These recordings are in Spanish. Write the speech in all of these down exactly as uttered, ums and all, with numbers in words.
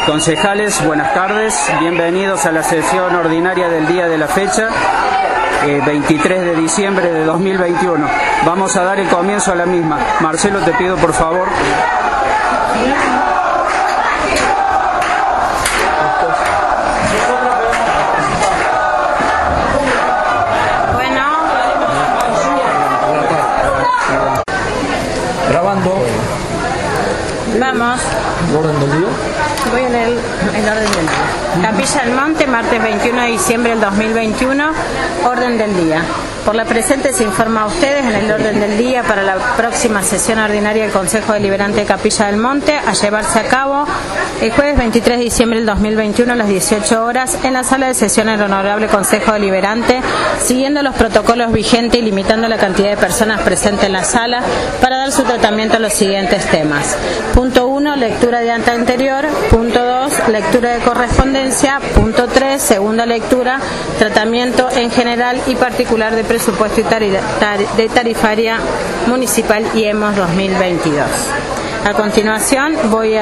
Concejales, buenas tardes, bienvenidos a la sesión ordinaria del día de la fecha, eh, veintitrés de diciembre de dos mil veintiuno. Vamos a dar el comienzo a la misma. Marcelo, te pido por favor. Bueno. Grabando. Vamos. ¿El orden del día? Voy en el, el orden del día. Capilla del Monte, martes veintiuno de diciembre del dos mil veintiuno. Orden del día. Por la presente se informa a ustedes en el orden del día para la próxima sesión ordinaria del Consejo Deliberante de Capilla del Monte a llevarse a cabo el jueves veintitrés de diciembre del dos mil veintiuno a las dieciocho horas en la sala de sesiones del Honorable Consejo Deliberante, siguiendo los protocolos vigentes y limitando la cantidad de personas presentes en la sala para dar su tratamiento a los siguientes temas. Punto uno, lectura de acta anterior. Punto dos, lectura de correspondencia. Punto tres, segunda lectura, tratamiento en general y particular de presupuesto y tari tar de tarifaria municipal I E M O S dos mil veintidós. A continuación voy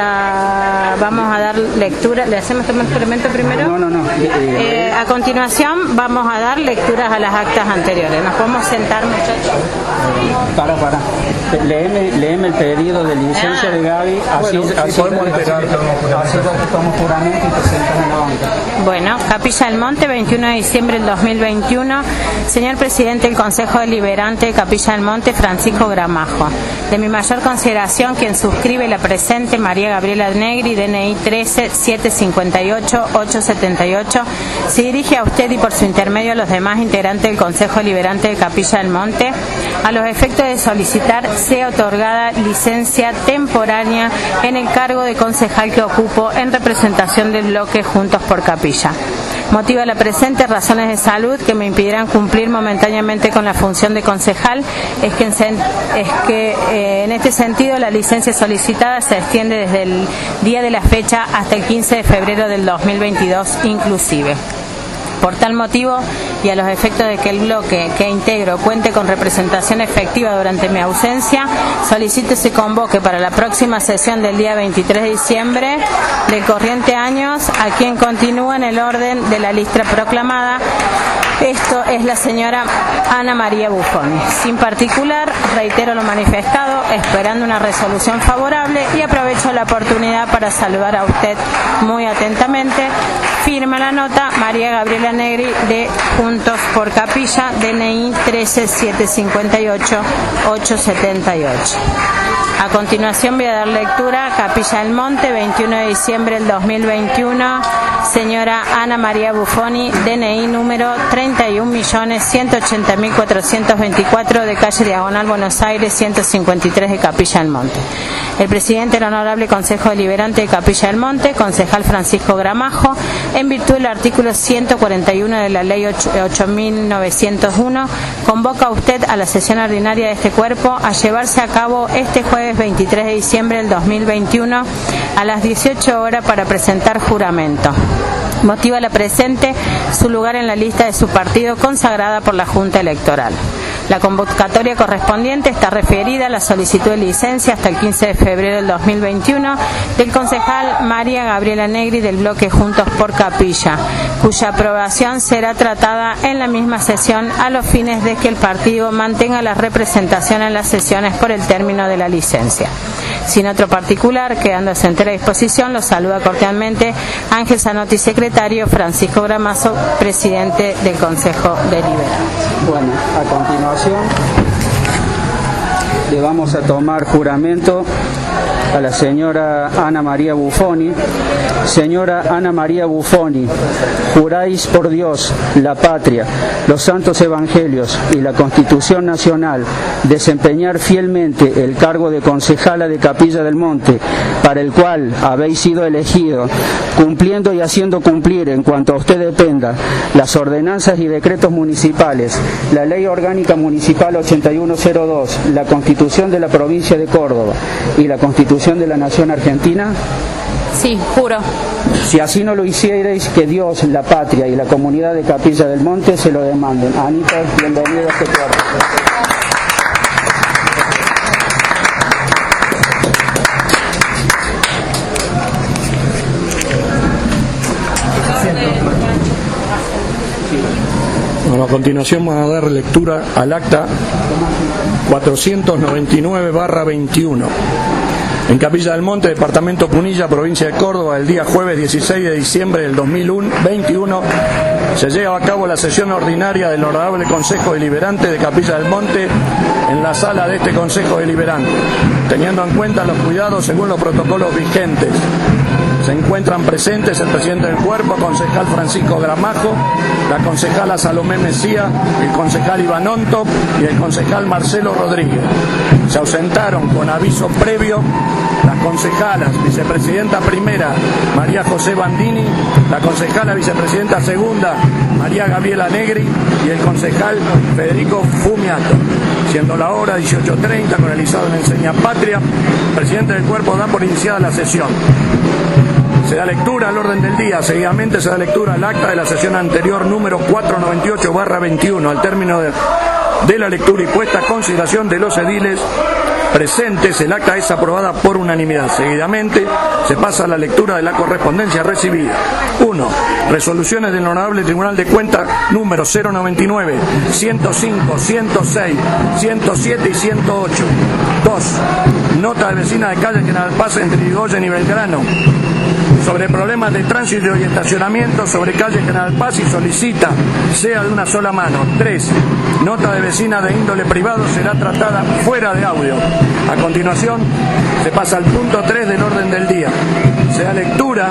a vamos a dar lectura. ¿Le hacemos este experimento primero? No, no, no. Eh, a continuación vamos a dar lecturas a las actas anteriores. ¿Nos podemos sentar, muchachos? Para, para. Léeme, léeme el pedido de licencia Ah. de Gaby. Así, Bueno, así, si podemos esperar. así tomamos juramento y te sentas en la banca. Bueno, Capilla del Monte, veintiuno de diciembre del dos mil veintiuno. Señor Presidente del Consejo Deliberante de Capilla del Monte, Francisco Gramajo. De mi mayor consideración, quien suscribe la presente, María Gabriela Negri, D N I trece siete cincuenta y ocho ocho setenta y ocho, se dirige a usted y por su intermedio a los demás integrantes del Consejo Deliberante de Capilla del Monte, a los efectos de solicitar sea otorgada licencia temporánea en el cargo de concejal que ocupo en representación del bloque Juntos por Capilla. Motiva la presente razones de salud que me impedirán cumplir momentáneamente con la función de concejal. Es que, en, es que eh, en este sentido la licencia solicitada se extiende desde el día de la fecha hasta el quince de febrero del dos mil veintidós inclusive. Por tal motivo, y a los efectos de que el bloque que integro cuente con representación efectiva durante mi ausencia, solicito se convoque para la próxima sesión del día veintitrés de diciembre del corriente año a quien continúa en el orden de la lista proclamada. Esto es la señora Ana María Buffoni. Sin particular, reitero lo manifestado, esperando una resolución favorable y aprovecho la oportunidad para saludar a usted muy atentamente. Firma la nota María Gabriela Negri de Juntos por Capilla, D N I trece siete cincuenta y ocho ocho setenta y ocho. A continuación voy a dar lectura a Capilla del Monte, veintiuno de diciembre del dos mil veintiuno, señora Ana María Buffoni, D N I número treinta y un millones ciento ochenta mil cuatrocientos veinticuatro, de calle Diagonal Buenos Aires ciento cincuenta y tres de Capilla del Monte. El presidente del Honorable Consejo Deliberante de Capilla del Monte, concejal Francisco Gramajo, en virtud del artículo ciento cuarenta y uno de la Ley ocho mil novecientos uno, convoca a usted a la sesión ordinaria de este cuerpo a llevarse a cabo este jueves veintitrés de diciembre del dos mil veintiuno a las dieciocho horas para presentar juramento. Motiva la presente su lugar en la lista de su partido consagrada por la Junta Electoral. La convocatoria correspondiente está referida a la solicitud de licencia hasta el quince de febrero del dos mil veintiuno del concejal María Gabriela Negri del bloque Juntos por Capilla, cuya aprobación será tratada en la misma sesión a los fines de que el partido mantenga la representación en las sesiones por el término de la licencia. Sin otro particular, quedando a entera disposición, los saluda cordialmente Ángel Zanotti, secretario, Francisco Gramazo, presidente del Consejo Deliberante. Bueno, a continuación le vamos a tomar juramento a la señora Ana María Buffoni. Señora Ana María Buffoni, juráis por Dios, la patria, los santos evangelios y la Constitución Nacional desempeñar fielmente el cargo de concejala de Capilla del Monte, para el cual habéis sido elegido, cumpliendo y haciendo cumplir en cuanto a usted dependa las ordenanzas y decretos municipales, la Ley Orgánica Municipal ochenta y uno cero dos, la Constitución de la Provincia de Córdoba y la Constitución de la Nación Argentina? Sí, juro. Si así no lo hicierais, que Dios, la patria y la comunidad de Capilla del Monte se lo demanden. Anita, bienvenida a este cuarto. continuación vamos a dar lectura al acta cuatrocientos noventa y nueve barra veintiuno. En Capilla del Monte, departamento Punilla, provincia de Córdoba, el día jueves dieciséis de diciembre del dos mil veintiuno, se lleva a cabo la sesión ordinaria del Honorable Consejo Deliberante de Capilla del Monte en la sala de este Consejo Deliberante, teniendo en cuenta los cuidados según los protocolos vigentes. Se encuentran presentes el presidente del cuerpo, concejal Francisco Gramajo, la concejala Salomé Mesía, el concejal Iván Onto y el concejal Marcelo Rodríguez. Se ausentaron con aviso previo las concejalas vicepresidenta primera María José Bandini, la concejala vicepresidenta segunda María Gabriela Negri y el concejal Federico Fumiato. Siendo la hora dieciocho treinta, realizado en Enseña Patria, el presidente del cuerpo da por iniciada la sesión. Se da lectura al orden del día, seguidamente se da lectura al acta de la sesión anterior número cuatrocientos noventa y ocho barra veintiuno. Al término de, de la lectura y puesta a consideración de los ediles presentes, el acta es aprobada por unanimidad. Seguidamente se pasa a la lectura de la correspondencia recibida. uno. Resoluciones del Honorable Tribunal de Cuentas número cero noventa y nueve, ciento cinco, ciento seis, ciento siete y ciento ocho. dos. Nota de vecina de calle General Paz entre Irigoyen y Belgrano sobre problemas de tránsito y estacionamiento sobre calle General Paz y solicita sea de una sola mano. tres. Nota de vecina de índole privado será tratada fuera de audio. A continuación se pasa al punto tres del orden del día. Se da lectura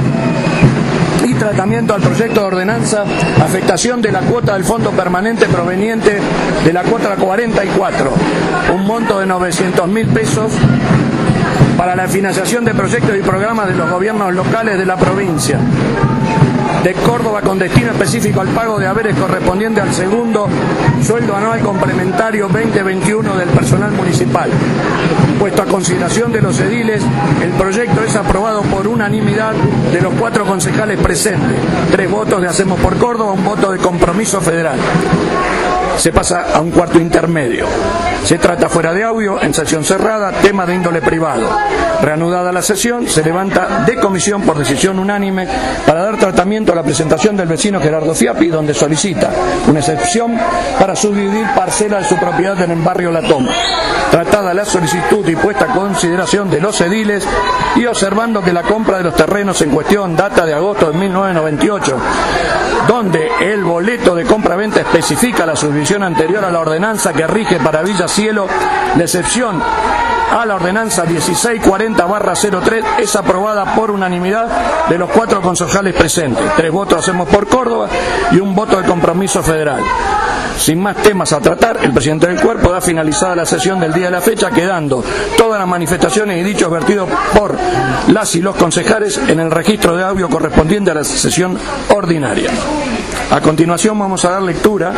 y tratamiento al proyecto de ordenanza, afectación de la cuota del fondo permanente proveniente de la cuota cuarenta y cuatro, un monto de novecientos mil pesos para la financiación de proyectos y programas de los gobiernos locales de la provincia de Córdoba con destino específico al pago de haberes correspondiente al segundo sueldo anual complementario veinte veintiuno del personal municipal. Puesto a consideración de los ediles, el proyecto es aprobado por unanimidad de los cuatro concejales presentes. Tres votos de Hacemos por Córdoba, un voto de Compromiso Federal. Se pasa a un cuarto intermedio. Se trata fuera de audio, en sesión cerrada, tema de índole privado. Reanudada la sesión, se levanta de comisión por decisión unánime para dar tratamiento a la presentación del vecino Gerardo Fiapi, donde solicita una excepción para subdividir parcela de su propiedad en el barrio La Toma. Tratada la solicitud y puesta a consideración de los ediles y observando que la compra de los terrenos en cuestión data de agosto de mil novecientos noventa y ocho, donde el boleto de compra-venta especifica la subdivisión anterior a la ordenanza que rige para Villa Cielo, la excepción a la ordenanza dieciséis cuarenta barra cero tres es aprobada por unanimidad de los cuatro concejales presentes. Tres votos Hacemos por Córdoba y un voto de Compromiso Federal. Sin más temas a tratar, el presidente del cuerpo da finalizada la sesión del día de la fecha, quedando todas las manifestaciones y dichos vertidos por las y los concejales en el registro de audio correspondiente a la sesión ordinaria. A continuación vamos a dar lectura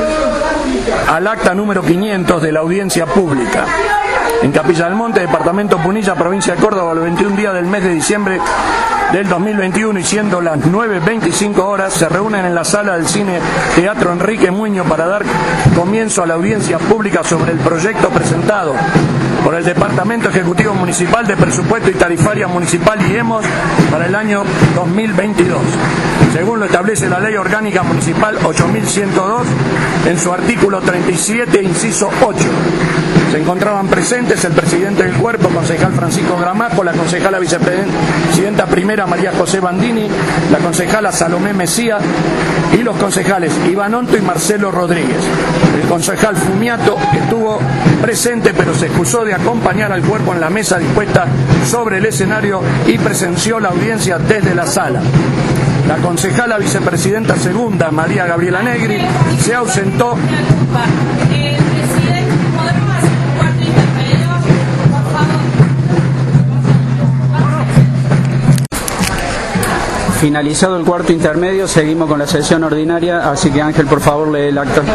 al acta número quinientos de la audiencia pública. En Capilla del Monte, departamento Punilla, provincia de Córdoba, el veintiún días del mes de diciembre del dos mil veintiuno, y siendo las nueve veinticinco horas, se reúnen en la sala del Cine Teatro Enrique Muñoz para dar comienzo a la audiencia pública sobre el proyecto presentado por el Departamento Ejecutivo Municipal de Presupuesto y Tarifaria Municipal y EMOS para el año dos mil veintidós. Según lo establece la Ley Orgánica Municipal ocho mil ciento dos en su artículo treinta y siete, inciso ocho. Se encontraban presentes el presidente del cuerpo, concejal Francisco Gramajo, la concejala vicepresidenta primera María José Bandini, la concejala Salomé Mesía y los concejales Iván Onto y Marcelo Rodríguez. El concejal Fumiato estuvo presente pero se excusó de acompañar al cuerpo en la mesa dispuesta sobre el escenario y presenció la audiencia desde la sala. La concejala vicepresidenta segunda María Gabriela Negri se ausentó. Finalizado el cuarto intermedio, seguimos con la sesión ordinaria, así que Ángel, por favor, lee el acta.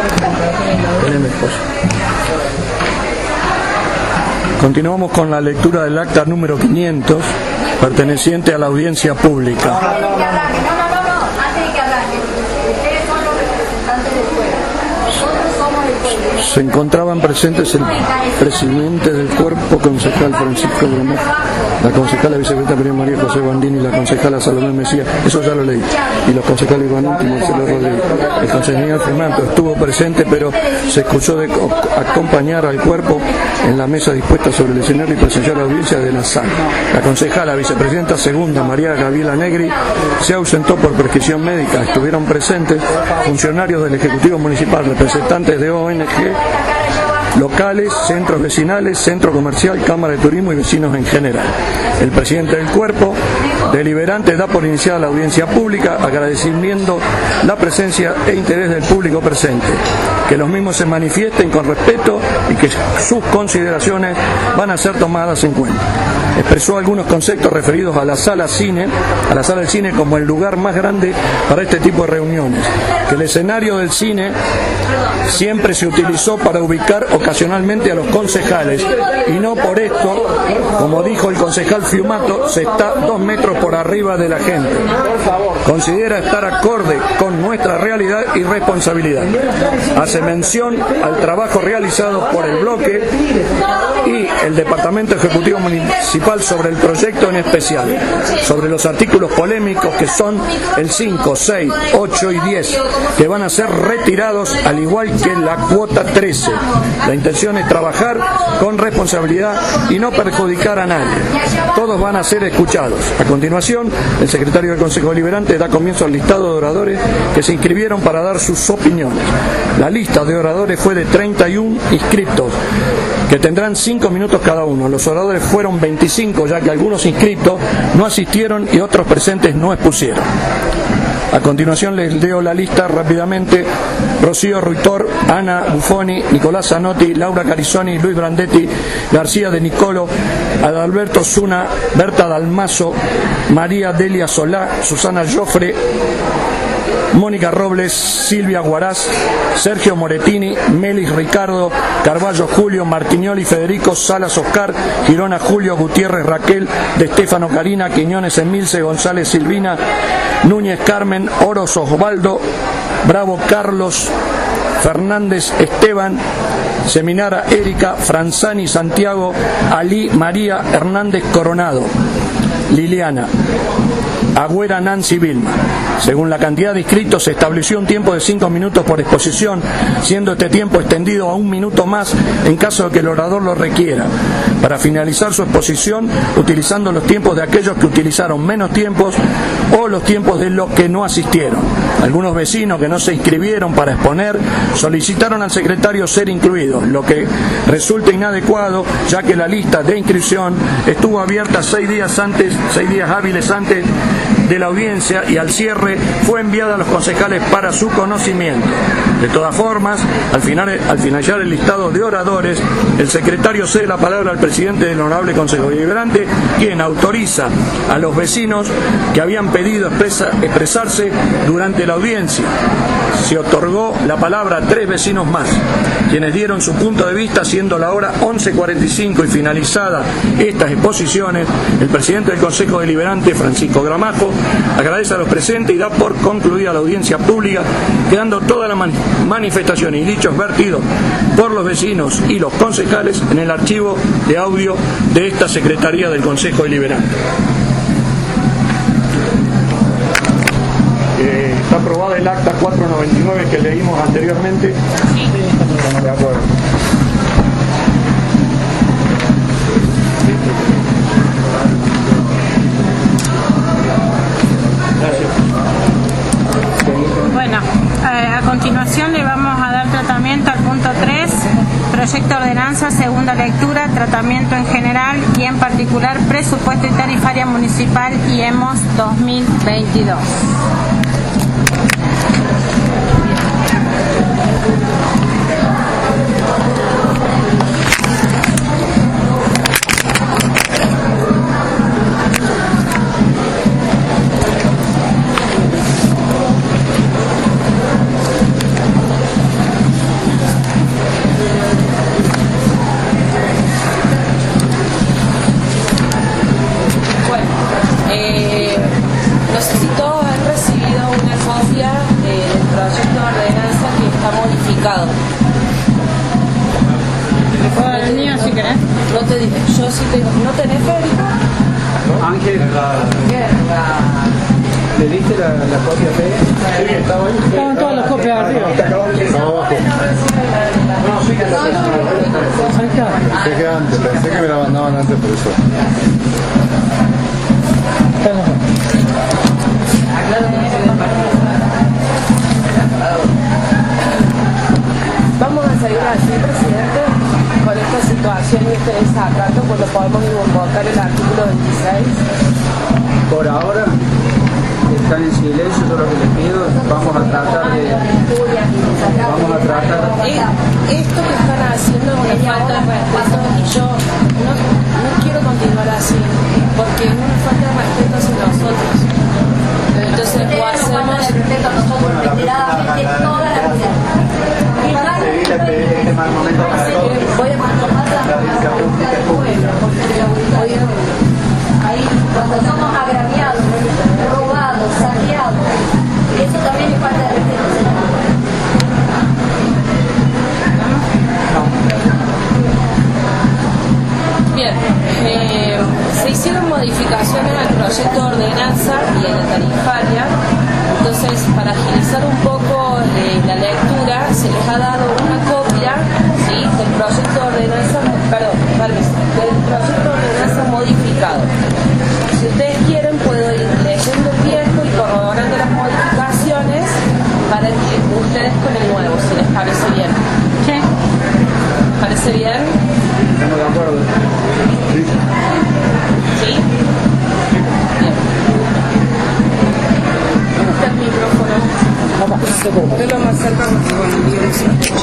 Continuamos con la lectura del acta número quinientos, perteneciente a la audiencia pública. Se encontraban presentes el presidente del cuerpo concejal Francisco Gramajo, la concejala vicepresidenta María José Bandini y la concejala Salomé Mesía, eso ya lo leí, y los concejales Iván y Marcelo Rodríguez. El concejal Fernando estuvo presente, pero se escuchó de acompañar al cuerpo en la mesa dispuesta sobre el escenario y presenciar la audiencia de la sala. La concejala vicepresidenta segunda María Gabriela Negri se ausentó por prescripción médica. Estuvieron presentes funcionarios del Ejecutivo Municipal, representantes de O N G locales, centros vecinales, centro comercial, cámara de turismo y vecinos en general. El presidente del cuerpo deliberante da por iniciada la audiencia pública, agradeciendo la presencia e interés del público presente, que los mismos se manifiesten con respeto y que sus consideraciones van a ser tomadas en cuenta. Expresó algunos conceptos referidos a la sala cine, a la sala del cine como el lugar más grande para este tipo de reuniones, que el escenario del cine siempre se utilizó para ubicar ocasionalmente a los concejales y no por esto, como dijo el concejal Fiumato, se está dos metros por arriba de la gente. Considera estar acorde con nuestra realidad y responsabilidad. Hace mención al trabajo realizado por el bloque y el Departamento Ejecutivo Municipal sobre el proyecto en especial, sobre los artículos polémicos que son el cinco, seis, ocho y diez, que van a ser retirados al igual que la cuota trece. La intención es trabajar con responsabilidad y no perjudicar a nadie. Todos van a ser escuchados. A continuación, el secretario del Consejo Deliberante da comienzo al listado de oradores que se inscribieron para dar sus opiniones. La lista de oradores fue de treinta y uno inscriptos, que tendrán cinco minutos cada uno. Los oradores fueron veinticinco, ya que algunos inscriptos no asistieron y otros presentes no expusieron. A continuación les leo la lista rápidamente. Rocío Ruitor, Ana Buffoni, Nicolás Zanotti, Laura Carizoni, Luis Brandetti, García de Nicolo, Adalberto Zuna, Berta Dalmazo, María Delia Solá, Susana Joffre, Mónica Robles, Silvia Guaraz, Sergio Moretini, Melis Ricardo, Carballo Julio, Martignoli Federico, Salas Oscar, Girona Julio, Gutiérrez Raquel, De Stefano Karina, Quiñones Emilce, González Silvina, Núñez Carmen, Oros Osvaldo, Bravo Carlos, Fernández Esteban, Seminara Erika, Franzani Santiago, Ali María Hernández Coronado, Liliana, Agüera Nancy Vilma. Según la cantidad de inscritos, se estableció un tiempo de cinco minutos por exposición, siendo este tiempo extendido a un minuto más en caso de que el orador lo requiera, para finalizar su exposición utilizando los tiempos de aquellos que utilizaron menos tiempos o los tiempos de los que no asistieron. Algunos vecinos que no se inscribieron para exponer solicitaron al secretario ser incluidos, lo que resulta inadecuado, ya que la lista de inscripción estuvo abierta seis días antes, seis días hábiles antes de la audiencia y al cierre fue enviada a los concejales para su conocimiento. De todas formas, al, final, al finalizar el listado de oradores, el secretario cede la palabra al presidente del Honorable Consejo Deliberante, quien autoriza a los vecinos que habían pedido expresa, expresarse durante la audiencia. Se otorgó la palabra a tres vecinos más, quienes dieron su punto de vista, siendo la hora once cuarenta y cinco y finalizada estas exposiciones. El presidente del Consejo Deliberante, Francisco Gramajo, agradece a los presentes y da por concluida la audiencia pública, quedando toda la man manifestación y dichos vertidos por los vecinos y los concejales en el archivo de audio de esta Secretaría del Consejo Deliberante. Eh, está aprobada el acta cuatrocientos noventa y nueve que leímos anteriormente. Sí. De acuerdo. Bueno, eh, a continuación le vamos a dar tratamiento al punto tres, proyecto de ordenanza, segunda lectura, tratamiento en general y en particular presupuesto y tarifaria municipal I E M O S dos mil veintidós. Necesito haber recibido una copia del proyecto de ordenanza que está modificado. No te dije, yo sí tengo. ¿No tenés Federico? Ángel, ¿le diste la, la copia P? Sí, estaba ahí. Estaban todas las copias arriba. Estaba abajo. No, sí que la Ahí está. Pensé que antes, pensé que me la mandaban antes por eso. Vamos a seguir así, presidente, con esta situación y este desacato, cuando podemos invocar el artículo veintiséis. Por ahora están en silencio, yo lo que les pido, vamos a tratar de... Vamos a tratar... Esto que están haciendo es una falta de respeto y yo no, no quiero continuar así, porque es una falta de respeto hacia nosotros. Entonces, o hacemos... Voy a ahí, cuando somos agraviados, robados, saqueados, eso también es falta de respeto. Bien, eh, se hicieron modificaciones al proyecto de ordenanza y a la tarifaria. Entonces, para agilizar un poco eh, la lectura, se les ha dado una copia, ¿sí?, del proyecto de ordenanza, perdón, permiso, del proyecto de ordenanza modificado. Si ustedes quieren, puedo ir leyendo el viejo y corroborando las modificaciones para que ustedes con el nuevo, si les parece bien. Sí. ¿Les parece bien? Estamos de acuerdo. ¿Sí? Bien. ¿Dónde está el micrófono? Ponelo más cerca porque con el video no se escucha.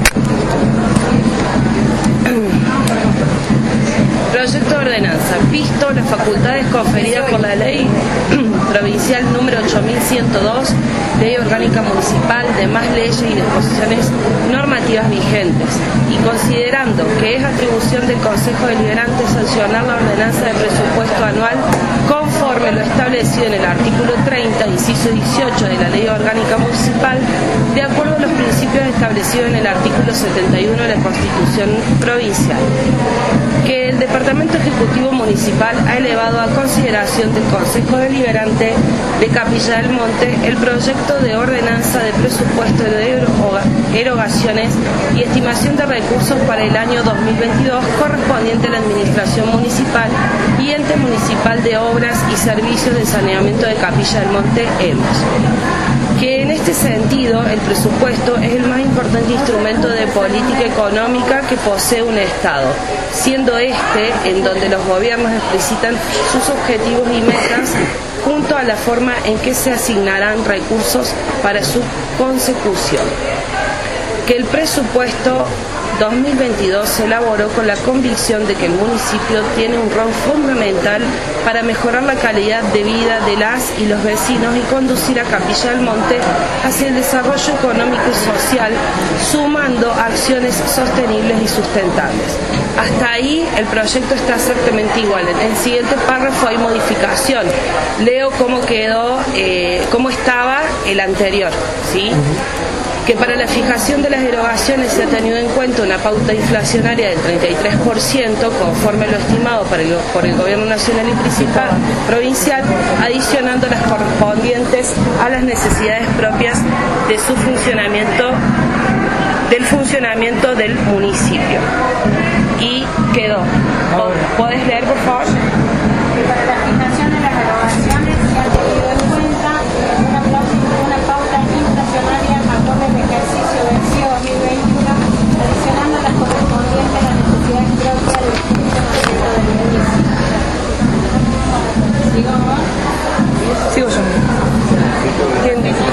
Proyecto de ordenanza. Visto las facultades conferidas por la ley provincial número ocho mil ciento dos, Ley Orgánica Municipal, demás leyes y disposiciones normativas vigentes, y considerando que es atribución del Consejo Deliberante sancionar la ordenanza de presupuesto anual conforme lo establecido en el artículo treinta, inciso dieciocho de la Ley Orgánica Municipal, de acuerdo a los principios establecidos en el artículo setenta y uno de la Constitución Provincial, que el Departamento Ejecutivo Municipal ha elevado a consideración del Consejo Deliberante de Capilla del Monte el proyecto de ordenanza de presupuesto de erogaciones y estimación de recursos para el año dos mil veintidós correspondiente a la Administración Municipal y Ente Municipal de Obras y Servicios de Saneamiento de Capilla del Monte, E M O S. Que en este sentido el presupuesto es el más importante instrumento de política económica que posee un Estado, siendo este en donde los gobiernos explicitan sus objetivos y metas junto a la forma en que se asignarán recursos para su consecución. Que el presupuesto dos mil veintidós se elaboró con la convicción de que el municipio tiene un rol fundamental para mejorar la calidad de vida de las y los vecinos y conducir a Capilla del Monte hacia el desarrollo económico y social, sumando acciones sostenibles y sustentables. Hasta ahí el proyecto está exactamente igual. En el siguiente párrafo hay modificación. Leo cómo quedó, eh, cómo estaba el anterior, ¿sí? Que para la fijación de las erogaciones se ha tenido en cuenta una pauta inflacionaria del treinta y tres por ciento, conforme a lo estimado por el, por el Gobierno Nacional y principal, provincial, adicionando las correspondientes a las necesidades propias de su funcionamiento, del funcionamiento del municipio. Y quedó. ¿Podés leer, por favor? Que para la fijación de las erogaciones se ha tenido en cuenta una, una pauta inflacionaria acorde al ejercicio vencido dos mil veintiuno, adicionando las correspondientes a las necesidades propias del funcionamiento del municipio. ¿Sigo vos? Sigo yo. ¿Quién dice?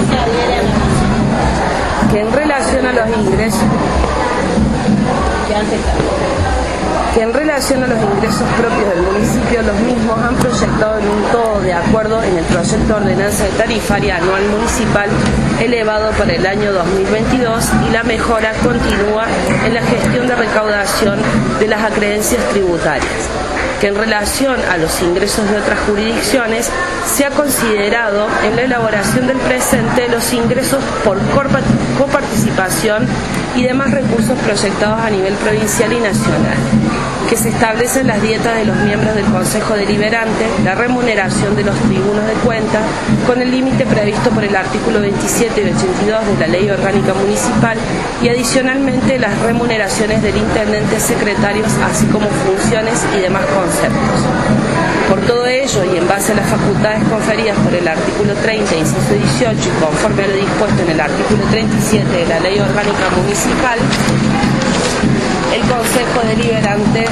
Que en relación a los ingresos, que antes que en relación a los ingresos propios del municipio, los mismos han proyectado en un todo de acuerdo en el proyecto de ordenanza de tarifaria anual municipal elevado para el año dos mil veintidós, y la mejora continúa en la gestión de recaudación de las acreencias tributarias. Que en relación a los ingresos de otras jurisdicciones se ha considerado en la elaboración del presente los ingresos por coparticipación y demás recursos proyectados a nivel provincial y nacional. que se establecen las dietas de los miembros del Consejo Deliberante, la remuneración de los tribunos de cuenta, con el límite previsto por el artículo veintisiete y ochenta y dos de la Ley Orgánica Municipal, y adicionalmente las remuneraciones del intendente, secretarios, así como funciones y demás conceptos. Por todo ello, y en base a las facultades conferidas por el artículo treinta, inciso dieciocho, y conforme a lo dispuesto en el artículo treinta y siete de la Ley Orgánica Municipal, el Consejo Deliberante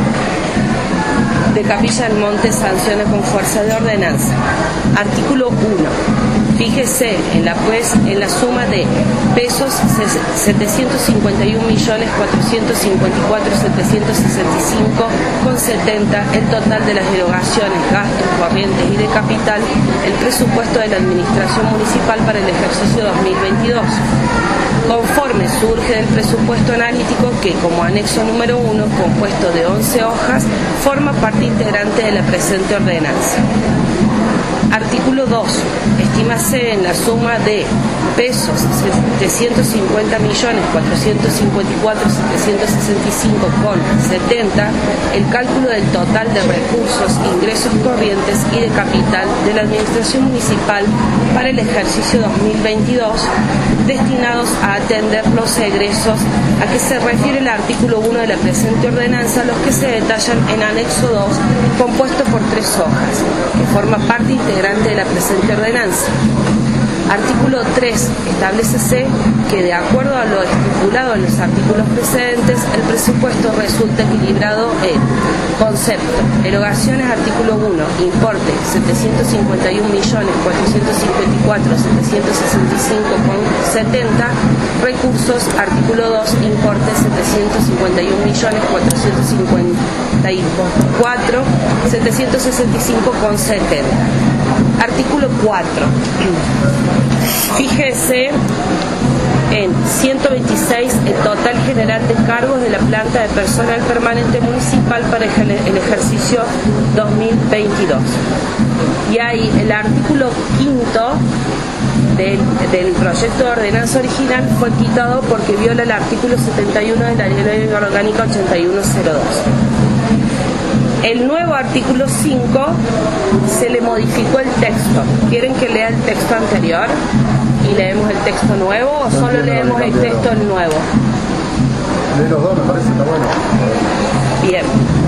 de Capilla del Monte sanciona con fuerza de ordenanza. Artículo uno. Fíjese en la, pues, en la suma de pesos setecientos cincuenta y un millones cuatrocientos cincuenta y cuatro mil setecientos sesenta y cinco con setenta el total de las erogaciones, gastos corrientes y de capital, el presupuesto de la Administración Municipal para el ejercicio dos mil veintidós. Conforme surge del presupuesto analítico que, como anexo número uno, compuesto de once hojas, forma parte integrante de la presente ordenanza. Artículo dos. Estímase en la suma de pesos setecientos cincuenta millones cuatrocientos cincuenta y cuatro mil setecientos sesenta y cinco con setenta el cálculo del total de recursos, ingresos corrientes y de capital de la Administración Municipal para el ejercicio dos mil veintidós, destinados a atender los egresos a que se refiere el artículo uno de la presente ordenanza, los que se detallan en anexo dos, compuesto por tres hojas, que forma parte integrante de la presente ordenanza. Artículo tres. Establécese que, de acuerdo a lo estipulado en los artículos precedentes, el presupuesto resulta equilibrado en concepto: erogaciones, artículo uno, importe setecientos cincuenta y un millones cuatrocientos cincuenta y cuatro mil setecientos sesenta y cinco con setenta, recursos, artículo dos, importe setecientos cincuenta y un millones cuatrocientos cincuenta y cuatro mil setecientos sesenta y cinco con setenta. Artículo cuatro. Fíjese en ciento veintiséis el total general de cargos de la planta de personal permanente municipal para el ejercicio dos mil veintidós. Y ahí el artículo quinto del, del proyecto de ordenanza original fue quitado porque viola el artículo setenta y uno de la Ley Orgánica ochenta y uno cero dos. El nuevo artículo cinco se le modificó el texto. ¿Quieren que lea el texto anterior y leemos el texto nuevo o solo leemos el texto el nuevo? Lee los dos, me parece, está bueno. Bien.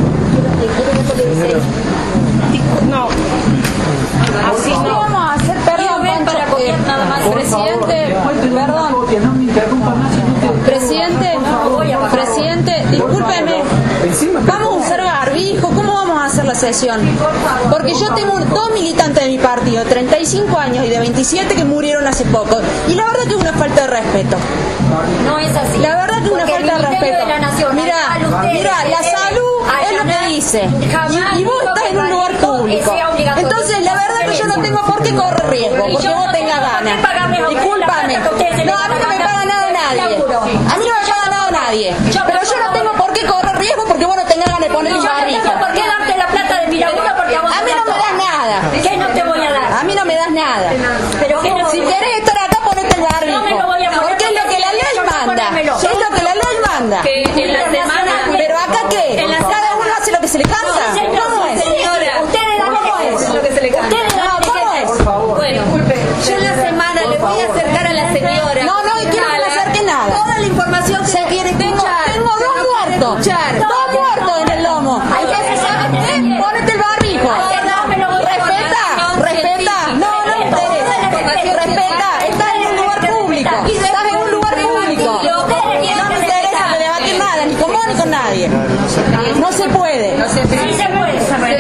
No. Así no. Vamos a hacer, perdón, para copiar nada más. Presidente, perdón. Presidente, presidente, discúlpeme. Vamos a usar barbijo. ¿Cómo vamos a hacer la sesión? Porque yo tengo dos militantes de mi partido, treinta y cinco años y de veintisiete, que murieron hace poco. Y la verdad que es una falta de respeto. No es así. La verdad que es una Porque falta de el Ministerio respeto. de la Nación, Mira, ustedes mira, la deben salud es lo que dice. Y, y vos estás en un lugar público. Entonces, la verdad que yo no tengo por qué correr riesgo, porque vos tengas ganas. Discúlpame. No, a mí no me paga nada nadie. A mí no me paga nada nadie. Pero yo no tengo por qué correr riesgo porque vos no tengas ganas de poner un barbijo. ¿Por qué darte la plata de Miragüero? Porque a vos A mí no me das nada. ¿Qué no te voy a dar? A mí no me das nada. Pero ¿qué no? Si querés estar acá, ponete el barbijo. No me lo voy a poner. Porque es lo que la ley manda. Es lo que la ley manda. Que en la semana... Pero acá qué, cada uno hace lo que se le canta. ¿Cómo es? Señora, ustedes dan ¿Cómo es? lo que se le canta. Ustedes dan No, ¿cómo es? Bueno, yo en la semana le voy a acercar a la señora. No, no, y quiero que me acerque nada. Toda la información que Se quiere tengo, Tengo dos muertos. Dos muertos en el lomo. Entonces, ¿sabes qué? Ponete el barbijo. No me lo voy a Respeta, respeta. No, no me interesa. Respeta. Estás en un lugar público. Estás en un lugar público. No me interesa que debatir nada, ni con vos ni con nadie. No se puede. Sí se puede. Sí se puede.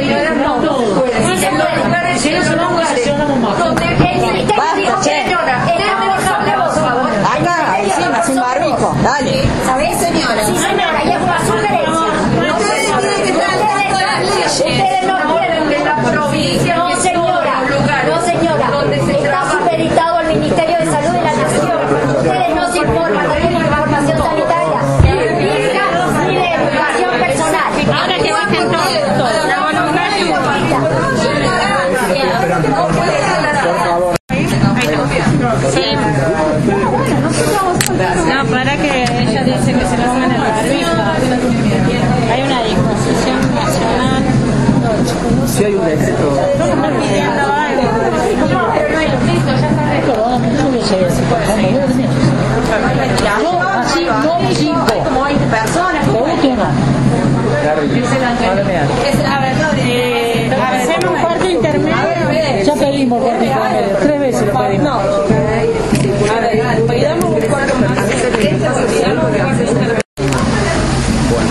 Si no se vamos a sesionamos más. Basta, che. Acá, encima, sin barbijo. Dale. ¿Sabés, señora? Sí, señora, y es una sugerencia. Ustedes tienen que estar dentro de las leyes. Ustedes no quieren que la provincia, no, señora, no, señora, está supeditado al Ministerio de Salud de la Nación. Ustedes no se informan, no tienen información sanitaria, ni de educación personal. Ahora que bajen todos. decreto. Así, no cinco. Como veinte personas. A ver, eh, hacemos un cuarto intermedio. Ya pedimos cuarto intermedio, tres veces lo pedimos. No. A ver, pidamos un cuarto más. Bueno.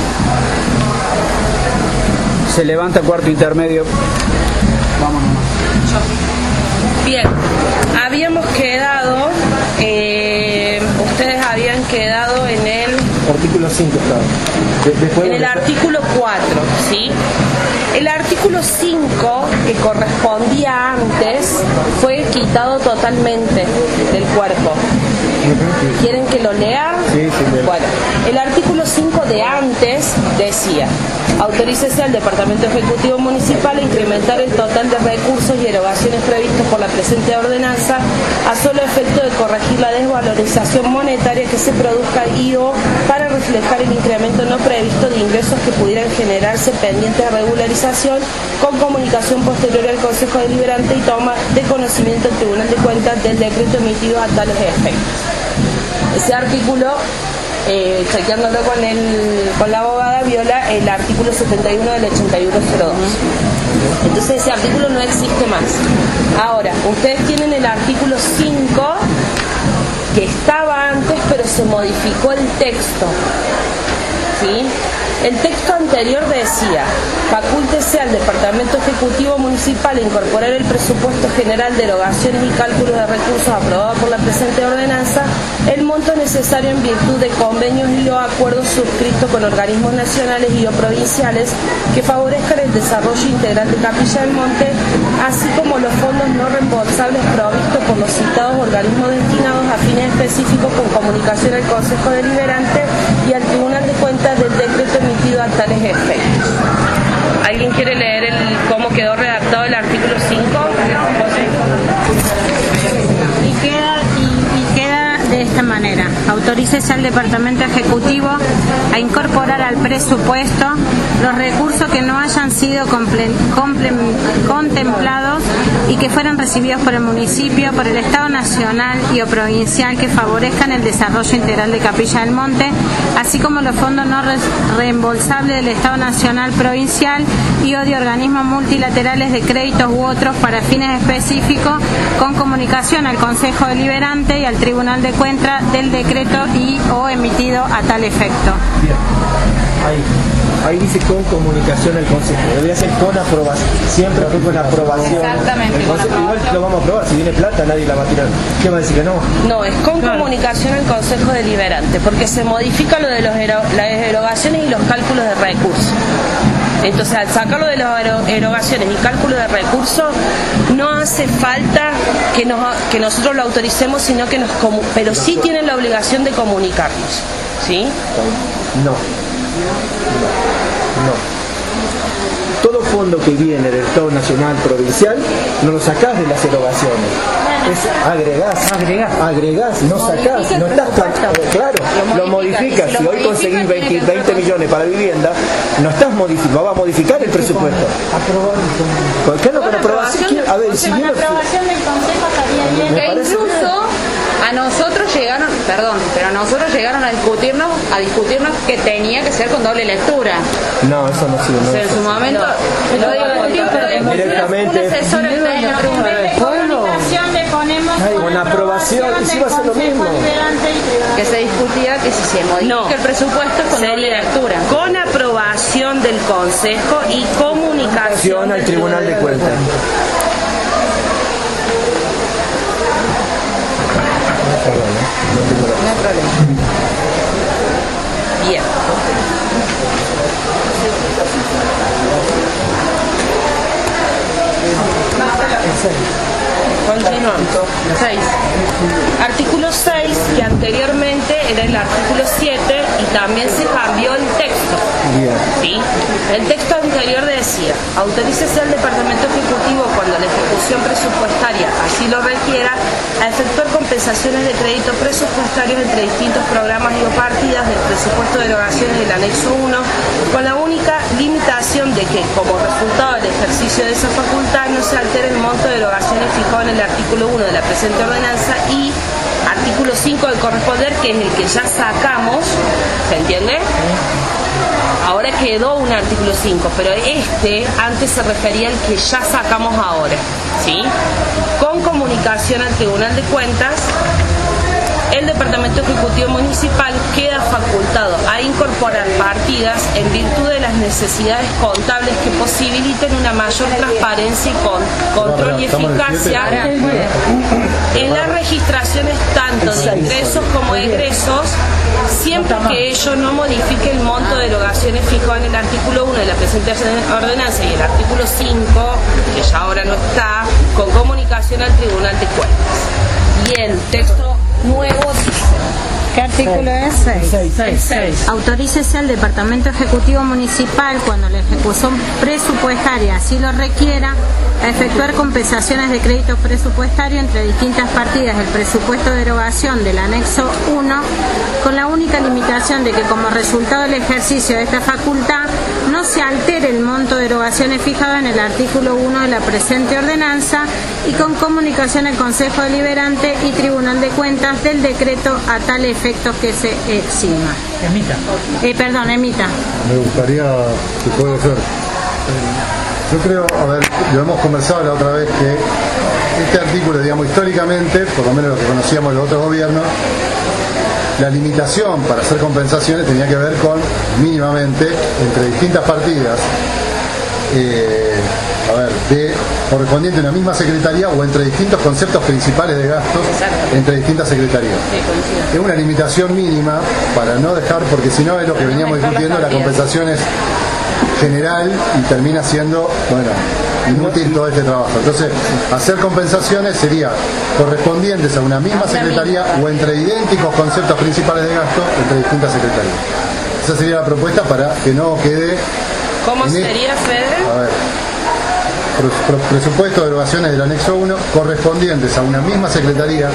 Se levanta cuarto intermedio. Vamos nomás. Bien, habíamos quedado, eh, ustedes habían quedado en el Artículo cinco estaba. De- después en de- el artículo cuatro, ¿sí? El artículo cinco, que correspondía antes, fue quitado totalmente del cuerpo. ¿Quieren que lo lea? Sí, sí, bien. Bueno, el artículo cinco de antes decía: autorícese al Departamento Ejecutivo Municipal a incrementar el total de recursos y erogaciones previstos por la presente ordenanza a solo efecto de corregir la desvalorización monetaria que se produzca y o para reflejar el incremento no previsto de ingresos que pudieran generarse pendientes de regularización, con comunicación posterior al Consejo Deliberante y toma de conocimiento del Tribunal de Cuentas del decreto emitido a tales efectos. Ese artículo, eh, chequeándolo con, el, con la abogada, viola el artículo setenta y uno del ochenta y uno cero dos. Entonces ese artículo no existe más. Ahora, ustedes tienen el artículo cinco, que estaba antes, pero se modificó el texto. ¿Sí? El texto anterior decía: facúltese al Departamento Ejecutivo Municipal a incorporar el presupuesto general de erogaciones y cálculos de recursos aprobado por la presente ordenanza el monto necesario en virtud de convenios y o acuerdos suscritos con organismos nacionales y o provinciales que favorezcan el desarrollo integral de Capilla del Monte, así como los fondos no reembolsables provistos por los citados organismos destinados a fines específicos, con comunicación al Consejo Deliberante y al Tribunal de Cuentas del decreto emitido a tales efectos. ¿Alguien quiere leer el cómo quedó redactado el artículo cinco? Y queda, y, y queda de esta manera: autorícese al Departamento Ejecutivo a incorporar al presupuesto los recursos que no hayan sido comple, comple, contemplados y que fueran recibidos por el municipio, por el Estado Nacional y o provincial que favorezcan el desarrollo integral de Capilla del Monte, así como los fondos no re, reembolsables del Estado Nacional, provincial y o de organismos multilaterales de créditos u otros para fines específicos, con comunicación al Consejo Deliberante y al Tribunal de Cuentas del decreto y o emitido a tal efecto. Bien. Ahí. Ahí dice con comunicación al Consejo. Debería ser con aprobación. Siempre fue con aprobación. Exactamente, El con Consejo igual aprobación. lo vamos a aprobar. Si viene plata, nadie la va a tirar. ¿Qué va a decir que no? No, es con comunicación al Consejo Deliberante, porque se modifica lo de los ero, las erogaciones y los cálculos de recursos. Entonces, al sacarlo de las ero, erogaciones y cálculos de recursos, no hace falta que, nos, que nosotros lo autoricemos, sino que nos comu pero sí tienen la obligación de comunicarnos. ¿Sí? No. No. Todo fondo que viene del Estado Nacional Provincial no lo sacás de las erogaciones. Es agregás, agregás, agregás, no sacás, no estás tan, claro, lo modificas. Si hoy conseguís veinte, veinte millones para vivienda, no estás modificando, va a modificar el presupuesto. ¿Por qué no con aprobación? A ver, si viene aprobación del Consejo estaría bien. Que incluso a nosotros llegaron, perdón, pero a nosotros llegaron a discutirnos, a discutirnos que tenía que ser con doble lectura. no, eso no sirve. O No, sea, en su momento lo discutimos, pero Directamente. un asesor en el tribunal. Con aprobación, y sí va a ser lo mismo. Que se discutía que si se modifica No. el presupuesto con doble Sería lectura. con aprobación del Consejo y comunicación al Tribunal de Cuentas. No hay problema. Bien. Continuamos. seis. Artículo seis, que anteriormente era el artículo siete y también se cambió el texto. Bien. ¿Sí? El texto anterior decía: autorícese al Departamento Ejecutivo, cuando la ejecución presupuestaria así lo requiera, a efectuar compensaciones de crédito presupuestarios entre distintos programas y o partidas del presupuesto de erogaciones del anexo uno, con la única limitación de que, como resultado del ejercicio de esa facultad, no se altere el monto de erogaciones fijado en el artículo uno de la presente ordenanza y artículo cinco del corresponder, que es el que ya sacamos. ¿Se entiende? Ahora quedó un artículo cinco, pero este antes se refería al que ya sacamos ahora, ¿sí? Con comunicación al Tribunal de Cuentas, el Departamento Ejecutivo Municipal queda facultado a incorporar partidas en virtud de las necesidades contables que posibiliten una mayor transparencia y con, control y eficacia en las registraciones tanto de ingresos como de egresos, siempre que ello no modifique el monto de erogaciones fijado en el artículo uno de la presente ordenanza y el artículo cinco, que ya ahora no está, con comunicación al Tribunal de Cuentas. Y el texto nuevo dice: ¿qué artículo es? seis. Autorícese al Departamento Ejecutivo Municipal, cuando la ejecución presupuestaria así lo requiera, a efectuar compensaciones de crédito presupuestario entre distintas partidas del presupuesto de erogación del anexo uno, con la única limitación de que, como resultado del ejercicio de esta facultad, no se altere el monto de erogaciones fijado en el artículo uno de la presente ordenanza, y con comunicación al Consejo Deliberante y Tribunal de Cuentas del decreto a tal efecto que se exima. Emita. Eh, perdón, emita. Me gustaría, si puede ser. Yo creo, a ver, lo hemos conversado la otra vez, que este artículo, digamos, históricamente, por lo menos lo que conocíamos de los otros gobiernos, la limitación para hacer compensaciones tenía que ver con, mínimamente, entre distintas partidas, eh, a ver, de correspondiente a una misma secretaría o entre distintos conceptos principales de gastos entre distintas secretarías. Es una limitación mínima para no dejar, porque si no es lo que veníamos discutiendo, la compensación es general y termina siendo, bueno, inútil todo este trabajo. Entonces, hacer compensaciones sería correspondientes a una misma secretaría o entre idénticos conceptos principales de gasto entre distintas secretarías. Esa sería la propuesta para que no quede... ¿Cómo sería, Fede? A ver, presupuesto de erogaciones del anexo uno correspondientes a una misma secretaría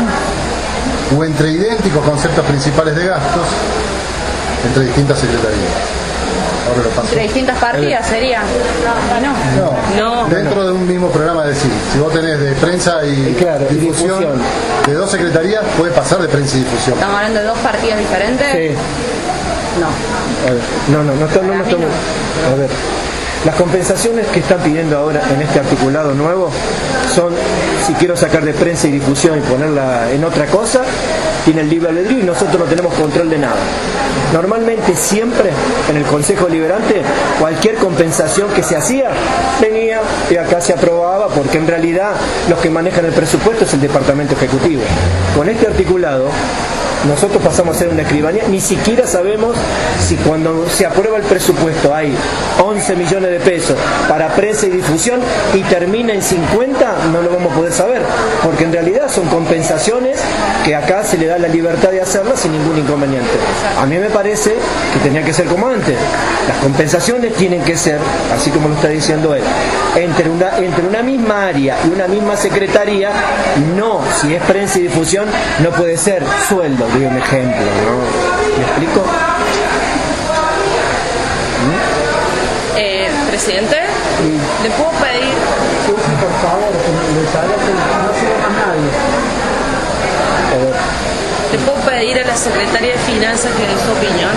o entre idénticos conceptos principales de gastos entre distintas secretarías. Ahora lo paso. Entre distintas partidas sería. No, no. No. Dentro de un mismo programa, es decir, si vos tenés de prensa y, claro, y difusión, difusión de dos secretarías, puede pasar de prensa y difusión. ¿Estamos hablando de dos partidas diferentes? Sí. No. A ver, no, no, no, está- no, no estamos. A ver, las compensaciones que están pidiendo ahora en este articulado nuevo son, si quiero sacar de prensa y difusión y ponerla en otra cosa, tiene el libre albedrío y nosotros no tenemos control de nada. Normalmente siempre en el Consejo Deliberante cualquier compensación que se hacía venía y acá se aprobaba, porque en realidad los que manejan el presupuesto es el Departamento Ejecutivo. Con este articulado nosotros pasamos a ser una escribanía, ni siquiera sabemos si cuando se aprueba el presupuesto hay once millones de pesos para prensa y difusión y termina en cincuenta, no lo vamos a poder saber, porque en realidad son compensaciones que acá se le da la libertad de hacerlas sin ningún inconveniente. A mí me parece que tenía que ser como antes. Las compensaciones tienen que ser, así como lo está diciendo él, entre una, entre una misma área y una misma secretaría. No, si es prensa y difusión no puede ser sueldo, doy un ejemplo, ¿no? ¿Me explico? Eh, presidente, ¿le puedo pedir? Sí, sí, por favor, que les haga que no se deja nadie. A ver. ¿Le puedo pedir a la secretaria de Finanzas que dé su opinión?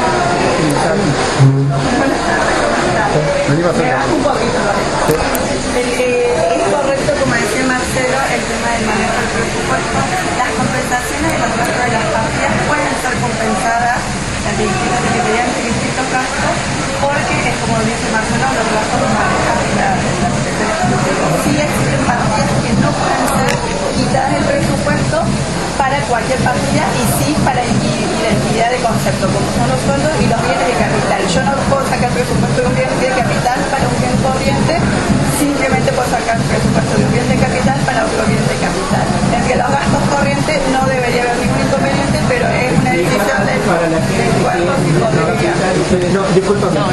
Vení más cerca. Un poquito. Eh, es correcto, como decía Marcelo, el tema del manejo del presupuesto. Las compensaciones de los gastos de las partidas pueden ser compensadas en distintas secretarías, en distintos gastos, porque es como dice Marcelo, los gastos los maneja la, la Secretaría Ejecutiva. Sí existen partidas que no pueden ser quitadas del presupuesto para cualquier partida y sí para identidad de concepto, como son los sueldos y los bienes de capital. Yo no puedo sacar presupuesto de un bien de capital para un bien corriente, simplemente puedo sacar presupuesto de un bien de capital para otro bien de capital. En que los gastos corrientes no debería haber ningún inconveniente, pero es una decisión del cuerpo si podría. No, discúlpame. No,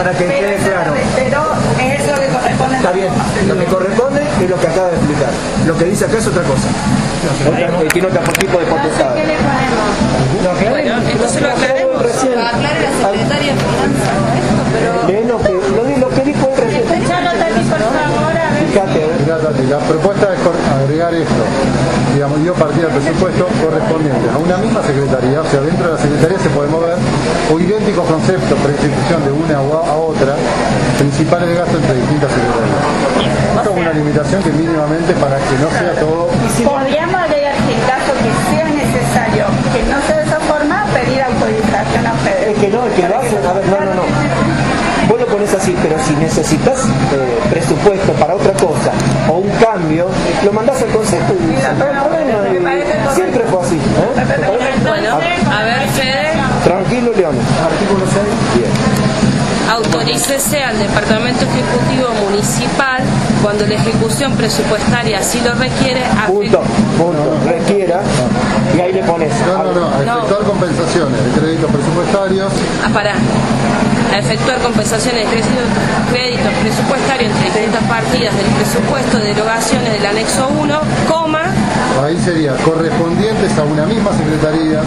para que quede claro. Pero es lo que corresponde. Está bien, lo que corresponde es lo que acaba de explicar. Lo que dice acá es otra cosa. Otra, eh, tiene otro tipo de potestad. ¿Qué le ponemos? Bueno, entonces lo aclaremos. Recién. Lo aclare la secretaria de Finanzas, esto, pero... Es lo que, lo, lo que dijo él recién. Escuchalo, Tati, por favor, a ver. Fíjate, a ver. Mirá, Tati, la propuesta es cor- agregar esto, digamos, yo partí del presupuesto correspondiente a una misma secretaría, o sea, dentro de la secretaría se puede mover, o idénticos conceptos para institución de una o a, a otra, principales de gasto entre distintas secretarías. Esto es una limitación que mínimamente para que no sea todo... Podríamos agregar que en caso que sea necesario que no sea de esa forma, pedir autorización a ustedes. Es que no, es que lo hacen, a ver, no, no, no. Vos lo pones así, pero si necesitas eh, presupuesto para otra cosa o un cambio, lo mandás al consejo y dicen, bueno, bueno, siempre fue así. ¿eh? Bueno, a ver, Fede. Tranquilo, Leones. Artículo seis. Bien. Autorícese al Departamento Ejecutivo Municipal cuando la ejecución presupuestaria así lo requiere. Punto, punto, requiera, y ahí le pones. No, no, no, a efectuar compensaciones de créditos presupuestarios. Ah, pará. A efectuar compensaciones de créditos, créditos presupuestarios entre distintas partidas del presupuesto de erogaciones del anexo uno, coma. Ahí sería correspondientes a una misma secretaría.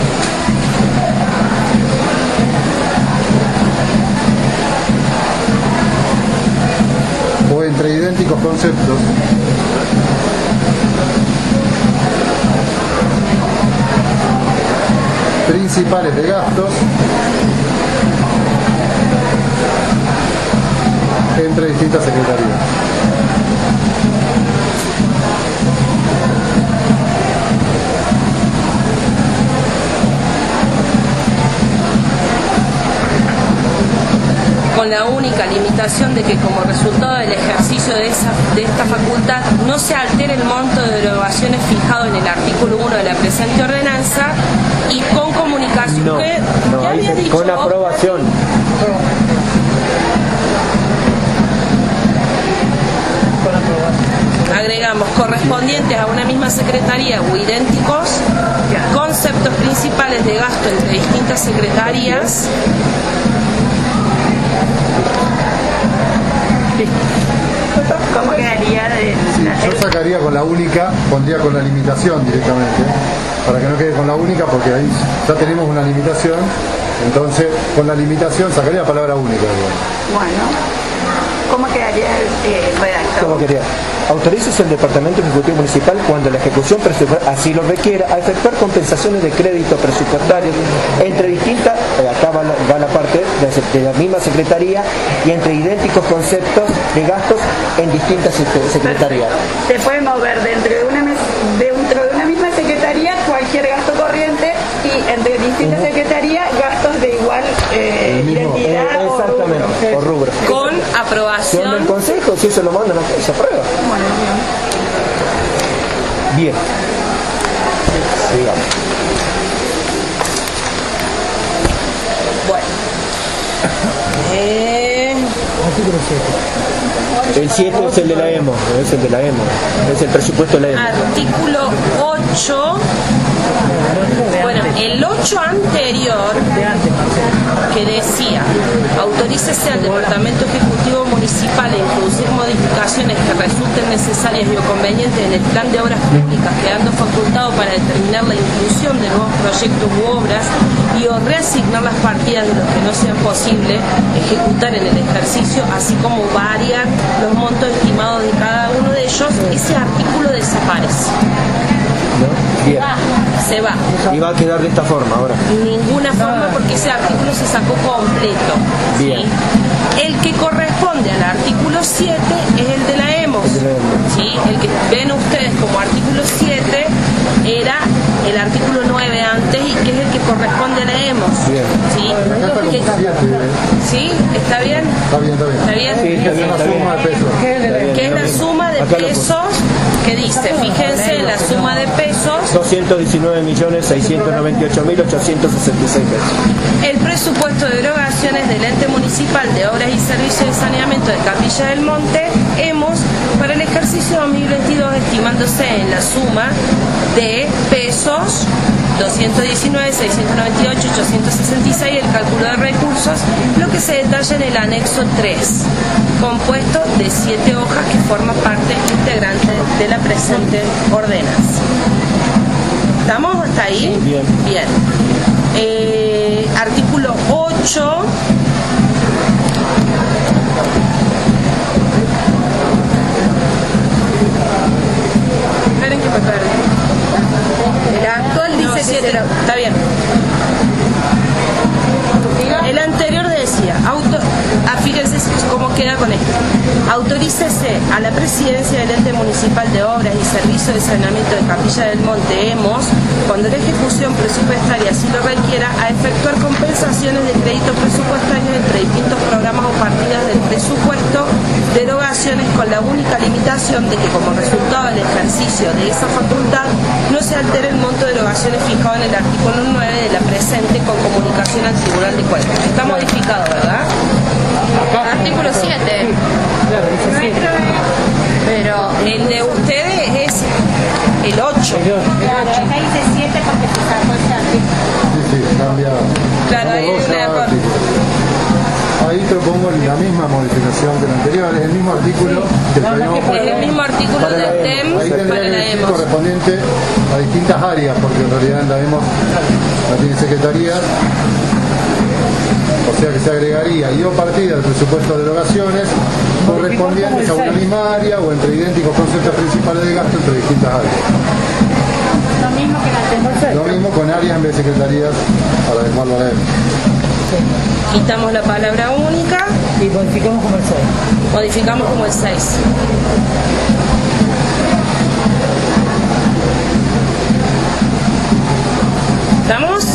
O entre idénticos conceptos. Principales de gastos entre distintas secretarías. Con la única limitación de que como resultado del ejercicio de, esa, de esta facultad no se altere el monto de derogaciones fijado en el artículo uno de la presente ordenanza y con comunicación No, que, no, ¿qué ahí había se- dicho con vos? aprobación. Agregamos correspondientes a una misma secretaría o idénticos, conceptos principales de gasto entre distintas secretarías. ¿Cómo quedaría de la... Yo sacaría con la única, pondría con la limitación directamente, para que no quede con la única, porque ahí ya tenemos una limitación, entonces con la limitación sacaría la palabra única. Digamos. Bueno, ¿cómo quedaría el eh, redactado? ¿Cómo quería? Autoriza el Departamento Ejecutivo Municipal cuando la ejecución presupuestaria así lo requiera a efectuar compensaciones de créditos presupuestarios entre distintas, eh, acá va la, va la parte de, de la misma secretaría y entre idénticos conceptos de gastos en distintas sec- secretarías. Se puede mover dentro de una, mes- dentro de una misma secretaría cualquier gasto corriente y entre distintas Ujú. secretarías gastos de igual eh, El mismo, identidad eh, o exactamente, rubro. o rubro. Con Acción del aprobación. Consejo, si eso lo mandan, se aprueba. Bueno, bien. Bien. Sigamos. Bueno. Eh, El siete es el de la E M O, es el de la E M O, es el presupuesto de la E M O. artículo ocho. Bueno, el ocho anterior que decía autorícese al Departamento Ejecutivo Municipal a introducir modificaciones que resulten necesarias y o convenientes en el plan de obras públicas, quedando facultado para determinar la inclusión de nuevos proyectos u obras y o reasignar las partidas de los que no sean posible ejecutar en el ejercicio, así como variar los montos estimados de cada uno de ellos. Ese artículo desaparece. ¿No? Bien. Se va. Y va a quedar de esta forma ahora. Ninguna forma porque ese artículo se sacó completo. ¿sí? Bien. El que corresponde al artículo siete es el de la E M O S. El de la E M O S. ¿sí? El que ven ustedes como artículo siete era el artículo nueve antes y que es el que corresponde a la E M O S. Bien. ¿sí? Acá está como Que- siete, ¿eh? ¿Sí? ¿Está bien? Está bien, está bien. ¿Está bien? Sí, está bien, Es está una bien. suma de pesos. Que es la suma de Acá lo puse. pesos que dice, fíjense en la suma de pesos. doscientos diecinueve millones seiscientos noventa y ocho mil ochocientos sesenta y seis pesos. El presupuesto de erogaciones del ente municipal de obras y servicios de saneamiento de Capilla del Monte, E M O S, para el ejercicio dos mil veintidós, estimándose en la suma de pesos doscientos diecinueve, seiscientos noventa y ocho, ochocientos sesenta y seis el cálculo de recursos, lo que se detalla en el anexo tres, compuesto de siete hojas que forman parte integrante de la presente ordenanza. ¿Estamos hasta ahí? Bien. Bien. Eh, artículo ocho. Esperen que me perdí. El actual dice que siete, se lo... está bien. El anterior decía, auto, ah, fíjense cómo queda con esto. Autorícese a la presidencia del ente municipal de obras y servicios de saneamiento de Capilla del Monte, Hemos, cuando la ejecución presupuestaria así lo requiera, a efectuar compensaciones de créditos presupuestarios entre distintos programas o partidas del presupuesto, derogaciones con la única limitación de que como resultado del ejercicio de esa facultad no se altere el monto de derogaciones fijado en el artículo nueve de la presente con comunicación al Tribunal de Cuentas. Está modificado, ¿verdad? Artículo siete. Pero el de ustedes es el ocho. Acá dice siete porque se sacó ese artículo. Sí, sí, cambia. Claro, ahí Cambia dos es una- artículos. Ahí propongo la misma modificación que la anterior, es el mismo artículo que el que habíamos Es el mismo artículo para la del E T E M. M Ahí tendría para que la decir EMOS. correspondiente a distintas áreas, porque en realidad en la E M O S no tiene secretaría, o sea que se agregaría y o partida del presupuesto de derogaciones correspondientes a una misma área o entre idénticos conceptos principales de gasto entre distintas áreas. Lo mismo que la anterior. Lo mismo con áreas en vez de secretarías para adecuarlo a la E M. Quitamos la palabra única, Y modificamos como el seis. modificamos como el seis. ¿Estamos?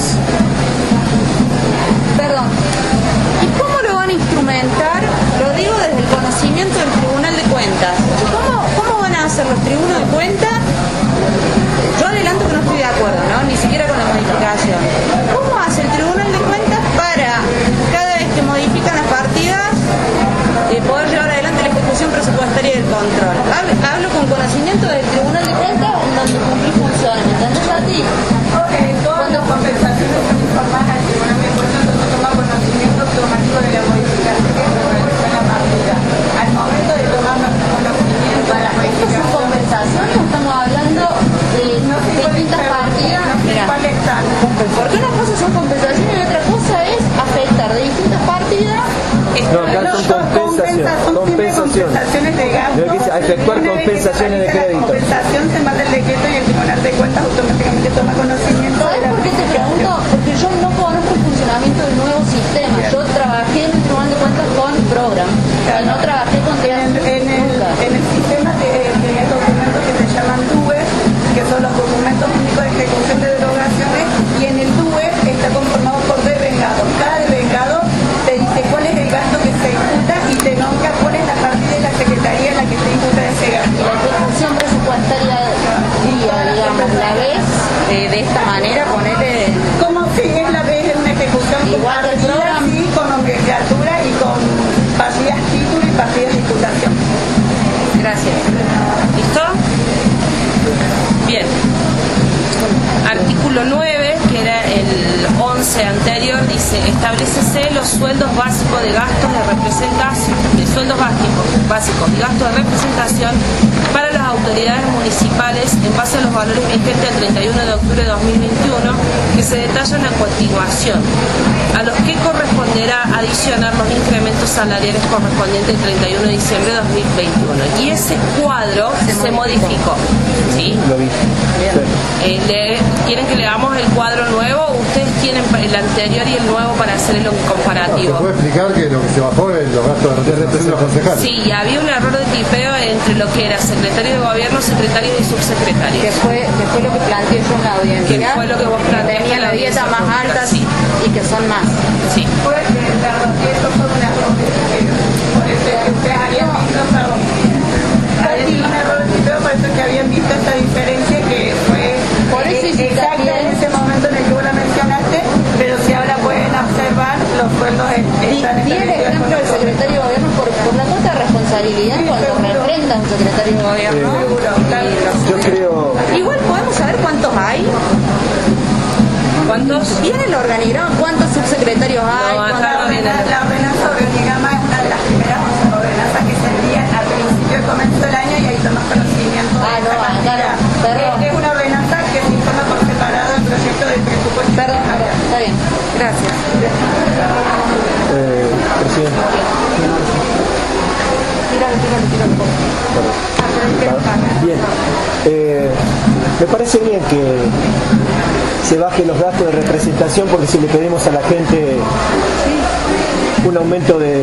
Perdón. ¿Y cómo lo van a instrumentar? Lo digo desde el conocimiento del Tribunal de Cuentas. ¿Cómo, cómo van a hacer los tribunales de cuentas? Yo adelanto que no estoy de acuerdo, ¿no? Ni siquiera con la modificación. ¿Cómo hace el Tribunal de Cuentas para, cada vez que modifican las partidas, eh, poder llevar adelante la ejecución presupuestaria del control? Hablo, hablo con conocimiento del Tribunal de Cuentas en donde cumplí funciones, ¿me entendés a ti? Todas las compensaciones son informadas al Tribunal de Cuentas, entonces toma conocimiento automático de la modificación que se en la partida. Al momento de tomar conocimiento de la ¿Estas son modificación, compensaciones o estamos hablando de distintas partidas? Mira, ¿cuáles están? porque una cosa son compensaciones y otra cosa es afectar de distintas partidas. No, acá son compensaciones. Compensaciones. Compensaciones de gasto. Lo que dice, a efectuar Una vez que compensaciones de se realiza la crédito. compensación se manda el decreto y el Tribunal de Cuentas automáticamente toma conocimiento de ¿Sabes la por qué te pregunto? Porque yo no conozco el funcionamiento del nuevo sistema. Yo trabajé en el Tribunal de Cuentas con Program y no trabajé con En el, en el, en el sistema de, de documentos que se llaman D U E, que son los documentos únicos de ejecución de derogaciones, y en el D U E está conformado por devengado. Cada devengado te dice cuál es el gasto que se ejecuta y te nombra cuál es la partida de la secretaría en la que se ejecuta ese gasto. y la ejecución presupuestaria día, digamos, la ves eh, de esta manera, ponerle Como si es la vez en una ejecución con Igual que el partidas, programa. sí, con nomenclatura y con partidas título y partidas de imputación. gracias. ¿Listo? Bien. Artículo nueve, que era el once anterior, dice: establecese los sueldos básicos de gastos de representación, de sueldos básicos, básicos y gastos de representación para las autoridades municipales en base a los valores vigentes al treinta y uno de octubre de dos mil veintiuno, que se detallan a continuación, a los que corresponderá adicionar los incrementos salariales correspondientes al treinta y uno de diciembre de dos mil veintiuno. Y ese cuadro se modificó. ¿Sí? Lo vi. Eh, le- ¿Quieren que leamos el cuadro nuevo o ustedes tienen el anterior y el nuevo para hacer el No, se comparativo? puede explicar que lo que se bajó es los gastos de representación de los concejales. Sí, había un error de tipeo entre lo que era secretario de gobierno, secretario y subsecretario. Que fue, que fue lo que planteé yo en la audiencia. Que fue lo que vos planteaste Tenía en la la dieta audiencia más pública, alta sí. y que son más. Sí. Fue, eh, perdón, eso fue un error de tipeo. Por eso es que ustedes habían visto, perdón. Había sido un error de tipeo, por eso es que habían visto esta diferencia que fue Por eso eh, hiciste exacta bien. en ese momento en el que vos la mencionaste, pero si ahora pueden observar, los sueldos Di, están di el establecidos ejemplo del con- secretario de gobierno por, por la cuota de responsabilidad cuando reprenda subsecretario de gobierno. Eh, yo creo... Igual podemos saber cuántos hay. ¿Cuántos? ¿Viene el organigrama? ¿Cuántos subsecretarios hay? No, acá no viene. La ordenanza organigrama es una de las primeras ordenanzas que se envían al principio del comienzo del año y ahí tomas conocimiento. Ah, no, acá no. Es una ordenanza que se informa por separado el proyecto del presupuesto. Perdón, está bien. Gracias. Eh, presidente. Tíralo, tíralo, tíralo. Bien. Eh, me parece bien que se bajen los gastos de representación, porque si le pedimos a la gente un aumento de,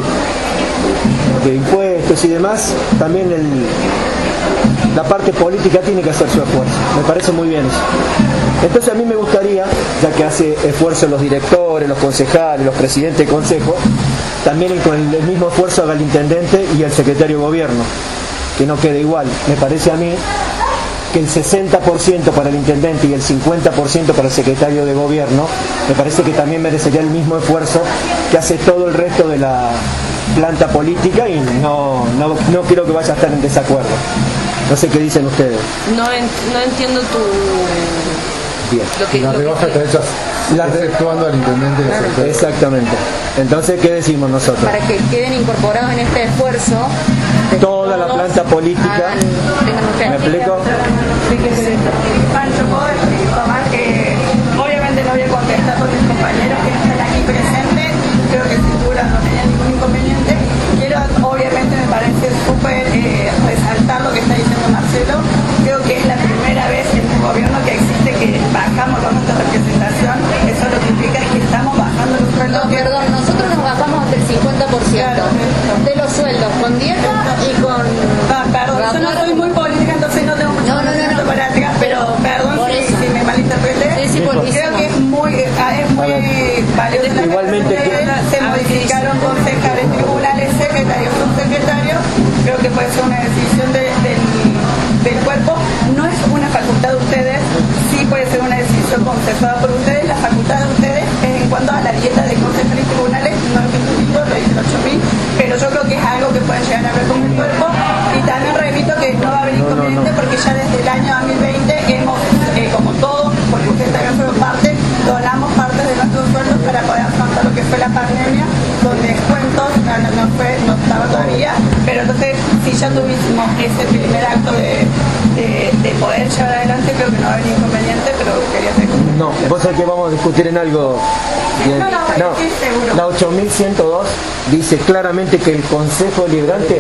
de impuestos y demás, también el, la parte política tiene que hacer su esfuerzo. Me parece muy bien eso. Entonces a mí me gustaría, ya que hace esfuerzo los directores, los concejales, los presidentes de consejo, también el, con el mismo esfuerzo haga el intendente y el secretario de gobierno, que no quede igual. Me parece a mí que el sesenta por ciento para el intendente y el cincuenta por ciento para el secretario de gobierno, me parece que también merecería el mismo esfuerzo que hace todo el resto de la planta política, y no, no, no creo que vaya a estar en desacuerdo. No sé qué dicen ustedes. No, en, no entiendo tu... Bien. Lo que, la lo rebaja que... está hecha la efectuando al intendente. Claro. Exactamente. Entonces, ¿qué decimos nosotros? Para que queden incorporados en este esfuerzo toda la planta política. Hagan, ¿Me explico? Pancho, ¿puedo tomar que obviamente no voy a contestar por mis compañeros que no están aquí presentes? Creo que sin duda no tenía ningún inconveniente. Quiero, obviamente me parece súper eh, resaltar lo que está diciendo Marcelo. Creo que es la primera vez en un gobierno que existe que bajamos los gastos de representación. Eso lo que implica es que estamos bajando los sueldos. No, perdón, nosotros nos bajamos hasta el cincuenta por ciento de los sueldos, con dieta y con... Ah, perdón, yo no soy muy política, entonces no tengo mucho no, no, no, no. para atrás, pero perdón si, si me malinterpreté. Sí, sí, creo que es muy, es muy valioso. Igualmente que... se modificaron concejales, tribunales, secretarios, subsecretarios. Creo que puede ser una decisión de, del, del cuerpo. No es una facultad de ustedes, sí puede ser una decisión consensuada por ustedes. La facultad de ustedes es en cuanto a la dieta de concejales y tribunales, no es discutido, lo dice el ocho mil, pero yo creo que es algo que pueden llegar a ver con el cuerpo. Y también repito que no va a haber inconveniente, porque ya desde el año dos mil veinte hemos, eh, como todos, porque ustedes también fueron parte, donamos parte de nuestros sueldos para poder afrontar lo que fue la pandemia, con descuentos, no, no, no, fue, no estaba todavía, pero entonces si ya tuvimos ese primer acto de, de, de poder llevar adelante, creo que no va a haber inconveniente, pero quería hacer... No, vos sabés que vamos a discutir en algo... Bien. No, no, No, estoy seguro. la ocho mil ciento dos dice claramente que el Consejo Deliberante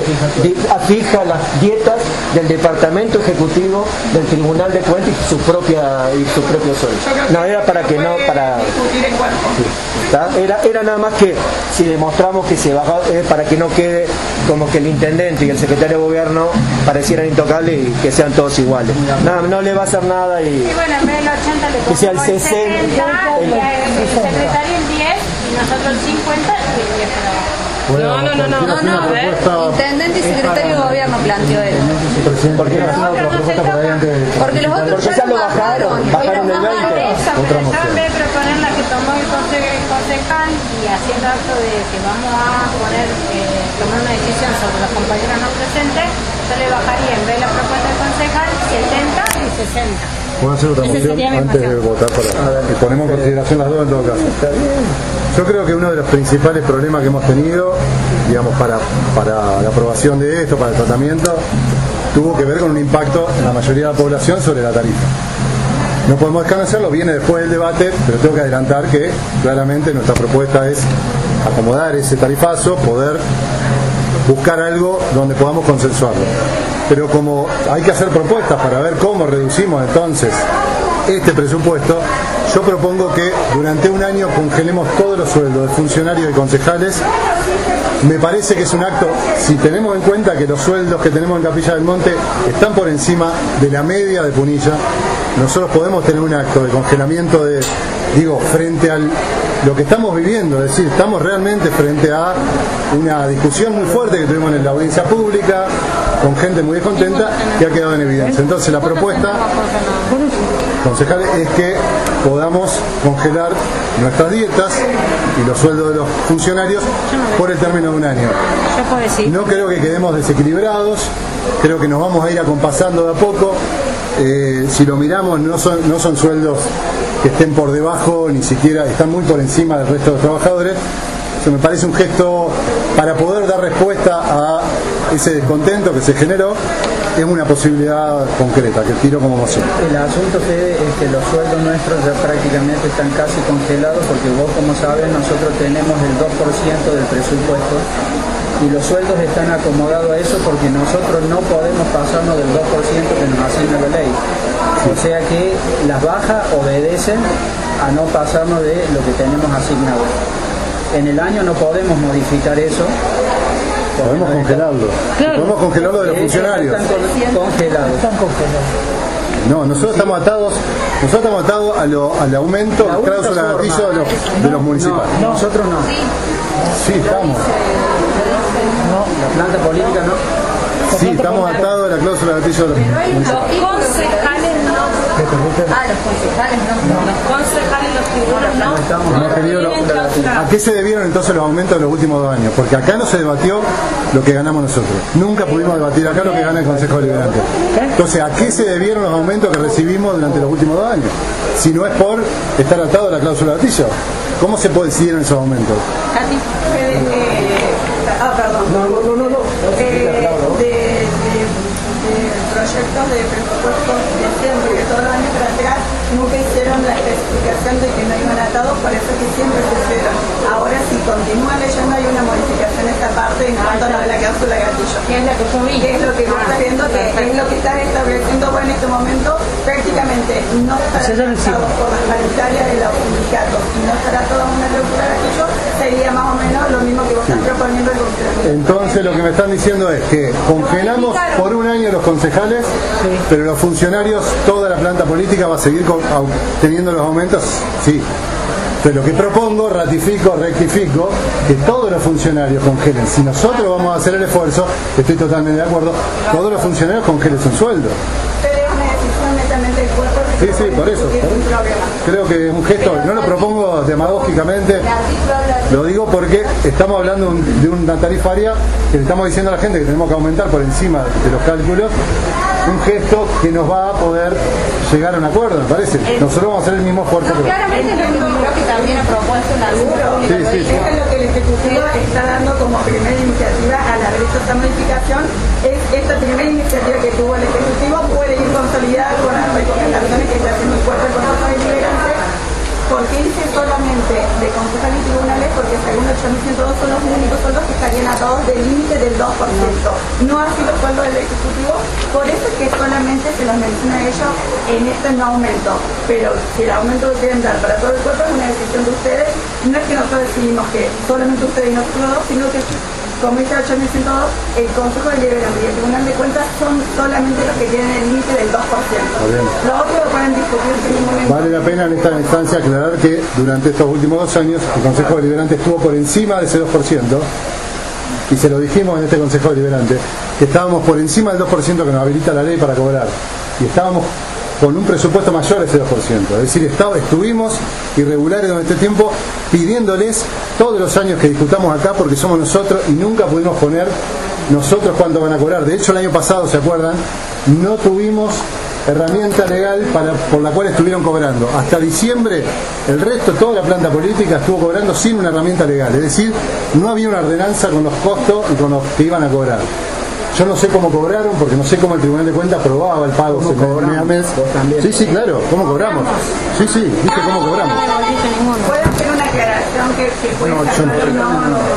fija las dietas del Departamento Ejecutivo del Tribunal de Cuentas y su propia y su propio sueldo. No, era para que no, para... discutir en cuerpo. Sí, era, era nada más que si demostramos que se bajaba, eh, para que no quede como que el intendente y el secretario de gobierno parecieran intocables y que sean todos iguales. No, no le va a hacer nada y... Y bueno, en vez del ochenta le que sea el ponemos el sesenta, setenta, el- y el secretario el diez, y nosotros el cincuenta y el diez para abajo. No, no, no, no, No, no, intendente y secretario de gobierno planteó él. Presidente, ¿por qué no hacen otra propuesta por ahí antes de... Porque los otros Porque ya lo bajaron, bajaron el veinte. Eso, Otra pero yo moción. en vez de proponer la que tomó el conse- el concejal y haciendo acto de que vamos a poner, eh, tomar una decisión sobre los compañeros no presentes, yo le bajaría en vez de la propuesta del concejal setenta y sesenta. Puedo hacer otra Esa moción sería mi antes de moción. votar para y ponemos en consideración las dos en todo caso. Yo creo que uno de los principales problemas que hemos tenido, digamos, para, para la aprobación de esto, para el tratamiento, tuvo que ver con un impacto en la mayoría de la población sobre la tarifa. No podemos desconocerlo, viene después del debate, pero tengo que adelantar que claramente nuestra propuesta es acomodar ese tarifazo, poder buscar algo donde podamos consensuarlo. Pero como hay que hacer propuestas para ver cómo reducimos entonces este presupuesto, yo propongo que durante un año congelemos todos los sueldos de funcionarios y concejales. Me parece que es un acto, si tenemos en cuenta que los sueldos que tenemos en Capilla del Monte están por encima de la media de Punilla, nosotros podemos tener un acto de congelamiento de, digo, frente a lo que estamos viviendo, es decir, estamos realmente frente a una discusión muy fuerte que tuvimos en la audiencia pública, con gente muy descontenta, que ha quedado en evidencia. Entonces la propuesta... concejales es que podamos congelar nuestras dietas y los sueldos de los funcionarios por el término de un año. No creo que quedemos desequilibrados, creo que nos vamos a ir acompasando de a poco. Eh, si lo miramos, no son, no son sueldos que estén por debajo, ni siquiera están muy por encima del resto de los trabajadores. Eso me parece un gesto para poder dar respuesta a ese descontento que se generó. Es una posibilidad concreta que tiro como moción. El asunto, Fede, es que los sueldos nuestros ya prácticamente están casi congelados, porque vos, como sabes, nosotros tenemos el dos por ciento del presupuesto y los sueldos están acomodados a eso porque nosotros no podemos pasarnos del dos por ciento que nos asigna la ley. O sea que las bajas obedecen a no pasarnos de lo que tenemos asignado. En el año no podemos modificar eso. Podemos congelarlo. Claro. Podemos congelarlo de los funcionarios. Están congelados. Están congelados. No, nosotros estamos atados, nosotros estamos atados a lo, al aumento, la cláusula de gatillo de los, de los municipales. No, nosotros no. Sí, estamos. No, la planta política no. Sí, estamos atados a la cláusula de gatillo de los municipales. Los concejales no. Ah, los concejales no. Los concejales, los tribunos no. No, querido, lo- ¿A qué se debieron entonces los aumentos de los últimos dos años? Porque acá no se debatió lo que ganamos nosotros. Nunca pudimos debatir acá lo que gana el Consejo Deliberante. Entonces, ¿a qué se debieron los aumentos que recibimos durante los últimos dos años? Si no es por estar atado a la cláusula de gatillo. ¿Cómo se decidieron esos aumentos? Katy, eh, eh, ah, perdón. No, no, no, no. no. Eh, de, de, de proyectos de presupuestos de siempre, que todos los años para atrás nunca hicieron la especificación de que no iban atados, por eso que siempre se hicieron. Ahora, si continúa leyendo, hay una modificación en esta parte en cuanto a lo de la cláusula gatillo. ¿Qué es lo que yo vi? Que es lo que vos estás viendo, que es lo que estás estableciendo vos en este momento, prácticamente no estará atado por las paritarias de los sindicatos y no estará toda una cláusula gatillo, sería más o menos lo mismo que vos estás proponiendo el gobierno. Entonces lo que me están diciendo es que congelamos por un año los concejales, pero los funcionarios, toda la planta política va a seguir con, au, teniendo los aumentos, sí. Pero lo que propongo, ratifico, rectifico, que todos los funcionarios congelen. Si nosotros vamos a hacer el esfuerzo, estoy totalmente de acuerdo, todos los funcionarios congelen su sueldo. Pero es una decisión netamente del cuerpo. Sí, sí, por eso. Por eso. Creo que es un gesto, no lo propongo demagógicamente, lo digo porque estamos hablando de una tarifaria que le estamos diciendo a la gente que tenemos que aumentar por encima de los cálculos, un gesto que nos va a poder llegar a un acuerdo, me parece. Nosotros vamos a hacer el mismo esfuerzo. No, claramente es lo mismo creo que también ha propuesto una Sí, sí, sí. Es lo que el Ejecutivo está dando como primera iniciativa a la derecha esta modificación. Es esta primera iniciativa que tuvo el Ejecutivo puede ir consolidada con las recomendaciones que está haciendo el cuerpo de Consejo Deliberante. ¿Por qué dice solamente de concejales y tribunales? Porque según ocho mil ciento dos son los únicos sueldos que estarían atados del límite del dos por ciento. No así los sueldos del Ejecutivo, por eso es que solamente se los menciona a ellos en este no aumento. Pero si el aumento que quieren dar para todo el cuerpo es una decisión de ustedes, no es que nosotros decidimos que solamente ustedes y nosotros dos, sino que como dice ocho mil ciento dos, el Consejo Deliberante y el Tribunal de Cuentas son solamente los que tienen el límite del dos por ciento. Los otros lo pueden discutir en ningún momento. Vale la pena en esta instancia aclarar que durante estos últimos dos años el Consejo Deliberante estuvo por encima de ese dos por ciento y se lo dijimos en este Consejo Deliberante, que estábamos por encima del dos por ciento que nos habilita la ley para cobrar y estábamos con un presupuesto mayor a ese dos por ciento. Es decir, estuvimos irregulares durante este tiempo pidiéndoles todos los años que discutamos acá porque somos nosotros y nunca pudimos poner nosotros cuánto van a cobrar. De hecho, el año pasado, ¿se acuerdan? No tuvimos herramienta legal para, por la cual estuvieron cobrando. Hasta diciembre, el resto, toda la planta política estuvo cobrando sin una herramienta legal. Es decir, no había una ordenanza con los costos y con los que iban a cobrar. Yo no sé cómo cobraron, porque no sé cómo el Tribunal de Cuentas aprobaba el pago mes a mes. Sí, sí, claro, ¿cómo cobramos? Sí, sí, dice cómo cobramos. ¿Puedo hacer una aclaración que, que puede No, yo salvar no. o no?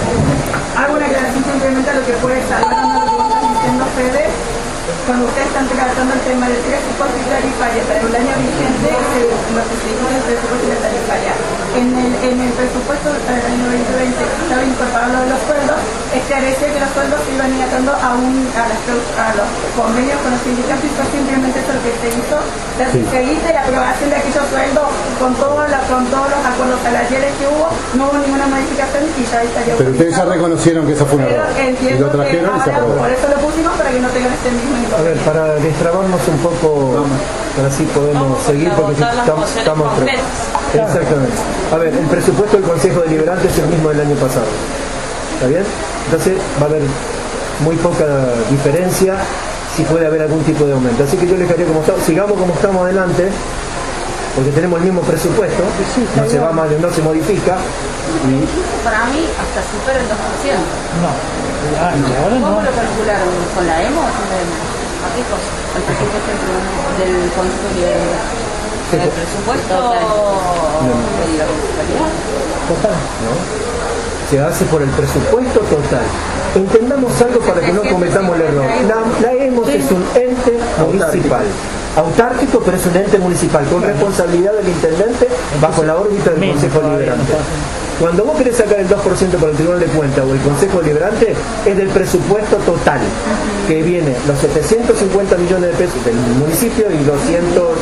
Hago una aclaración simplemente a lo que puede salvar o no lo que vos estás diciendo, Fede. Cuando ustedes están tratando el tema del presupuesto y tarifaria para el año vigente, es lo que se dice el presupuesto y la tarifaria. En el, en el presupuesto para el año veinte veinte estaba incorporado lo de los sueldos, esclarecía que los sueldos se iban a ir atando a, un, a, las, a los convenios con los sindicatos y fue simplemente eso lo que se hizo. La Sí. fiscalista y la aprobación de aquellos sueldos con, todo la, con todos los acuerdos salariales que hubo, no hubo ninguna modificación y ya estaría. Pero ustedes ya reconocieron que eso fue un Pero error. Y entiendo lo trajeron que y se ahora, aprobó. por eso lo pusimos para que no tengan este mismo inconveniente. A ver, para destrabarnos un poco, para así podemos seguir, porque estamos, estamos exactamente. A ver, el presupuesto del Consejo Deliberante es el mismo del año pasado. ¿Está bien? Entonces va a haber muy poca diferencia si puede haber algún tipo de aumento. Así que yo les quería como estamos, sigamos como estamos adelante, porque tenemos el mismo presupuesto, no se va más, no se modifica. Y para mí hasta supera el dos por ciento. No, ah, no, ahora no. ¿Cómo lo calcularon? ¿Con la E M O o sin la E M O? ¿A qué cosa? El presupuesto del Consejo Liberante. ¿El presupuesto de la municipalidad? Total, ¿no? Se hace por el presupuesto total. Entendamos algo para que no cometamos el error. La, la E M O es un ente municipal. Autárquico, pero es un ente municipal con responsabilidad del intendente bajo la órbita del Consejo Deliberante. Cuando vos querés sacar el dos por ciento para el Tribunal de Cuentas o el Consejo Deliberante, es del presupuesto total, que viene los setecientos cincuenta millones de pesos del municipio y doscientos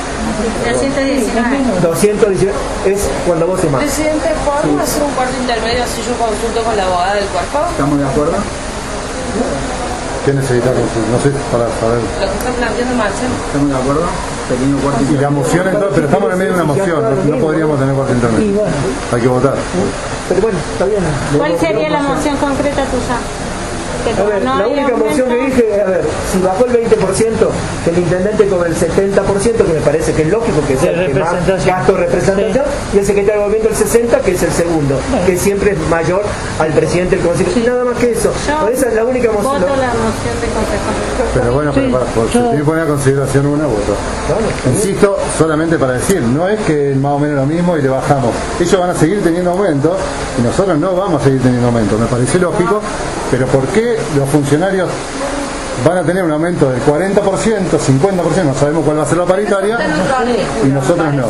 doscientos diecinueve es cuando vos te mandas. Presidente, ¿podemos hacer un cuarto intermedio si yo consulto con la abogada del cuerpo? ¿Estamos de acuerdo? ¿Qué necesitas? No sé, para saber. Lo que está planteando Marcelo. ¿Estamos de acuerdo? Pequeño cuarto Y la moción entonces, pero estamos en medio de una moción, no, no podríamos tener cuarto intermedio. Hay que votar. Pero bueno, está bien. ¿Cuál sería la moción concreta tuya? A ver, no la única aumento. moción que dije, a ver, si bajó el veinte por ciento, que el intendente cobre el setenta por ciento, que me parece que es lógico que sea el que más gasto de representación, sí. Y el secretario de gobierno el sesenta por ciento, que es el segundo, bueno. Que siempre es mayor al presidente del consejo. Y nada más que eso. Por esa es la única moción. Voto la moción de consejo. Pero bueno, sí, pero para, por, si tiene que poner a consideración una, voto. Claro, insisto, solamente para decir, no es que más o menos lo mismo y le bajamos. Ellos van a seguir teniendo aumento y nosotros no vamos a seguir teniendo aumento. Me parece lógico, pero ¿por qué los funcionarios van a tener un aumento del cuarenta por ciento, cincuenta por ciento, no sabemos cuál va a ser la paritaria, y nosotros no?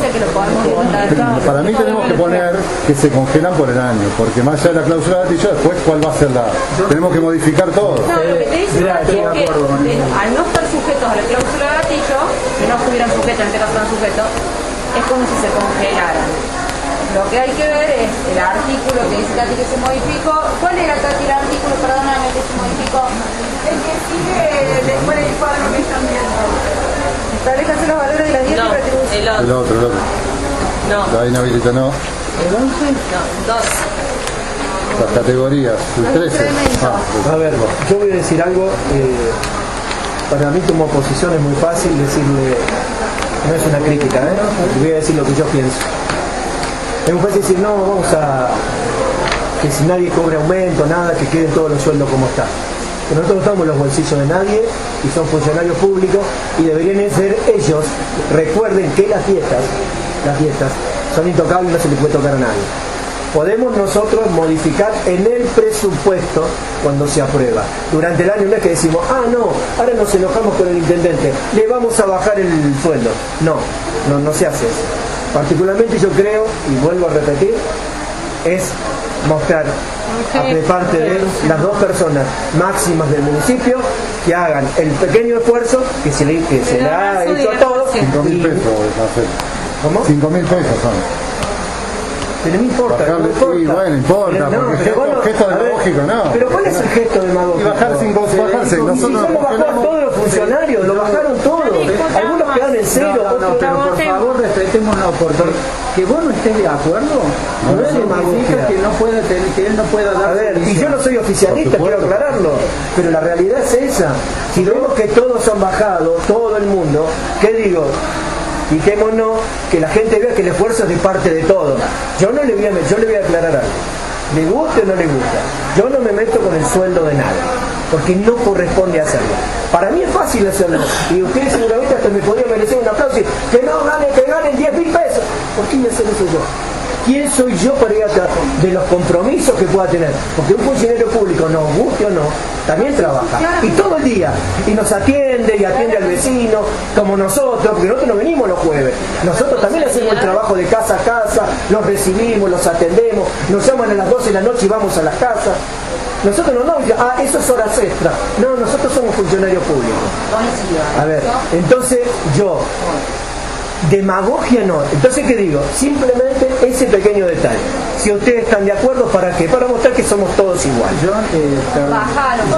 Para mí tenemos que poner que se congelan por el año, porque más allá de la cláusula de gatillo, después cuál va a ser la... Tenemos que modificar todo. No, lo que te dice es que al no estar sujetos a la cláusula de gatillo, si no estuvieran sujetos, en este caso están sujetos, es como si se congelaran. Lo que hay que ver es el artículo que dice Tati que se modificó. ¿Cuál era, Tati, el artículo, perdóname, que se modificó? El que sigue después del cuadro que están viendo. Establece los valores de las diez no, retribuciones. El otro. El otro, el otro. No. La inhabilita, no. ¿El once? No, doce. Las categorías, el trece. Ah, a ver, yo voy a decir algo. Eh, para mí como oposición es muy fácil decirle, no es una crítica, ¿eh? Voy a decir lo que yo pienso. Es muy fácil decir, no, vamos a... que si nadie cobre aumento, nada, que queden todos los sueldos como están. Pero nosotros no estamos en los bolsillos de nadie y son funcionarios públicos y deberían ser ellos. Recuerden que las fiestas, las fiestas son intocables y no se les puede tocar a nadie. Podemos nosotros modificar en el presupuesto cuando se aprueba. Durante el año no es que decimos, ah no, ahora nos enojamos con el intendente, le vamos a bajar el sueldo. No, no, no se hace eso. Particularmente yo creo, y vuelvo a repetir, es mostrar okay. de parte de las dos personas máximas del municipio que hagan el pequeño esfuerzo que se le, que se le ha hecho a todos. cinco mil pesos. ¿Cómo? cinco mil pesos son. Pero no importa, Bajarle, no importa. Sí, bueno, importa, pero, no, porque pero gesto, bueno, gesto ver, demagógico no. Pero ¿cuál es el gesto demagógico? Y bajar sin bajarse. Nosotros si lo bajaron todos los funcionarios, lo bajaron todos. Algunos quedan en cero. No, no, no, pero por favor respetémonos, porque que vos no estés de acuerdo no, no significa que no pueda tener, que él no pueda dar. A ver, y yo no soy oficialista, quiero aclararlo, pero la realidad es esa. Si vemos que todos han bajado, todo el mundo, ¿qué digo? Fijémonos que la gente vea que el esfuerzo es de parte de todos. Yo no le voy a, yo le voy a aclarar algo. ¿Le guste o no le gusta? Yo no me meto con el sueldo de nadie, porque no corresponde hacerlo. Para mí es fácil hacerlo. Y ustedes seguramente hasta me podrían merecer un aplauso y que no gane, que ganen diez mil pesos. ¿Por qué me hacer eso yo? ¿Quién soy yo para ir atrás de los compromisos que pueda tener? Porque un funcionario público, nos guste o no, también trabaja. Y todo el día. Y nos atiende y atiende al vecino, como nosotros, porque nosotros no venimos los jueves. Nosotros también hacemos el trabajo de casa a casa, los recibimos, los atendemos, nos llaman a las doce de la noche y vamos a las casas. Nosotros no, no, ah, eso es horas extra. No, nosotros somos funcionarios públicos. A ver, entonces yo Demagogia no. Entonces, ¿qué digo? Simplemente ese pequeño detalle. Si ustedes están de acuerdo, ¿para qué? Para mostrar que somos todos iguales. Yo, eh, Bajaron.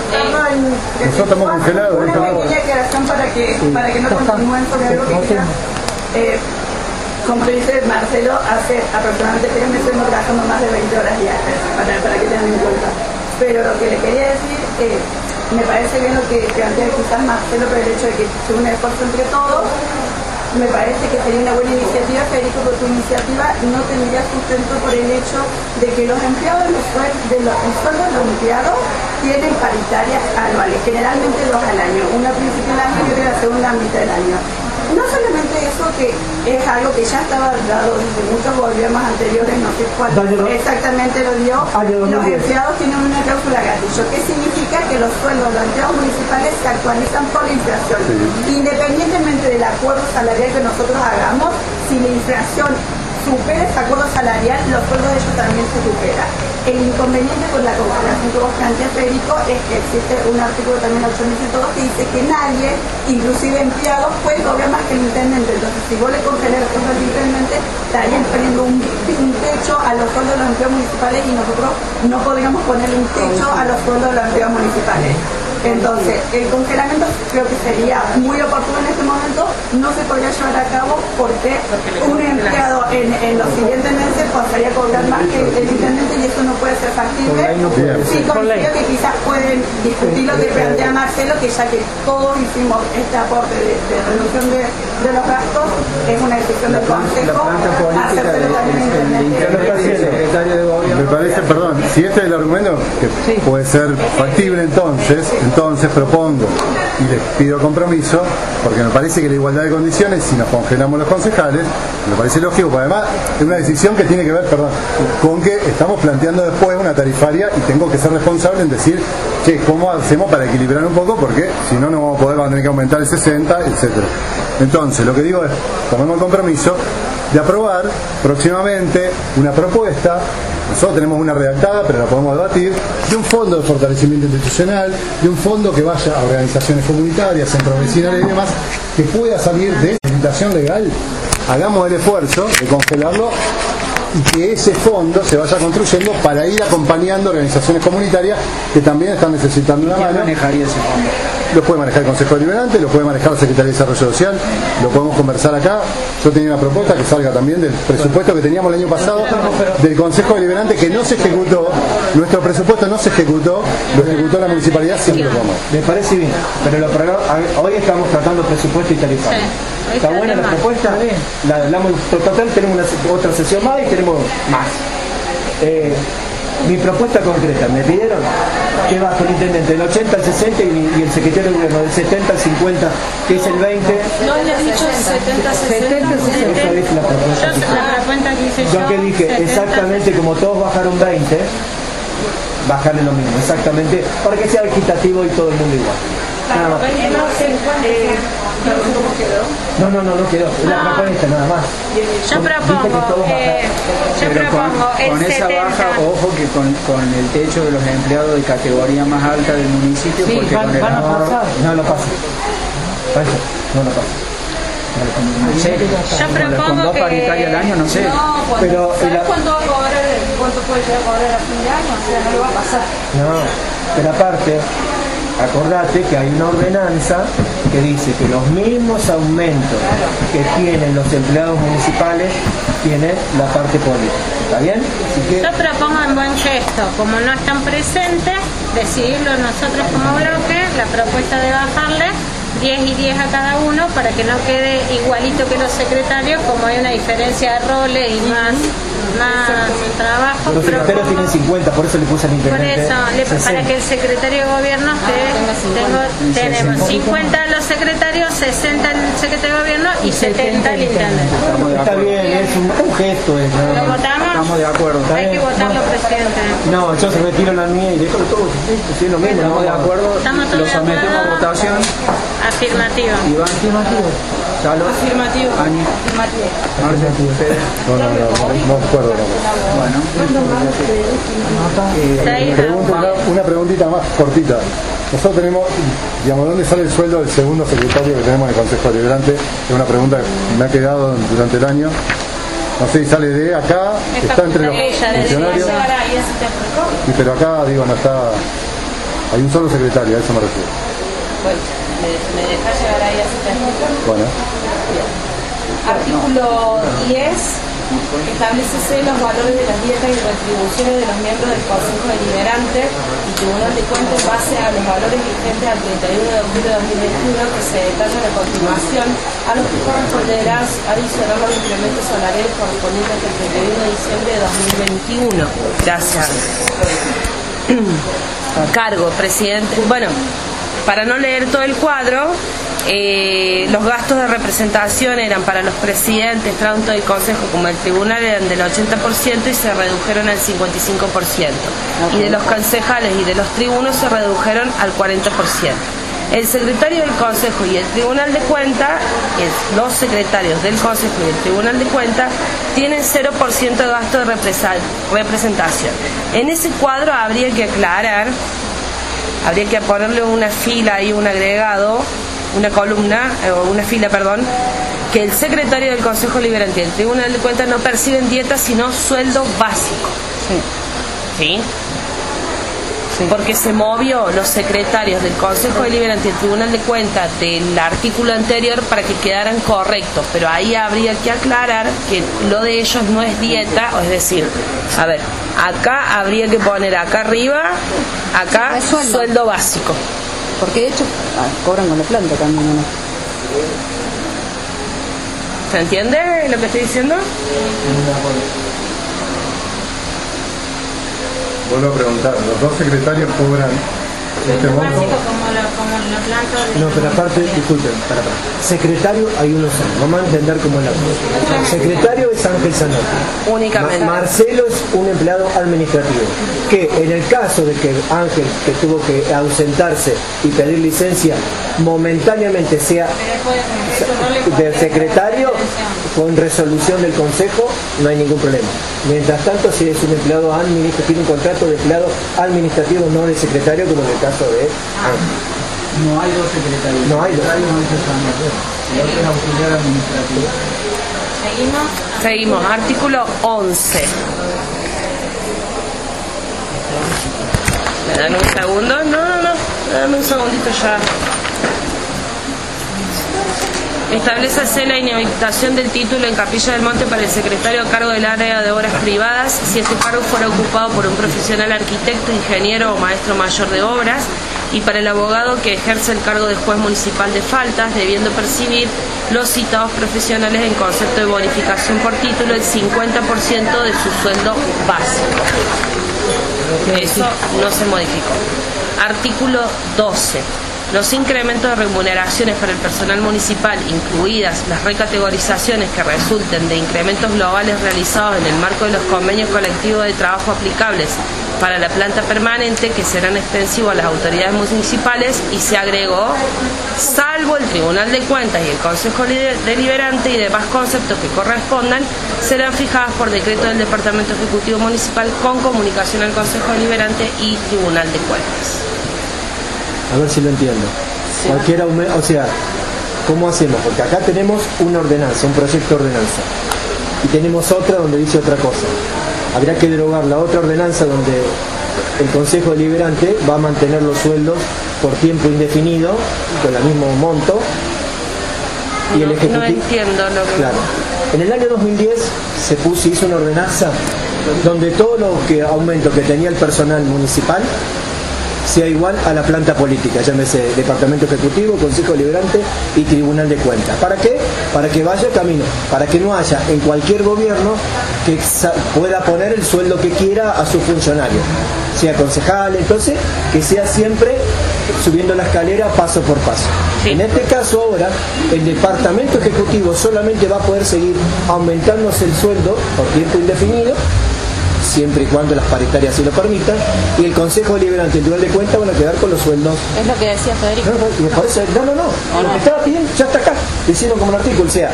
Nosotros estamos congelados. Una pequeña aclaración para que, para que no continúen sobre algo que quizás, eh, como dice Marcelo, hace aproximadamente tres meses hemos trabajando más de veinte horas diarias, para, para que tengan en cuenta. Pero lo que le quería decir, eh, me parece bien lo que plantea quizás Marcelo, por el hecho de que es un esfuerzo entre todos. Me parece que sería una buena iniciativa, Federico, por tu iniciativa no tendría sustento por el hecho de que los empleados, los sueldos de los, el sueldo de los empleados tienen paritarias anuales, generalmente dos al año, una a principio del año y otra a la segunda mitad del año. No solamente eso, que es algo que ya estaba dado desde muchos gobiernos anteriores, no sé cuál exactamente lo dio, los empleados tienen una cláusula gatillo, que significa que los sueldos de los empleados municipales se actualizan por la inflación. Independientemente del acuerdo salarial que nosotros hagamos, si la inflación supera ese acuerdo salarial, los sueldos de ellos también se superan. El inconveniente con la congelación que vos planteas, Federico, es que existe un artículo también ocho mil ciento dos que dice que nadie, inclusive empleados, puede cobrar más que el intendente. Entonces, si vos le congelas el sueldo al intendente, estarían poniendo un, un techo a los sueldos de los empleados municipales y nosotros no podríamos ponerle un techo a los sueldos de los empleados municipales. Entonces, el congelamiento creo que sería muy oportuno en este momento, no se podría llevar a cabo porque un empleado en, en los siguientes meses pasaría a cobrar más que el intendente y eso no puede ser factible. Sí, considero que quizás pueden discutir lo que plantea Marcelo, que ya que todos hicimos este aporte de, de reducción de, de los gastos, es una decisión del Consejo hacérselo también al intendente. Me parece, perdón, si este es el argumento que puede ser factible, entonces entonces propongo y les pido compromiso, porque me parece que la igualdad de condiciones, si nos congelamos los concejales, me parece lógico, porque además es una decisión que tiene que ver, perdón, con que estamos planteando después una tarifaria y tengo que ser responsable en decir, che, ¿cómo hacemos para equilibrar un poco? Porque si no, no vamos a poder, vamos a tener que aumentar el sesenta, etcétera. Entonces, lo que digo es, tomemos el compromiso de aprobar próximamente una propuesta. Nosotros tenemos una redactada, pero la podemos debatir, de un fondo de fortalecimiento institucional, de un fondo que vaya a organizaciones comunitarias, centros vecinales y demás, que pueda salir de esta limitación legal. Hagamos el esfuerzo de congelarlo y que ese fondo se vaya construyendo para ir acompañando organizaciones comunitarias que también están necesitando una mano. ¿Quién manejaría ese fondo? Lo puede manejar el Consejo Deliberante, lo puede manejar la Secretaría de Desarrollo Social, lo podemos conversar acá. Yo tenía una propuesta que salga también del presupuesto que teníamos el año pasado del Consejo Deliberante, que no se ejecutó. Nuestro presupuesto no se ejecutó, lo ejecutó la municipalidad, siempre lo vamos. Me parece bien, pero lo, hoy estamos tratando presupuesto y tarifario. Sí, ¿Está buena la propuesta? La hablamos total, tenemos una, otra sesión más y tenemos más. Eh, mi propuesta concreta, me pidieron que baje el intendente del ochenta al sesenta y, y el secretario de gobierno del setenta al cincuenta, que es el veinte. No le has dicho setenta, sesenta. setenta, sesenta, esa es la propuesta. Yo, la propuesta que hice yo que dije, setenta, exactamente como todos bajaron veinte, bajarle lo mismo, exactamente, para que sea equitativo y todo el mundo igual. Nada más. No, no, no, no quedó. Es la propuesta, nada más. Yo propongo, eh, yo Pero propongo con, el con esa setenta. baja, ojo que con, con el techo de los empleados de categoría más alta del municipio, Sí, porque van- con el van a ahorro- pasar. No lo pasa. Pasa, no lo pasa. no sé, Yo con, propongo con dos que- paritarias al año, no sé. No, cuando, Pero, ¿sabes la- cuánto va a cobrar, cuánto puede llegar a cobrar a fin de año? O sea, no lo va a pasar. No, pero aparte, acordate que hay una ordenanza que dice que los mismos aumentos que tienen los empleados municipales tienen la parte política. ¿Está bien? Así que, Yo propongo en buen gesto, como no están presentes, decidirlo nosotros como bloque, la propuesta de bajarle diez y diez a cada uno para que no quede igualito que los secretarios, como hay una diferencia de roles y más, más trabajo. los secretarios propongo- tienen cincuenta, por eso le puse al Por intendente. eso, le- para sesenta. que el secretario de gobierno esté, tengo, tenemos cincuenta los secretarios, sesenta el secretario de gobierno y setenta el intendente. Estamos de Está acuerdo. bien, es un, un gesto. Es, ¿Lo ¿no? votamos? Estamos de acuerdo. Hay que votarlo, presidente. No, yo se retiro la mía y dejo todo. Sí, es lo mismo. Estamos no, de no. acuerdo, Estamos todos lo de sometemos a acuerdo. votación. Afirmativo. Iván, Carlos. Afirmativo. Ani. Afirmativo. Marce, ustedes. No, no, no, no, no recuerdo. Bueno. Eh, pregunta, una, una preguntita más cortita. Nosotros tenemos, digamos, ¿dónde sale el sueldo del segundo secretario que tenemos en el Consejo Deliberante? Es una pregunta que me ha quedado durante el año. No sé si sale de acá, está entre los funcionarios. Y pero acá, digo, no está. Hay un solo secretario, a eso me refiero. Bueno, ¿me, me dejas llegar ahí a te explico? Bueno. Bien. Artículo diez. Establécese los valores de las dietas y retribuciones de los miembros del Consejo Deliberante y Tribunal de Cuentas en base a los valores vigentes al treinta y uno de octubre de dos mil veintiuno, que se detallan a continuación, a los que corresponderá adicionar los incrementos salariales correspondientes hasta el treinta y uno de diciembre de dos mil veintiuno. Gracias. Cargo, presidente. Bueno, para no leer todo el cuadro, Eh, los gastos de representación eran para los presidentes, tanto del Consejo como del Tribunal, eran del ochenta por ciento y se redujeron al cincuenta y cinco por ciento. Y de los concejales y de los tribunos se redujeron al cuarenta por ciento. El secretario del Consejo y el Tribunal de Cuentas, los secretarios del Consejo y el Tribunal de Cuentas, tienen cero por ciento de gasto de representación. En ese cuadro habría que aclarar, habría que ponerle una fila y un agregado, una columna, o una fila, perdón, que el secretario del Consejo Deliberante y el Tribunal de Cuentas no perciben dietas sino sueldo básico. Sí. ¿Sí? Sí. Porque se movió los secretarios del Consejo Deliberante y el Tribunal de Cuentas del artículo anterior para que quedaran correctos, pero ahí habría que aclarar que lo de ellos no es dieta, o es decir, a ver, acá habría que poner acá arriba, acá sueldo. sueldo básico. Porque de hecho ah, cobran con la planta también, ¿no? ¿Se entiende lo que estoy diciendo? Vuelvo a preguntar, los dos secretarios cobran este monto. Como la, como la planta de... No, pero aparte, disculpen, para, para. Secretario hay uno solo, vamos a entender cómo es la cosa. Secretario es Ángel Zanotti. Únicamente. Ma Marcelo es un empleado administrativo, que en el caso de que Ángel, que tuvo que ausentarse y pedir licencia, momentáneamente sea del secretario, con resolución del Consejo, no hay ningún problema. Mientras tanto, si es un empleado administrativo, tiene un contrato de empleado administrativo, no de secretario, como en el caso de Ángel. No hay dos secretarios. No hay dos. El otro es auxiliar administrativo. ¿Seguimos? Seguimos. Artículo once. ¿Me dan un segundo? No, no, no. Dame un segundito ya. Establece la inhabilitación del título en Capilla del Monte para el secretario a cargo del área de obras privadas si este cargo fuera ocupado por un profesional arquitecto, ingeniero o maestro mayor de obras, y para el abogado que ejerce el cargo de juez municipal de faltas, debiendo percibir los citados profesionales en concepto de bonificación por título el cincuenta por ciento de su sueldo básico. Eso no se modificó. Artículo doce. Los incrementos de remuneraciones para el personal municipal, incluidas las recategorizaciones que resulten de incrementos globales realizados en el marco de los convenios colectivos de trabajo aplicables para la planta permanente, que serán extensivos a las autoridades municipales, y se agregó, salvo el Tribunal de Cuentas y el Consejo Deliberante y demás conceptos que correspondan, serán fijadas por decreto del Departamento Ejecutivo Municipal con comunicación al Consejo Deliberante y Tribunal de Cuentas. A ver si lo entiendo. Sí. Cualquier aumento, o sea, ¿cómo hacemos? Porque acá tenemos una ordenanza, un proyecto de ordenanza, y tenemos otra donde dice otra cosa. Habría que derogar la otra ordenanza donde el Consejo Deliberante va a mantener los sueldos por tiempo indefinido, con el mismo monto, y no, el Ejecutivo... No entiendo lo que... Claro. En el año dos mil diez se puso, hizo una ordenanza donde todo lo que aumento que tenía el personal municipal sea igual a la planta política, llámese Departamento Ejecutivo, Consejo Deliberante y Tribunal de Cuentas. ¿Para qué? Para que vaya camino, para que no haya en cualquier gobierno que pueda poner el sueldo que quiera a sus funcionarios, sea concejal, entonces que sea siempre subiendo la escalera paso por paso. Sí. En este caso ahora, el Departamento Ejecutivo solamente va a poder seguir aumentándose el sueldo por tiempo indefinido siempre y cuando las paritarias se lo permitan, y el Consejo Deliberante y el Tribunal de Cuentas van a quedar con los sueldos. Es lo que decía Federico. No, no, y me parece, no, no, no, ¿O lo no? que estaba pidiendo ya está acá, diciendo como el artículo, o sea,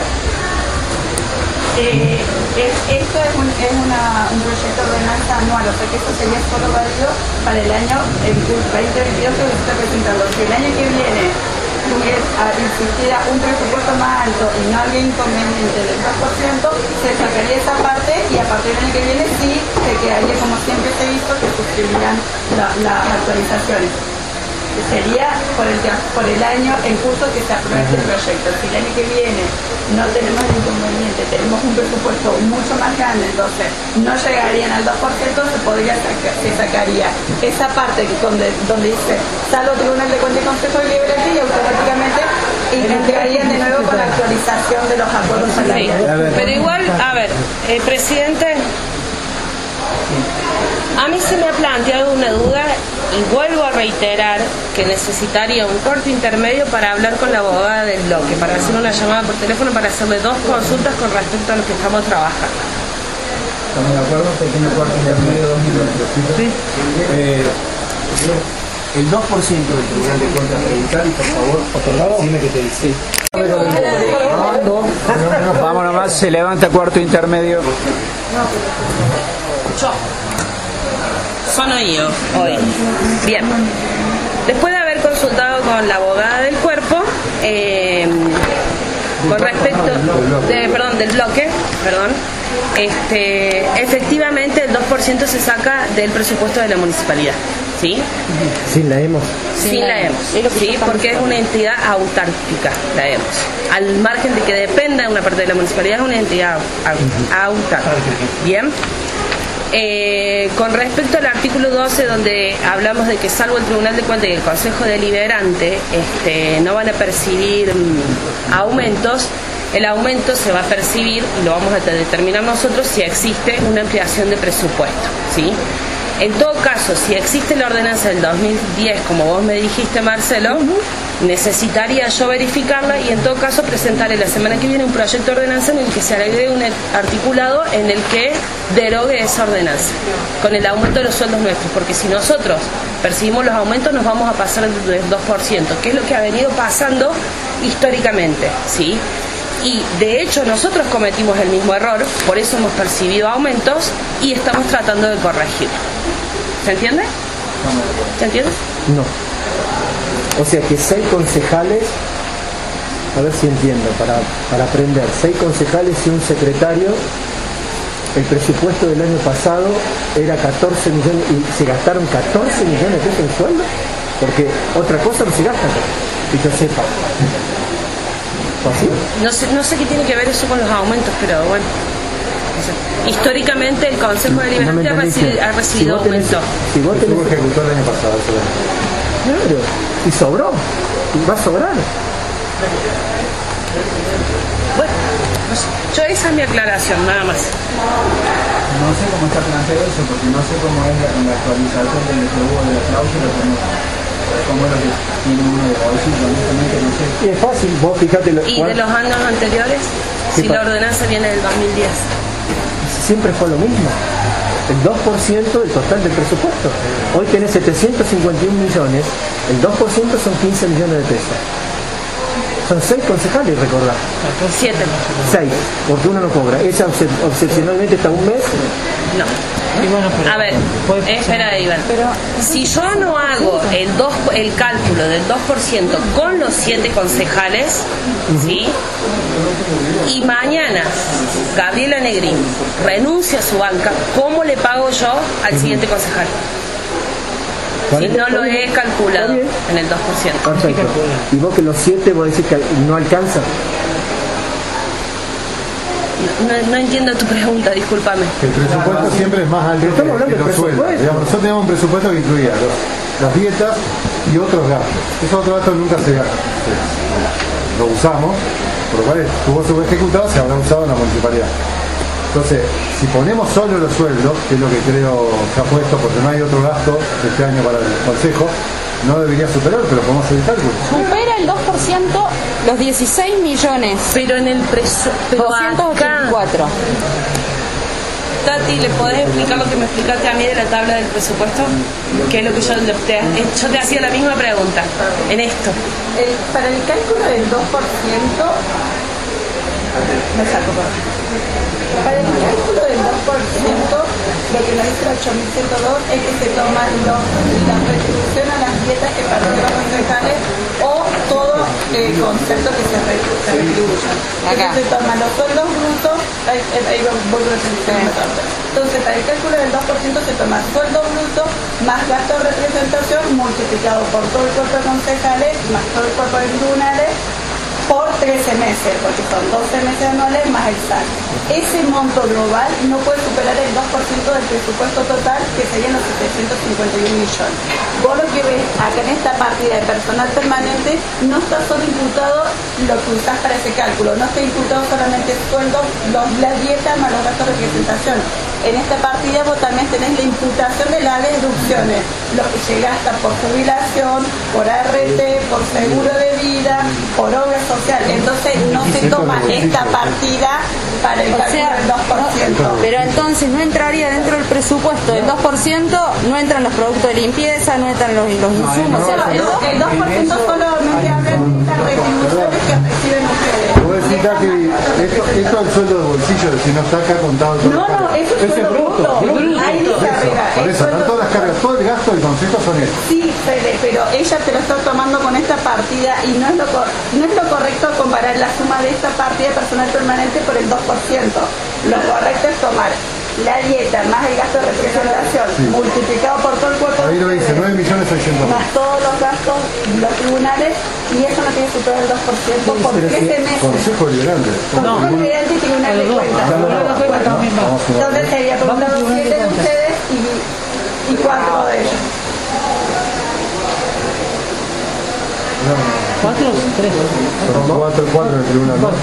Eh, es, esto es, un, es una, un proyecto de ordenanza anual, o sea que esto sería solo válido para el año el veinte veintidós que se está presentando. Si el año que viene existiera un presupuesto más alto y no había inconveniente del dos por ciento, se sacaría esa parte y a partir del año que viene sí se quedaría como siempre se hizo, que suscribirían la, las actualizaciones. Sería por el, por el año en curso que se apruebe este proyecto. Si el año que viene no tenemos el inconveniente, tenemos un presupuesto mucho más grande, entonces no llegarían al dos por ciento, se podría sacar, se sacaría esa parte que donde, donde dice salvo Tribunal de Cuentas y Consejo Deliberante y automáticamente entrarían de nuevo con la actualización de los acuerdos salariales. Pero igual, a ver, eh, presidente, a mí se me ha planteado una duda y vuelvo a reiterar que necesitaría un corte intermedio para hablar con la abogada del bloque, para hacer una llamada por teléfono para hacerle dos consultas con respecto a lo que estamos trabajando. ¿estamos de acuerdo? Pequeño corte intermedio, dos minutos. Sí. Eh, el dos por ciento del Tribunal de Cuentas Federal, y por favor, otorgado, dime que te dice. Vamos nomás, se levanta cuarto intermedio. Son oído hoy. Bien. Después de haber consultado con la abogada del cuerpo, eh, con respecto de, perdón, del bloque, perdón, este, efectivamente el dos por ciento se saca del presupuesto de la municipalidad, ¿sí? Sin la hemos. Sin la hemos, sí, porque es una entidad autárquica, la hemos. Al margen de que dependa de una parte de la municipalidad, es una entidad autárquica. Bien. Eh, con respecto al artículo doce, donde hablamos de que salvo el Tribunal de Cuentas y el Consejo Deliberante este, no van a percibir mm, aumentos, el aumento se va a percibir y lo vamos a determinar nosotros si existe una ampliación de presupuesto, ¿sí? En todo caso, si existe la ordenanza del dos mil diez, como vos me dijiste, Marcelo, necesitaría yo verificarla y en todo caso presentaré la semana que viene un proyecto de ordenanza en el que se agregue un articulado en el que derogue esa ordenanza con el aumento de los sueldos nuestros, porque si nosotros percibimos los aumentos nos vamos a pasar del dos por ciento, que es lo que ha venido pasando históricamente, ¿sí? Y de hecho nosotros cometimos el mismo error, por eso hemos percibido aumentos y estamos tratando de corregirlo. ¿Se entiende? ¿Se entiende? No. O sea que seis concejales, a ver si entiendo, para, para aprender, seis concejales y un secretario, el presupuesto del año pasado era catorce millones y se gastaron catorce millones de pesos en sueldo, porque otra cosa no se gasta, que yo sepa. ¿Así? No sé, no sé qué tiene que ver eso con los aumentos, pero bueno. Históricamente el Consejo Deliberante no ha recibido, ha recibido si tenés, aumento. Si vos tenés, Estuvo ejecutado el año pasado, eso. claro, y sobró, y va a sobrar. Bueno, no sé. Yo esa es mi aclaración, nada más. No sé cómo está planteado eso, porque no sé cómo es la, la actualización del juego de la cláusula, cómo, cómo es lo que tiene uno de bolsillo, honestamente no sé. Y es fácil, vos fíjate lo ¿Y de los años anteriores? Si la ordenanza viene del dos mil diez. Siempre fue lo mismo. El dos por ciento del total del presupuesto. Hoy tenés setecientos cincuenta y un millones, el dos por ciento son quince millones de pesos. Son seis concejales, recordá. Siete. Seis, porque uno no cobra. Ella obsesionalmente está un mes. No. A ver, espera, Iván. Si yo no hago el, dos, el cálculo del dos por ciento con los siete concejales, ¿sí? Y mañana Gabriela Negrín renuncia a su banca, ¿cómo le pago yo al siguiente concejal? Si no lo he calculado en el dos por ciento. Perfecto. ¿Y vos que los siete vos decís que no alcanza? No, no entiendo tu pregunta, discúlpame. El presupuesto siempre es más alto que, que los sueldos. Digamos, nosotros teníamos un presupuesto que incluía los, las dietas y otros gastos. Esos otros gastos nunca se gastan. Lo usamos, por lo cual tuvo su ejecutado, se habrá usado en la municipalidad. Entonces, si ponemos solo los sueldos, que es lo que creo se ha puesto, porque no hay otro gasto este año para el Consejo, no debería superar, pero podemos hacer el cálculo. Supera el dos por ciento los dieciséis millones. Pero en el presupuesto. doscientos ochenta y cuatro. Tati, ¿le podés explicar lo que me explicaste a mí de la tabla del presupuesto? Que es lo que yo te, yo te hacía la misma pregunta en esto. El, para el cálculo del dos por ciento, me saco por Para el cálculo del dos por ciento, lo que nos dice el ocho mil ciento dos es que se toman los, la retribución a las dietas que pagaron los concejales o todo el concepto que se retribuya. Entonces se toman los sueldos brutos, ahí, ahí voy a entonces para el cálculo del dos por ciento se toma sueldo bruto más gasto de representación multiplicado por todo el cuerpo de concejales más todo el cuerpo de tribunales por trece meses, porque son doce meses anuales más el S A C. Ese monto global no puede superar el dos por ciento del presupuesto total, que serían los setecientos cincuenta y un millones. Vos lo que ves acá en esta partida de personal permanente, no está solo imputado lo que usás para ese cálculo, no está imputado solamente sueldo, los, la dieta más los gastos de representación. En esta partida vos también tenés la imputación de las deducciones, lo que se gasta por jubilación, por A R T, por seguro de vida, por obra social. Entonces no se toma esta partida para el cálculo del dos por ciento. No, pero entonces no entraría dentro del presupuesto del dos por ciento, no entran los productos de limpieza, no entran los, los insumos. No, no, el, el dos por ciento solamente habla de las retribuciones que reciben ustedes. ¿Puedo decir que esto, esto es el sueldo de bolsillo, si no está acá contado todo? No, no, eso es sueldo bruto. Ahí dice arriba. Por eso, están todas las cargas, todo el gasto del consejo son estos. Sí, Fede, pero ella te lo está tomando con esta partida y no es lo no es lo correcto comparar la suma de esta partida de personal permanente por el dos por ciento. Lo correcto es tomar la dieta más el gasto de representación sí. multiplicado por todo el cuerpo. Ahí lo dice, nueve millones seiscientos mil. Más todos los gastos, los tribunales, y eso no tiene que superar el dos por ciento sí, por trece meses. Consejo Liberante. Consejo no. Liberante y tribunal de cuentas. Entonces sería por un lado siete de ustedes y, y cuatro de ellos. No. ¿Cuatro o tres? Son cuatro, cuatro del tribunal, ¿no?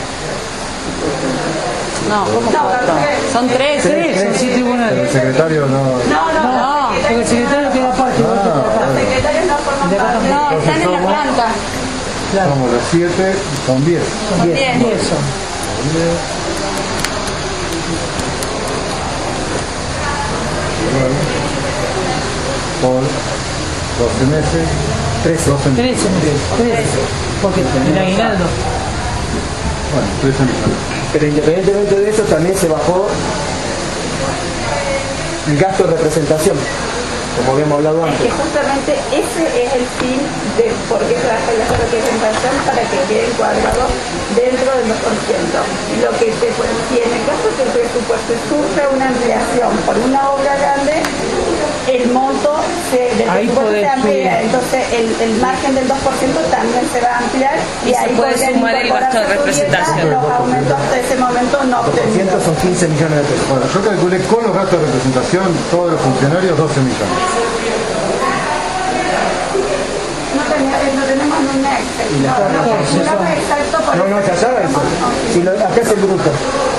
No, ¿cómo no, cuatro? Son tres. Tres, son siete tribunales. El secretario no... No, no, no, porque el secretario queda aparte. Los secretarios no forman parte. No, están en la planta. Claro. Somos los siete, son diez. Son diez. diez son. Por doce meses. trece. trece meses. trece. Porque el aguinaldo. Bueno, trece meses. Pero independientemente de eso también se bajó el gasto de representación, como habíamos hablado antes. Es que justamente ese es el fin de por qué se baja el gasto de representación, para que quede encuadrado dentro del dos por ciento. Lo que se puede, si en el caso que el presupuesto surge una ampliación por una obra grande, el monto se, del ahí presupuesto se amplía, subir. Entonces el, el margen del dos por ciento también se va a ampliar y, y ahí se puede sumar el gasto de representación. Los aumentos hasta ese momento no obtenidos. Son quince millones de pesos. Bueno, yo calculé con los gastos de representación, todos los funcionarios, doce millones. No, tenía, no tenemos ni un Excel. No, no, no, no, exacto por no, no, ya sabes. Si lo, acá es el bruto.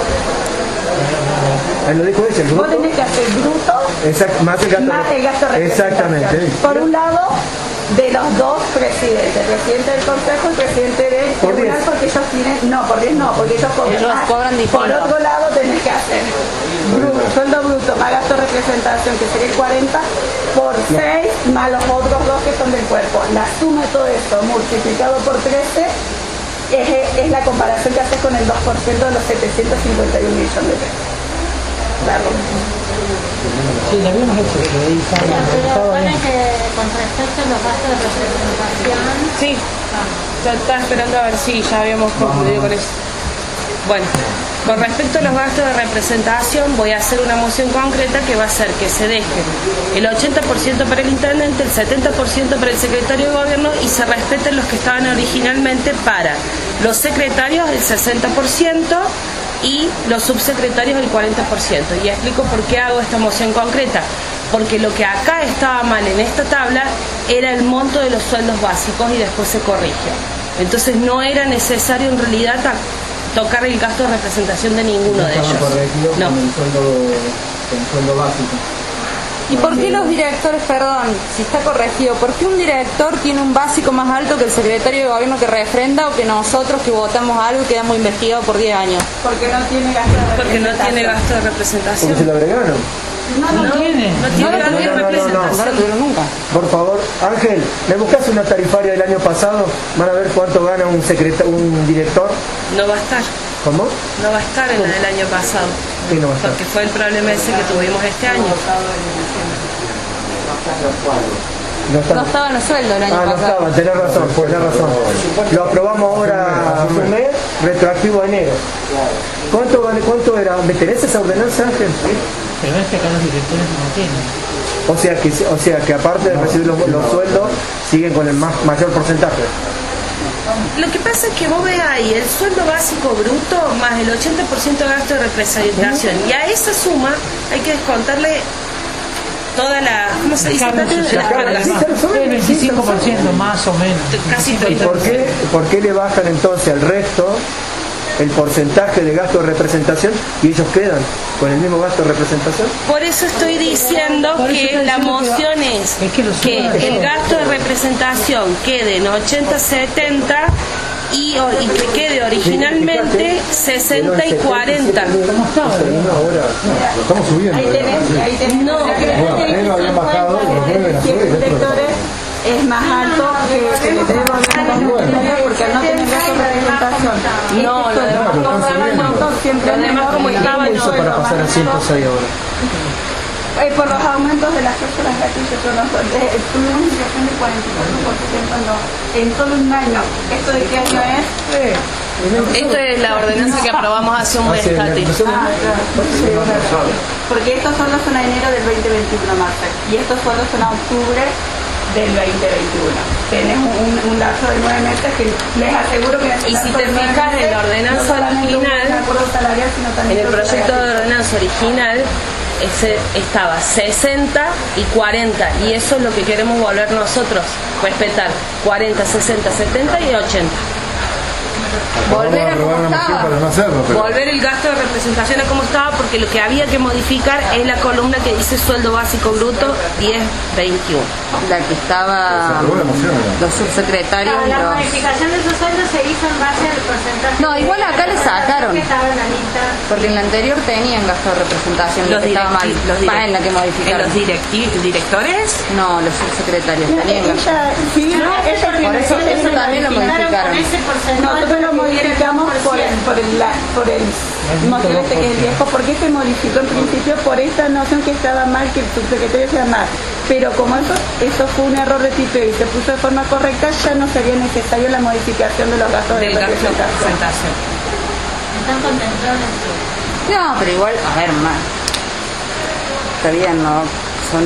Ahí lo dijo ella, el bruto. Vos tenés que hacer bruto Exacto, más el gasto, más el gasto de exactamente. Por un lado, de los dos presidentes, el presidente del consejo y el presidente del tribunal, porque ellos tienen, no, por diez no, porque ellos cobran, ellos cobran distinto. Por otro lado tenés que hacer bruto, sueldo bruto más gasto de representación, que sería el cuarenta, por seis, más los otros dos que son del cuerpo. La suma de todo esto multiplicado por trece es, es la comparación que haces con el dos por ciento de los setecientos cincuenta y un millones de pesos. Claro. Sí, lo habíamos hecho. Pero pone que con respecto a los gastos de representación. Sí, ya estaba esperando a ver si ya habíamos concluido con eso. Bueno, con respecto a los gastos de representación, voy a hacer una moción concreta que va a ser que se deje el ochenta por ciento para el intendente, el setenta por ciento para el secretario de gobierno y se respeten los que estaban originalmente para los secretarios el sesenta por ciento y los subsecretarios el cuarenta por ciento. Y explico por qué hago esta moción concreta. Porque lo que acá estaba mal en esta tabla era el monto de los sueldos básicos y después se corrigió. Entonces no era necesario en realidad tocar el gasto de representación de ninguno de ellos. No. Con el sueldo, con el sueldo básico. ¿Y por qué los directores, perdón, si está corregido, por qué un director tiene un básico más alto que el secretario de gobierno que refrenda o que nosotros que votamos algo y quedamos investigados por diez años? Porque no tiene gasto de representación. Porque no tiene gasto de representación. ¿Porque se lo agregaron? No, no, no tiene. No tiene gasto de representación. No lo tuvieron nunca. Por favor, Ángel, ¿me buscas una tarifaria del año pasado? Van a ver cuánto gana un secreta un director. No va a estar. ¿Cómo? No va a estar en la del año pasado. Sí, no va a estar. Porque fue el problema ese que tuvimos este año. No estaba, no estaba en el sueldo el año ah, pasado. No estaba, tenés razón, tenés razón. Lo aprobamos ahora un mes, retroactivo a enero. ¿Cuánto, cuánto era? ¿Me tenés esa ordenanza, Ángel? Pero es que acá los directores no tienen. O sea que, o sea que aparte de recibir los, los sueldos, siguen con el más, mayor porcentaje. Lo que pasa es que vos ves ahí el sueldo básico bruto más el ochenta por ciento de gasto de representación. Y a esa suma hay que descontarle toda la, ¿cómo se dice? Carga social, Las cargas. el veinticinco por ciento más o menos. Casi ¿Y por qué, por qué le bajan entonces al resto el porcentaje de gasto de representación y ellos quedan con el mismo gasto de representación? Por eso estoy diciendo Por eso que estoy la diciendo que moción va- es es que lo que suban el todo. gasto de representación quede en ochenta setenta y, o- y que quede originalmente sesenta y cuarenta. ¿Cómo estaba? Ahora lo estamos subiendo. Ahí tenés, ahí tenés. No. Bueno, primero habían bajado, los vuelven a subir. Siete directores es más alto que el secretario de gobierno porque al no tener gasto de representación. No, lo demás no, siempre lo demás como estaba ¿Cómo no. hizo para pasar a ciento seis ahora? Eh, por los aumentos de las personas gatillos, eh, tuvimos una inflación del cuarenta y cuatro por ciento en solo un año. ¿Esto de qué año es? Esto es la ordenanza que aprobamos hace un mes, Katy. Ah, claro. Porque estos sueldos son a enero del veinte veintiuno, Marta, y estos sueldos son a octubre del veinte veintiuno. Tenés un, un lapso de nueve meses que les aseguro que... Y si te fijas en la ordenanza original, en el proyecto de ordenanza original, ese estaba sesenta y cuarenta, y eso es lo que queremos volver nosotros, respetar cuarenta, sesenta, setenta y ochenta. Volver a como estaba. Para no hacerlo, pero... Volver el gasto de representación a como estaba, porque lo que había que modificar es la columna que dice sueldo básico bruto diez veintiuno. La que estaba los subsecretarios. No, la los... modificación de esos sueldos se hizo en base al porcentaje. No, igual acá le sacaron. Que estaba en la lista. Porque en la anterior tenían gasto de representación, Los lo que estaba mal. directi- los Más direct- en la que modificaron. ¿En los directi- directores? No, los subsecretarios tenían gasto. Ella, sí, No, ella pero tiene por eso- ella eso tiene también lo modificado modificaron. Con ese porcentaje. Nosotros lo modificamos por el, por el, la- por el motivo este que es el viejo, porque se modificó en principio por esta noción que estaba mal, que el subsecretario sea mal. Pero como eso, eso fue un error de tipeo y se puso de forma correcta, ya no sería necesario la modificación de los gastos de Del gasto de representación. representación. Están contemplados en su... No, pero igual, a ver, más. Está bien, no son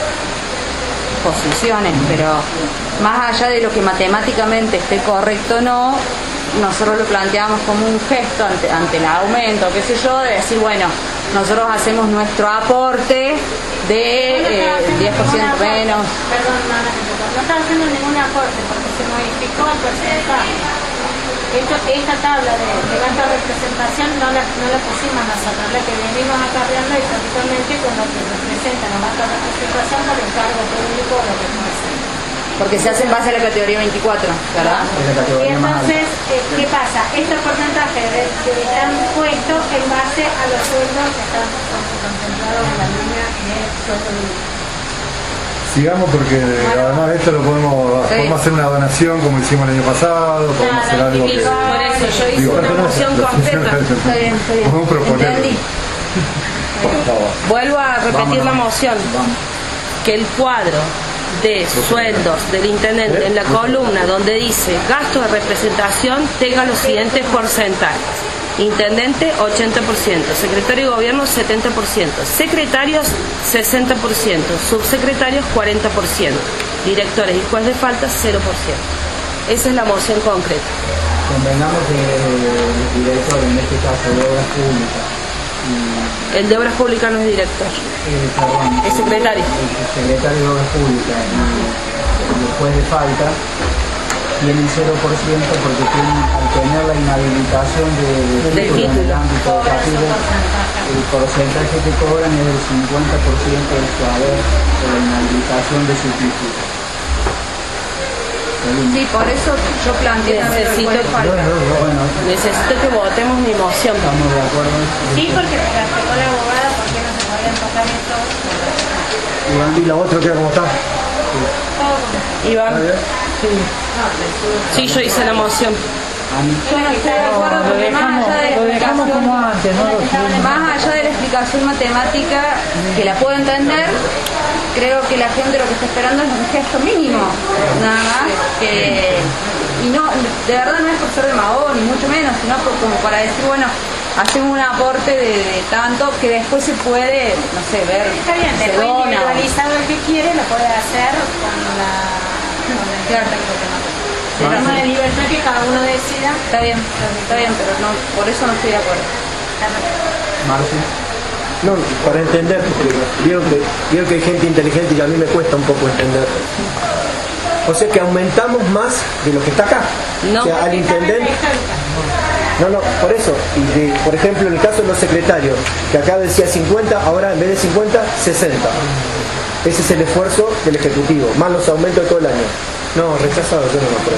posiciones, pero más allá de lo que matemáticamente esté correcto o no, nosotros lo planteamos como un gesto ante, ante el aumento, qué sé yo, de decir, bueno, nosotros hacemos nuestro aporte de eh, diez por ciento menos. Perdón, no, no, no está haciendo ningún aporte porque se modificó el porcentaje. Esto, esta tabla de, de gasto de representación no la, no la pusimos nosotros, la que venimos acarreando históricamente con lo que representan los gastos de representación por el cargo público o lo que fuese. Porque se hace en base a la categoría veinticuatro, ¿verdad? Y entonces, eh, ¿qué pasa? Estos porcentajes de- de- están puestos en base a los sueldos que están contemplados en la línea de sueldo mínimo. Sigamos porque además de esto lo podemos, Sí. podemos hacer una donación como hicimos el año pasado, podemos hacer algo que... Por eso yo hice Digo, una no, moción lo completa. Está bien, está bien. Podemos proponer. Entendí. Por favor. Vuelvo a repetir Vámonos. la moción. Que el cuadro de sueldos del intendente en la columna donde dice gasto de representación tenga los siguientes porcentajes. Intendente ochenta por ciento, secretario de gobierno setenta por ciento, secretarios sesenta por ciento, subsecretarios cuarenta por ciento, directores y juez de falta cero por ciento. Esa es la moción concreta. Convengamos que el director, en este caso de Obras Públicas, y, El de Obras Públicas no es director, eh, perdón, es secretario. el secretario de Obras Públicas y el juez de falta tienen cero por ciento porque tienen, al tener la inhabilitación de, de Del título en el título. ámbito educativo, el porcentaje que cobran es del cincuenta por ciento del sueldo de la inhabilitación de su título. Sí, por eso yo planteé necesito, bueno, bueno, necesito que votemos mi moción. Estamos de acuerdo. Sí, porque me la explicó la abogada porque no se podían tocar esto. ¿Y la otra queda como está? Iván. Sí, yo hice la moción. Yo no estoy de acuerdo porque más allá de la explicación, más allá de la explicación matemática, que la puedo entender, creo que la gente lo que está esperando es un gesto mínimo, nada más, que, y no, de verdad no es por ser demagogo, ni mucho menos, sino por, como para decir, bueno, hacemos un aporte de, de tanto que después se puede, no sé, ver, Está bien, se después dona. individualizado el que quiere lo puede hacer con la, con el Claro. de forma de libertad que cada uno decida. Está bien, está bien, pero no, por eso no estoy de acuerdo. Marce. No, para entender, porque veo que, veo que hay gente inteligente y a mí me cuesta un poco entender. O sea que aumentamos más de lo que está acá. No, o sea, al intendente. No, no, por eso. Y de, por ejemplo, en el caso de los secretarios, que acá decía cincuenta, ahora en vez de cincuenta, sesenta. Ese es el esfuerzo del Ejecutivo, más los aumentos de todo el año. No, rechazado, yo no lo apruebo.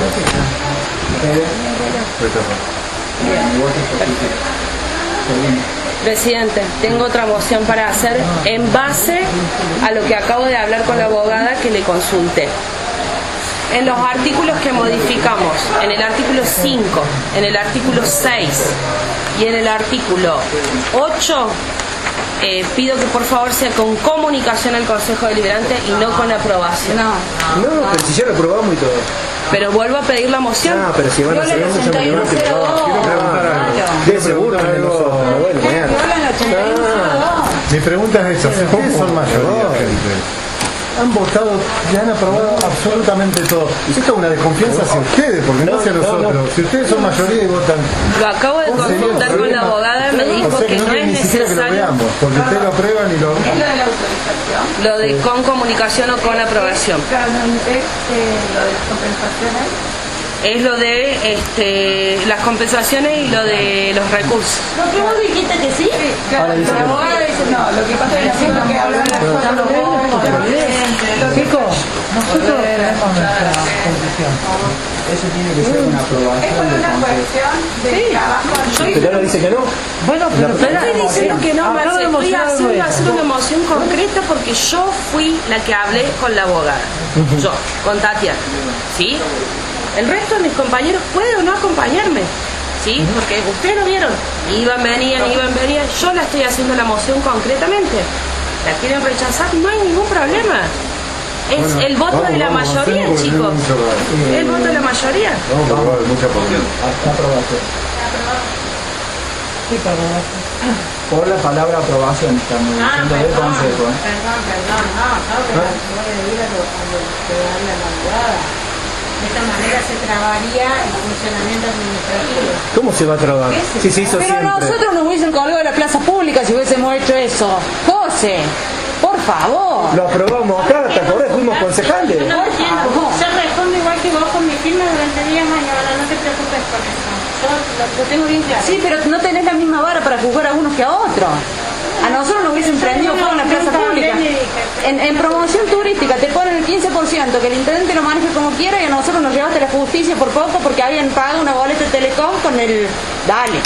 Presidente, tengo otra moción para hacer en base a lo que acabo de hablar con la abogada que le consulté. En los artículos que modificamos, en el artículo cinco, en el artículo seis y en el artículo ocho, eh, pido que por favor sea con comunicación al Consejo Deliberante y no con aprobación. No, No, pero si ya lo aprobamos y todo. Pero vuelvo a pedir la moción. Ah, pero si van a hacer eso, ya me levanto y trabajo. Quiero preguntar algo. De seguro que no son, pero bueno, mañana. Mi pregunta es esa, si ustedes son mayoría, gente, han votado y han aprobado absolutamente todo. Esto es una desconfianza hacia ustedes, porque no hacia nosotros. Si ustedes son mayoría y votan... Lo acabo de consultar con la abogada, me dijo o sea, que no no es ni siquiera que lo necesario veamos, porque ustedes lo aprueban y lo... Es lo de la autorización. lo de con comunicación o con aprobación. Claro, no, es eh, lo de las compensaciones. Es lo de este, las compensaciones y lo de los recursos. ¿Lo que vos dijiste que sí? Claro, la abogada dice no, lo que pasa es que lo que hablan las cosas no Chicos, nosotros tenemos nuestra posición. Eso tiene que ser una es aprobación por del una Consejo. cuestión de trabajo. Pero ahora dice que no. Bueno, pero Estoy diciendo que no, Ah, Marce, no hemos estoy llegado haciendo a eso. hacer una moción concreta porque yo fui la que hablé con la abogada. Yo, con Tatiana. ¿Sí? El resto de mis compañeros puede o no acompañarme. ¿Sí? Porque ustedes lo vieron. Iban, venían, iban, venían. Yo la estoy haciendo la moción concretamente. ¿La quieren rechazar? No hay ningún problema. Es Bueno, el voto vamos, de la vamos, mayoría, hacemos porque chicos. tenemos mucho trabajo. El voto de la mayoría. Vamos a aprobar mucha porción. Hasta aprobación. Sí, para aprobación. Por la palabra aprobación estamos Ah, diciendo del perdón, Consejo. ¿eh? perdón, perdón, no, no, pero no voy a ir a lo a lo que darle a la abogada. De esta manera se trabaría el funcionamiento administrativo. ¿Cómo se va a trabar? Si se hizo Pero siempre. nosotros nos hubiesen colgado de la plaza pública si hubiésemos hecho eso. José, por favor. Lo aprobamos acá, ¿te acordás? Fuimos concejales. Yo no entiendo. Yo respondo igual que vos con mi firma durante diez años, ahora no te preocupes por eso. Yo lo, lo tengo bien claro. Sí, pero no tenés la misma vara para juzgar a unos que a otros. A nosotros nos hubiesen prendido fuego en la plaza pública. En, en promoción turística te ponen el quince por ciento, que el intendente lo maneje como quiera, y a nosotros nos llevaste a la justicia por poco porque habían pagado una boleta de Telecom con el... Dale.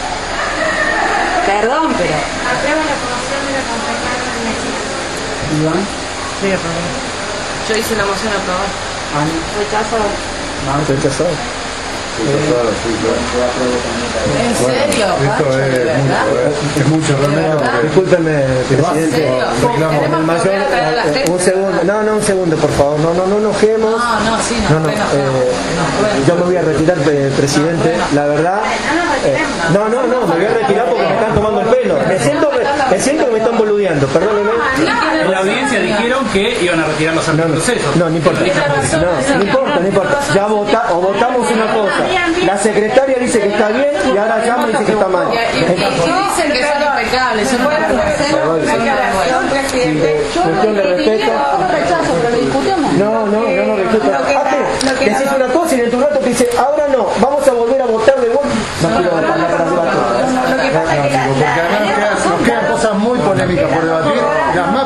Perdón, pero... Aprueba la promoción de la concejal Messi. Iván. Sí, aprobado. Yo hice la moción aprobada. Ani. Rechazo. Marce. Rechazado. Rechazado, sí, claro. Yo apruebo también. ¿En serio? Esto Pacho, es de verdad? mucho, ¿eh? Es mucho realmente. Discúlpeme, presidente. Reclamo. El mayor, volver a traer a la eh, gente. un segundo, no, no, un segundo, por favor. No, no, no enojemos. No, no, sí, no, No, no, bueno, eh, bueno. yo me voy a retirar, eh, presidente. La verdad. eh, no, no, no, me voy a retirar porque me están tomando el pelo. Me siento, me siento que me están boludeando, perdóneme. En la audiencia dijeron que iban a retirar los artículos esos. No, no importa. No, no importa, no importa. Ya vota, o votamos una cosa. La secretaria dice que está bien y ahora llama y dice que está mal. Y, y, y dicen que son impecables, son Yo Cuestión de respeto. no rechazo, pero lo discutimos. No, no, no, no respeto. Hace, decís una cosa y en tu rato te dice, ahora no, vamos a volver a votar de vuelta. No quiero hablar para el rato. Porque además nos queda, nos queda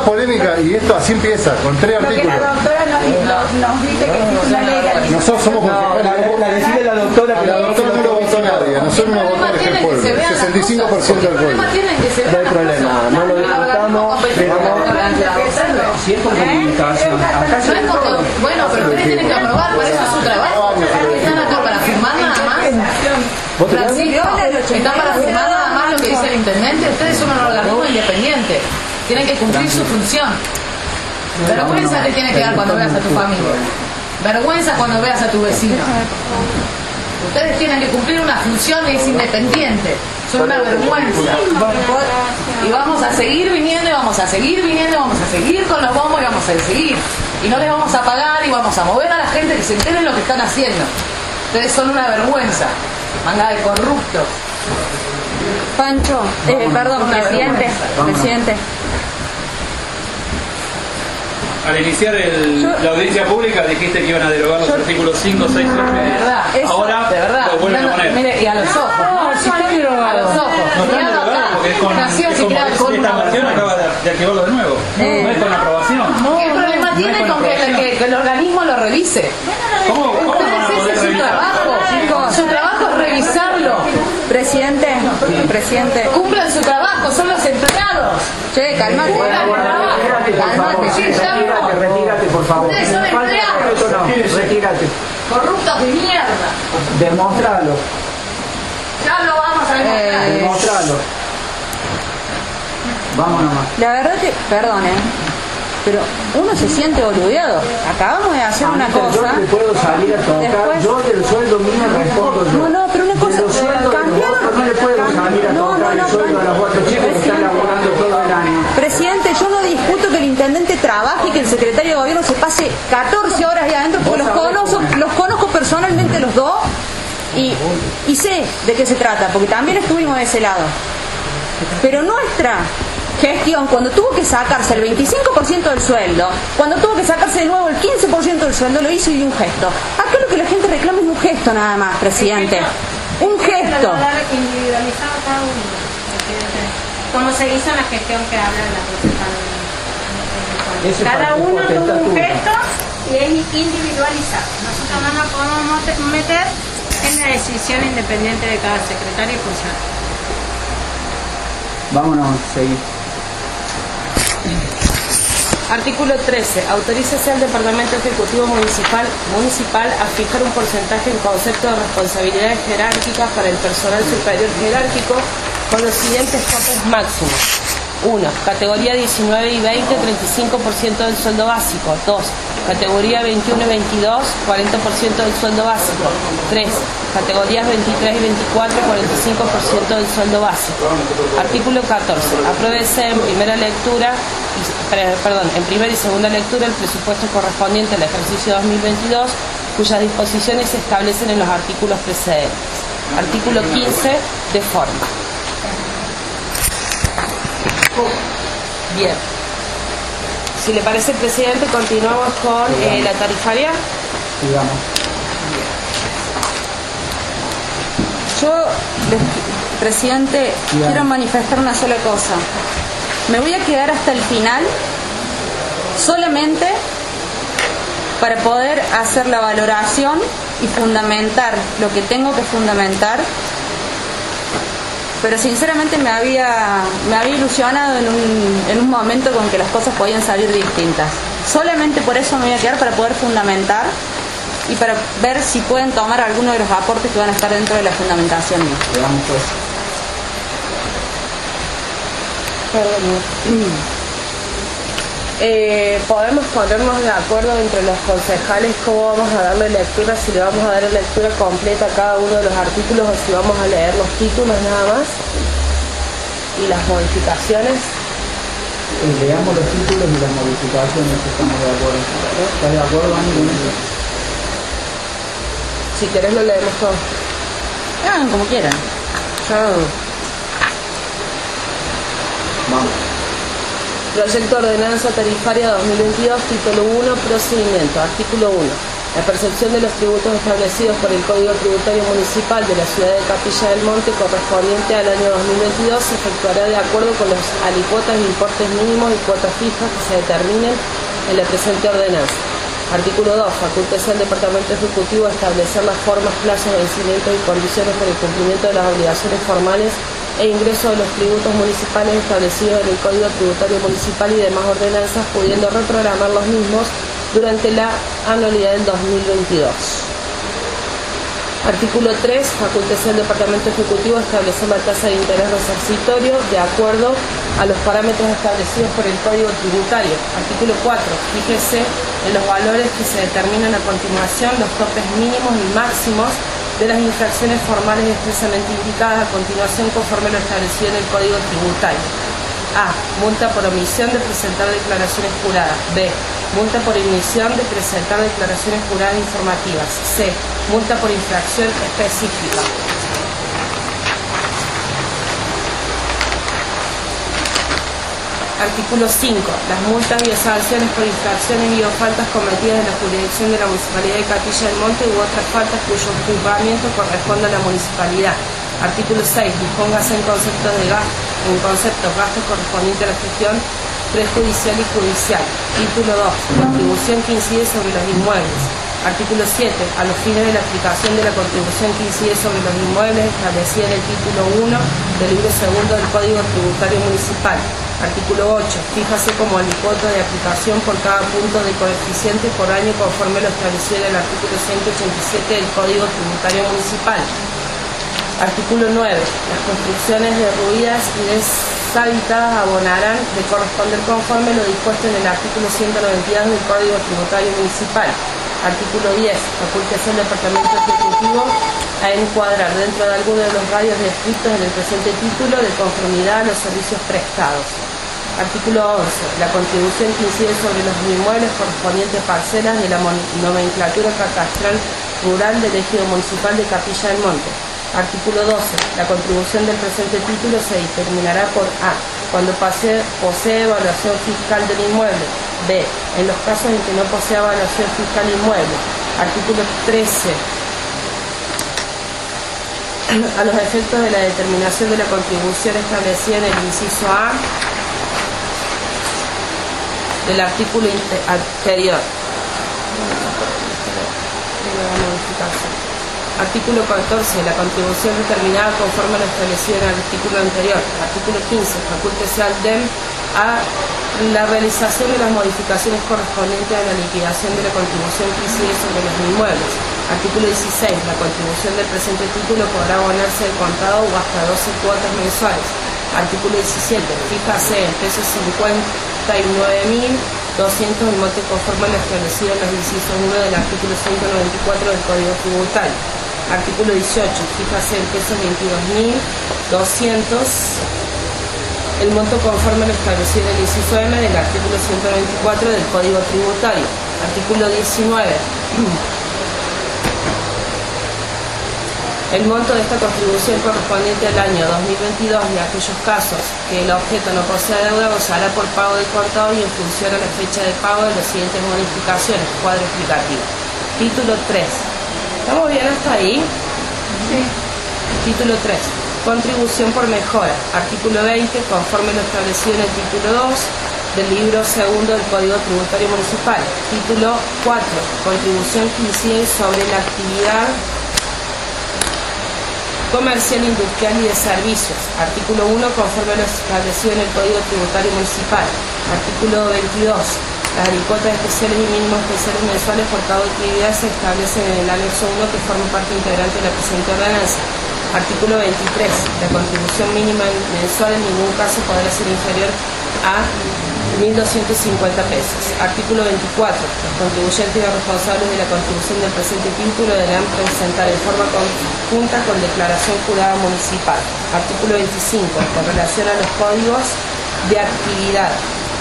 polémica, y esto así empieza, con tres Lo que artículos. la doctora nos, nos, nos dice que es una ley. Nosotros somos No, la, la decide la doctora que la doctora no lo votó nadie, nosotros no votamos el pueblo, el sesenta y cinco por ciento del pueblo. No hay problema, no lo disfrutamos, pero Si es por comunicación, acá se Bueno, pero ustedes tienen que aprobar, para eso es su trabajo. ¿Están acá para firmar nada más? Francisco, ¿están para firmar nada más lo que dice el intendente? Ustedes son un organismo independiente. Tienen que cumplir su función. Vergüenza te tiene que dar cuando veas a tu familia. Vergüenza cuando veas a tu vecino. Ustedes tienen que cumplir una función y es independiente. Son una vergüenza. Y vamos a seguir viniendo y vamos a seguir viniendo y vamos a seguir con los bombos y vamos a seguir. Y no les vamos a pagar y vamos a mover a la gente que se enteren lo que están haciendo. Ustedes son una vergüenza. Manga de corruptos. Pancho, eh, perdón, presidente, presidente. Al iniciar el, la audiencia pública dijiste que iban a derogar los artículos cinco, seis y ocho. De verdad, Ahora de verdad. lo vuelven a poner. Mire, y a los ojos. No, si está derogado. A los ojos. No están derogados porque es con, Nació es como siquiera es- con esta una versión acaba de, de activarlo de nuevo. No es con aprobación. ¿Qué problema no tiene es con con que, aprobación. que- que el organismo lo revise? ¿Cómo, cómo van a Ustedes, ese poder es su revisar? trabajo. Su trabajo es revisarlo. Presidente, presidente. Cumplan su trabajo, son los empleados. Che, calmate. Cumplan el trabajo. Calmate, sí, ya no. retírate, por favor. Ustedes son empleados. No, retírate. Corruptos de mierda. Demostralo, Ya lo vamos a demostrar. Eh, demostralo. Vamos nomás. La verdad que, perdón, eh, pero uno se siente boludeado. Acabamos de hacer una Anita, cosa. Yo te puedo salir a tocar, Después- yo del sueldo mío respondo yo. No, no, pero una cosa, De los sueldos de los cambiaron- otros no le puedo salir a No, tocar no, no, el sueldo a los cuatro chicos que están laburando todo el año. Presidente, yo no discuto que el intendente trabaje y que el secretario de gobierno se pase catorce horas ahí adentro, porque los conozco, los conozco personalmente los dos y, y sé de qué se trata, porque también estuvimos de ese lado. Pero nuestra gestión, cuando tuvo que sacarse el veinticinco por ciento del sueldo, cuando tuvo que sacarse de nuevo el quince por ciento del sueldo, lo hizo y dio un gesto. Acá lo que la gente reclama es un gesto nada más, presidente. Un gesto. Individualizado cada uno. Como se hizo en la gestión que habla de la concejal. Ese Cada parte uno potestad tuvo un tuya. gesto y es individualizado. Nosotros no nos podemos mote- meter en la decisión independiente de cada secretario y funcionario. Vámonos, seguir. Artículo trece. Autorícese al Departamento Ejecutivo Municipal, municipal a fijar un porcentaje en concepto de responsabilidades jerárquicas para el personal superior jerárquico con los siguientes topes máximos. uno. Categoría diecinueve y veinte, treinta y cinco por ciento del sueldo básico. dos. Categoría veintiuno y veintidós, cuarenta por ciento del sueldo básico. tres. Categorías veintitrés y veinticuatro, cuarenta y cinco por ciento del sueldo básico. Artículo catorce. Apruébese en primera lectura, y, pre- perdón, en primera y segunda lectura el presupuesto correspondiente al ejercicio dos mil veintidós, cuyas disposiciones se establecen en los artículos precedentes. Artículo quince. De forma. Bien. Si le parece, presidente, continuamos con eh, la tarifaria. Digamos. Yo, les- presidente, Bien. quiero manifestar una sola cosa. Me voy a quedar hasta el final solamente para poder hacer la valoración y fundamentar lo que tengo que fundamentar. Pero sinceramente me había, me había ilusionado en un, en un momento con que las cosas podían salir distintas. Solamente por eso me voy a quedar, para poder fundamentar y para ver si pueden tomar alguno de los aportes que van a estar dentro de la fundamentación mía. Veamos pues. Eh, podemos ponernos de acuerdo entre los concejales cómo vamos a darle lectura, si le vamos a dar lectura completa a cada uno de los artículos o si vamos a leer los títulos nada más y las modificaciones. Eh, leamos los títulos y las modificaciones, estamos de acuerdo. ¿Estás de acuerdo, Ani, con eso? Si querés lo leemos todo. Hagan como quieran. Vamos. Proyecto de Ordenanza Tarifaria dos mil veintidós, título uno, procedimiento. Artículo uno. La percepción de los tributos establecidos por el Código Tributario Municipal de la ciudad de Capilla del Monte correspondiente al año dos mil veintidós se efectuará de acuerdo con las alícuotas de importes mínimos y cuotas fijas que se determinen en la presente ordenanza. Artículo dos. Facultase al Departamento Ejecutivo establecer las formas, plazos, vencimientos y condiciones para el cumplimiento de las obligaciones formales e ingreso de los tributos municipales establecidos en el Código Tributario Municipal y demás ordenanzas, pudiendo reprogramar los mismos durante la anualidad del dos mil veintidós. Artículo tres. Facultase al Departamento Ejecutivo establecer la tasa de interés resarcitorio de acuerdo a los parámetros establecidos por el Código Tributario. Artículo cuatro. Fíjese en los valores que se determinan a continuación los topes mínimos y máximos de las infracciones formales expresamente indicadas a continuación conforme lo establecido en el Código Tributario. A. Multa por omisión de presentar declaraciones juradas. B. Multa por omisión de presentar declaraciones juradas informativas. C. Multa por infracción específica. Artículo cinco. Las multas y sanciones por infracciones y o faltas cometidas en la jurisdicción de la Municipalidad de Capilla del Monte u otras faltas cuyo juzgamiento corresponda a la municipalidad. Artículo seis. Dispóngase en conceptos de gasto, en conceptos gastos correspondientes a la gestión prejudicial y judicial. Título dos. Contribución que incide sobre los inmuebles. Artículo siete. A los fines de la aplicación de la contribución que incide sobre los inmuebles establecida en el título uno del libro segundo del Código Tributario Municipal. Artículo ocho. Fíjase como alícuota de aplicación por cada punto de coeficiente por año conforme lo establecido en el artículo ciento ochenta y siete del Código Tributario Municipal. Artículo nueve. Las construcciones derruidas y deshabitadas abonarán de corresponder conforme lo dispuesto en el artículo ciento noventa y dos del Código Tributario Municipal. Artículo diez. Facultase al Departamento Ejecutivo a encuadrar dentro de alguno de los radios descritos en el presente título de conformidad a los servicios prestados. Artículo once. La contribución que incide sobre los inmuebles correspondientes a parcelas de la nomenclatura catastral rural del Ejido Municipal de Capilla del Monte. Artículo doce. La contribución del presente título se determinará por A. Cuando pase, posee evaluación fiscal del inmueble. B. En los casos en que no posea evaluación fiscal inmueble. Artículo trece. A los efectos de la determinación de la contribución establecida en el inciso A del artículo anterior. Artículo catorce. La contribución determinada conforme a lo establecido en el artículo anterior. Artículo quince. Facultase al D E M a la realización de las modificaciones correspondientes a la liquidación de la contribución que incide sobre los inmuebles. Artículo dieciséis. La contribución del presente título podrá abonarse de contado o hasta doce cuotas mensuales. Artículo diecisiete. Fíjase en pesos cincuenta y nueve mil doscientos el monte conforme a lo establecido en los incisos uno del artículo ciento noventa y cuatro del Código Tributario. Artículo dieciocho. Fíjase en pesos veintidós mil doscientos el monto conforme a lo establecido en el inciso M del artículo ciento noventa y cuatro del Código Tributario. Artículo diecinueve. El monto de esta contribución correspondiente al año dos mil veintidós de aquellos casos que el objeto no posea deuda gozará por pago de contado y en función a la fecha de pago de las siguientes modificaciones. Cuadro explicativo. Título tres. ¿Estamos bien hasta ahí? Sí. Título tres. Contribución por mejora. Artículo veinte. Conforme lo establecido en el título dos del libro segundo del Código Tributario Municipal. Título cuatro. Contribución que incide sobre la actividad comercial, industrial y de servicios. Artículo uno. Conforme lo establecido en el Código Tributario Municipal. Artículo veintidós. Las alícuotas especiales y mínimos especiales mensuales por cada actividad se establecen en el anexo uno que forma parte integrante de la presente ordenanza. Artículo veintitrés. La contribución mínima mensual en ningún caso podrá ser inferior a mil doscientos cincuenta pesos. Artículo veinticuatro. Los contribuyentes y los responsables de la contribución del presente título deberán presentar en forma conjunta con declaración jurada municipal. Artículo veinticinco. Con relación a los códigos de actividad.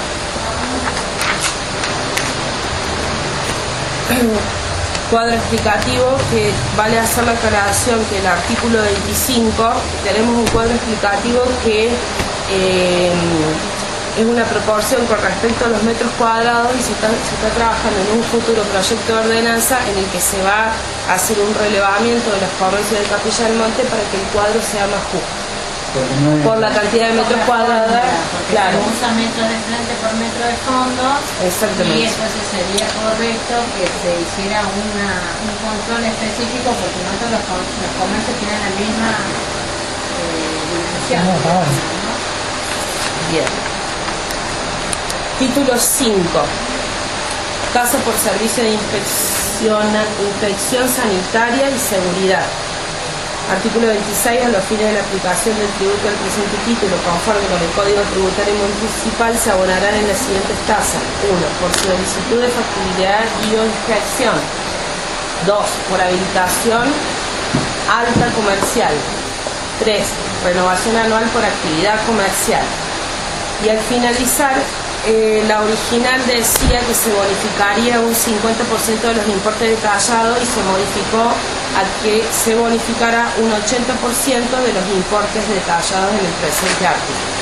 Cuadro explicativo que vale hacer la aclaración que el artículo veinticinco tenemos un cuadro explicativo que eh, es una proporción con respecto a los metros cuadrados y se está, se está trabajando en un futuro proyecto de ordenanza en el que se va a hacer un relevamiento de los comercios de Capilla del Monte para que el cuadro sea más justo. Por la cantidad de metros cuadrados, claro. Usa metros de frente por metro de fondo. Exactamente. Y entonces sería correcto que se hiciera una, un control específico porque no todos los, los comercios tienen la misma eh, dimensión. No, ¿no? Bien. Título cinco. Tasa por servicio de inspección, inspección sanitaria y seguridad. Artículo veintiséis. A los fines de la aplicación del tributo del presente título, conforme con el Código Tributario Municipal, se abonarán en las siguientes tasas. uno. Por solicitud de factibilidad y o inspección. dos. Por habilitación alta comercial. tres. Renovación anual por actividad comercial. Y al finalizar, eh, la original decía que se bonificaría un cincuenta por ciento de los importes detallados y se modificó a que se bonificara un ochenta por ciento de los importes detallados en el presente artículo.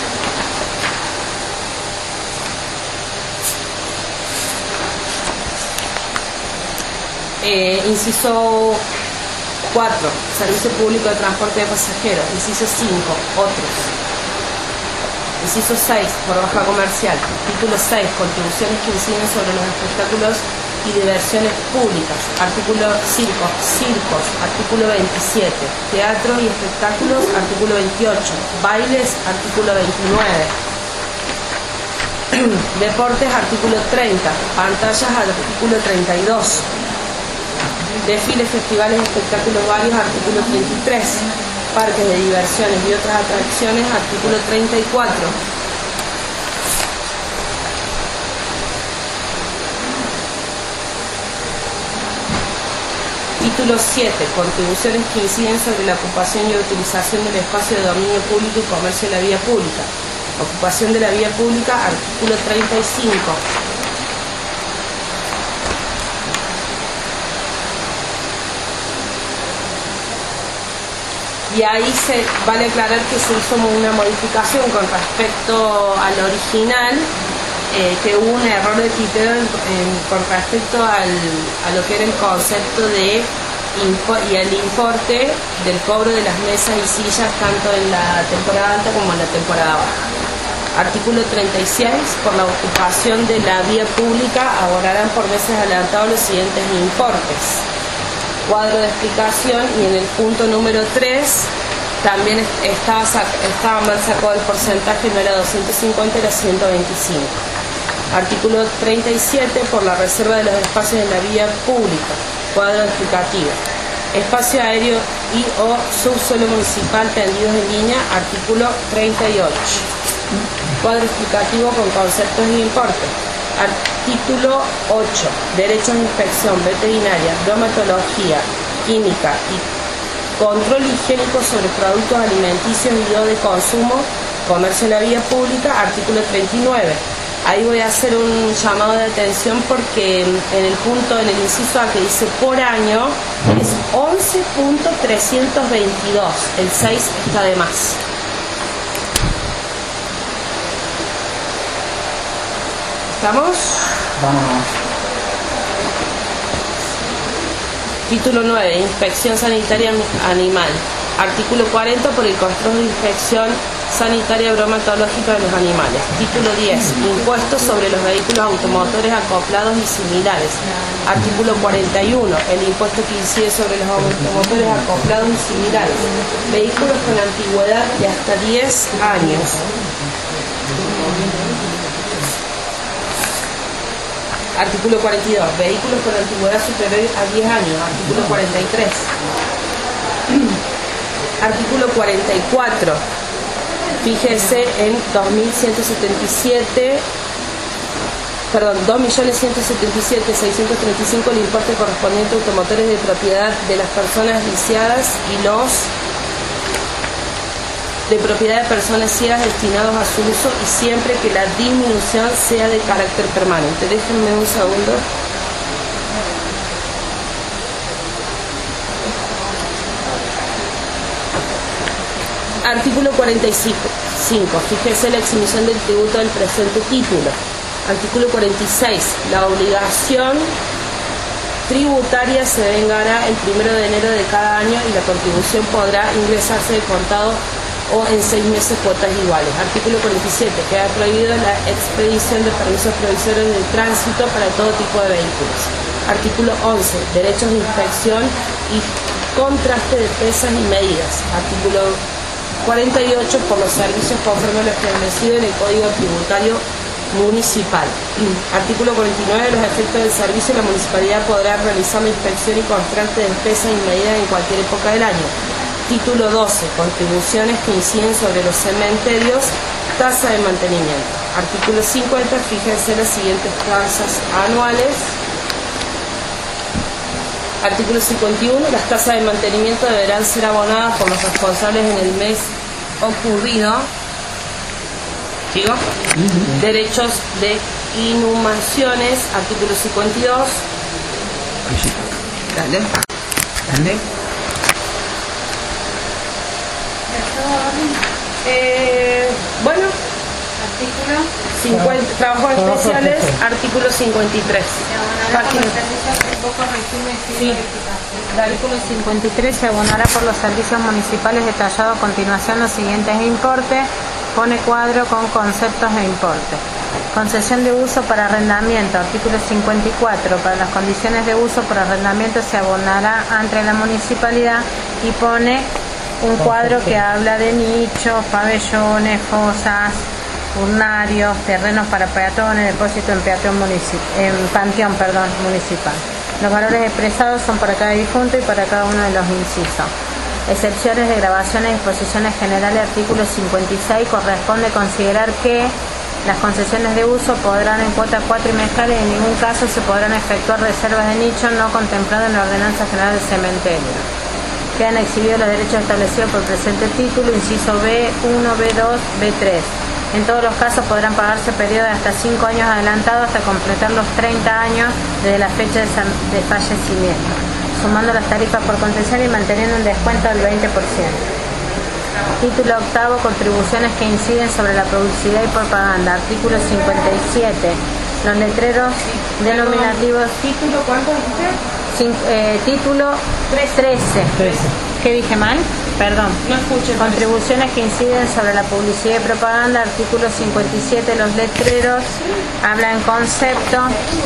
Eh, inciso cuatro. Servicio público de transporte de pasajeros. Inciso cinco. Otros. Inciso seis, por baja comercial. Título seis, contribuciones que inciden sobre los espectáculos y diversiones públicas. Artículo cinco, circos. Artículo veintisiete, teatro y espectáculos. Artículo veintiocho, bailes. Artículo veintinueve, deportes. Artículo treinta, pantallas. Artículo treinta y dos, desfiles, festivales, espectáculos varios. Artículo treinta y tres, parques de diversiones y otras atracciones. Artículo treinta y cuatro. Título siete. Contribuciones que inciden sobre la ocupación y utilización del espacio de dominio público y comercio de la vía pública. Ocupación de la vía pública. Artículo treinta y cinco. Y ahí se vale aclarar que se hizo una modificación con respecto al original, eh, que hubo un error de criterio en, en, con respecto al, a lo que era el concepto de impo y el importe del cobro de las mesas y sillas tanto en la temporada alta como en la temporada baja. Artículo treinta y seis. Por la ocupación de la vía pública abonarán por meses adelantados los siguientes importes. Cuadro de explicación, y en el punto número tres también estaba, estaba mal sacado el porcentaje, no era doscientos cincuenta, era ciento veinticinco. Artículo treinta y siete. Por la reserva de los espacios en la vía pública. Cuadro explicativo. Espacio aéreo y o subsuelo municipal tendidos en línea. Artículo treinta y ocho. Cuadro explicativo con conceptos y importes. Artículo ocho. Derechos de inspección veterinaria, bromatología, química y control higiénico sobre productos alimenticios y o de consumo, comercio en la vía pública. Artículo treinta y nueve. Ahí voy a hacer un llamado de atención porque en el punto, en el inciso A que dice por año, es once punto trescientos veintidós. El seis está de más. ¿Estamos? Vamos. Título nueve. Inspección sanitaria animal. Artículo cuarenta. Por el control de inspección sanitaria bromatológica de los animales. Título diez. Impuestos sobre los vehículos automotores acoplados y similares. Artículo cuarenta y uno. El impuesto que incide sobre los automotores acoplados y similares. Vehículos con antigüedad de hasta diez años. Artículo cuarenta y dos. Vehículos con antigüedad superior a diez años. Artículo cuarenta y tres. Artículo cuarenta y cuatro. Fíjese en dos mil ciento setenta y siete, perdón, dos millones ciento setenta y siete mil seiscientos treinta y cinco el importe correspondiente a automotores de propiedad de las personas lisiadas y los de propiedad de personas ciegas destinados a su uso, y siempre que la disminución sea de carácter permanente. Déjenme un segundo. Artículo cuarenta y cinco. Fíjese la exhibición del tributo del presente título. Artículo cuarenta y seis. La obligación tributaria se vengará el primero de enero de cada año y la contribución podrá ingresarse de contado o en seis meses cuotas iguales. Artículo cuarenta y siete. Queda prohibido la expedición de permisos provisorios de tránsito para todo tipo de vehículos. Artículo once. Derechos de inspección y contraste de pesas y medidas. Artículo cuarenta y ocho. Por los servicios conforme a lo establecido en el Código Tributario Municipal. Artículo cuarenta y nueve. Los efectos del servicio, la municipalidad podrá realizar la inspección y contraste de pesas y medidas en cualquier época del año. Título doce. Contribuciones que inciden sobre los cementerios, tasa de mantenimiento. Artículo cincuenta. Fíjense las siguientes tasas anuales. Artículo cincuenta y uno. Las tasas de mantenimiento deberán ser abonadas por los responsables en el mes ocurrido. ¿Sigo? Uh-huh. Derechos de inhumaciones. Artículo cincuenta y dos. Dale. Dale. Eh, bueno, artículo cincuenta, trabajos especiales, artículo cincuenta y tres. Página. Sí. Artículo cincuenta y tres. Se abonará por los servicios municipales detallado a continuación los siguientes importes. Pone cuadro con conceptos de importe. Concesión de uso para arrendamiento. Artículo cincuenta y cuatro. Para las condiciones de uso por arrendamiento se abonará ante la municipalidad y pone un cuadro que habla de nichos, pabellones, fosas, urnarios, terrenos para peatones, depósito en, peatón en panteón perdón, municipal. Los valores expresados son para cada difunto y para cada uno de los incisos. Excepciones de grabaciones y disposiciones generales. Artículo cincuenta y seis. Corresponde considerar que las concesiones de uso podrán en cuotas cuatrimestrales y en ningún caso se podrán efectuar reservas de nicho no contemplado en la Ordenanza General del Cementerio. Quedan exhibidos los derechos establecidos por el presente título, inciso B uno, B dos, B tres. En todos los casos podrán pagarse periodos de hasta cinco años adelantados hasta completar los treinta años desde la fecha de fallecimiento, sumando las tarifas por concesión y manteniendo un descuento del veinte por ciento. Título octavo. Contribuciones que inciden sobre la publicidad y propaganda. Artículo cincuenta y siete. Los letreros denominativos. ¿Título cuánto dijiste? Cin, eh, título trece. ¿Qué dije mal? Perdón. No escuché. Contribuciones que inciden sobre la publicidad y propaganda. Artículo cincuenta y siete. Los letreros habla en concepto,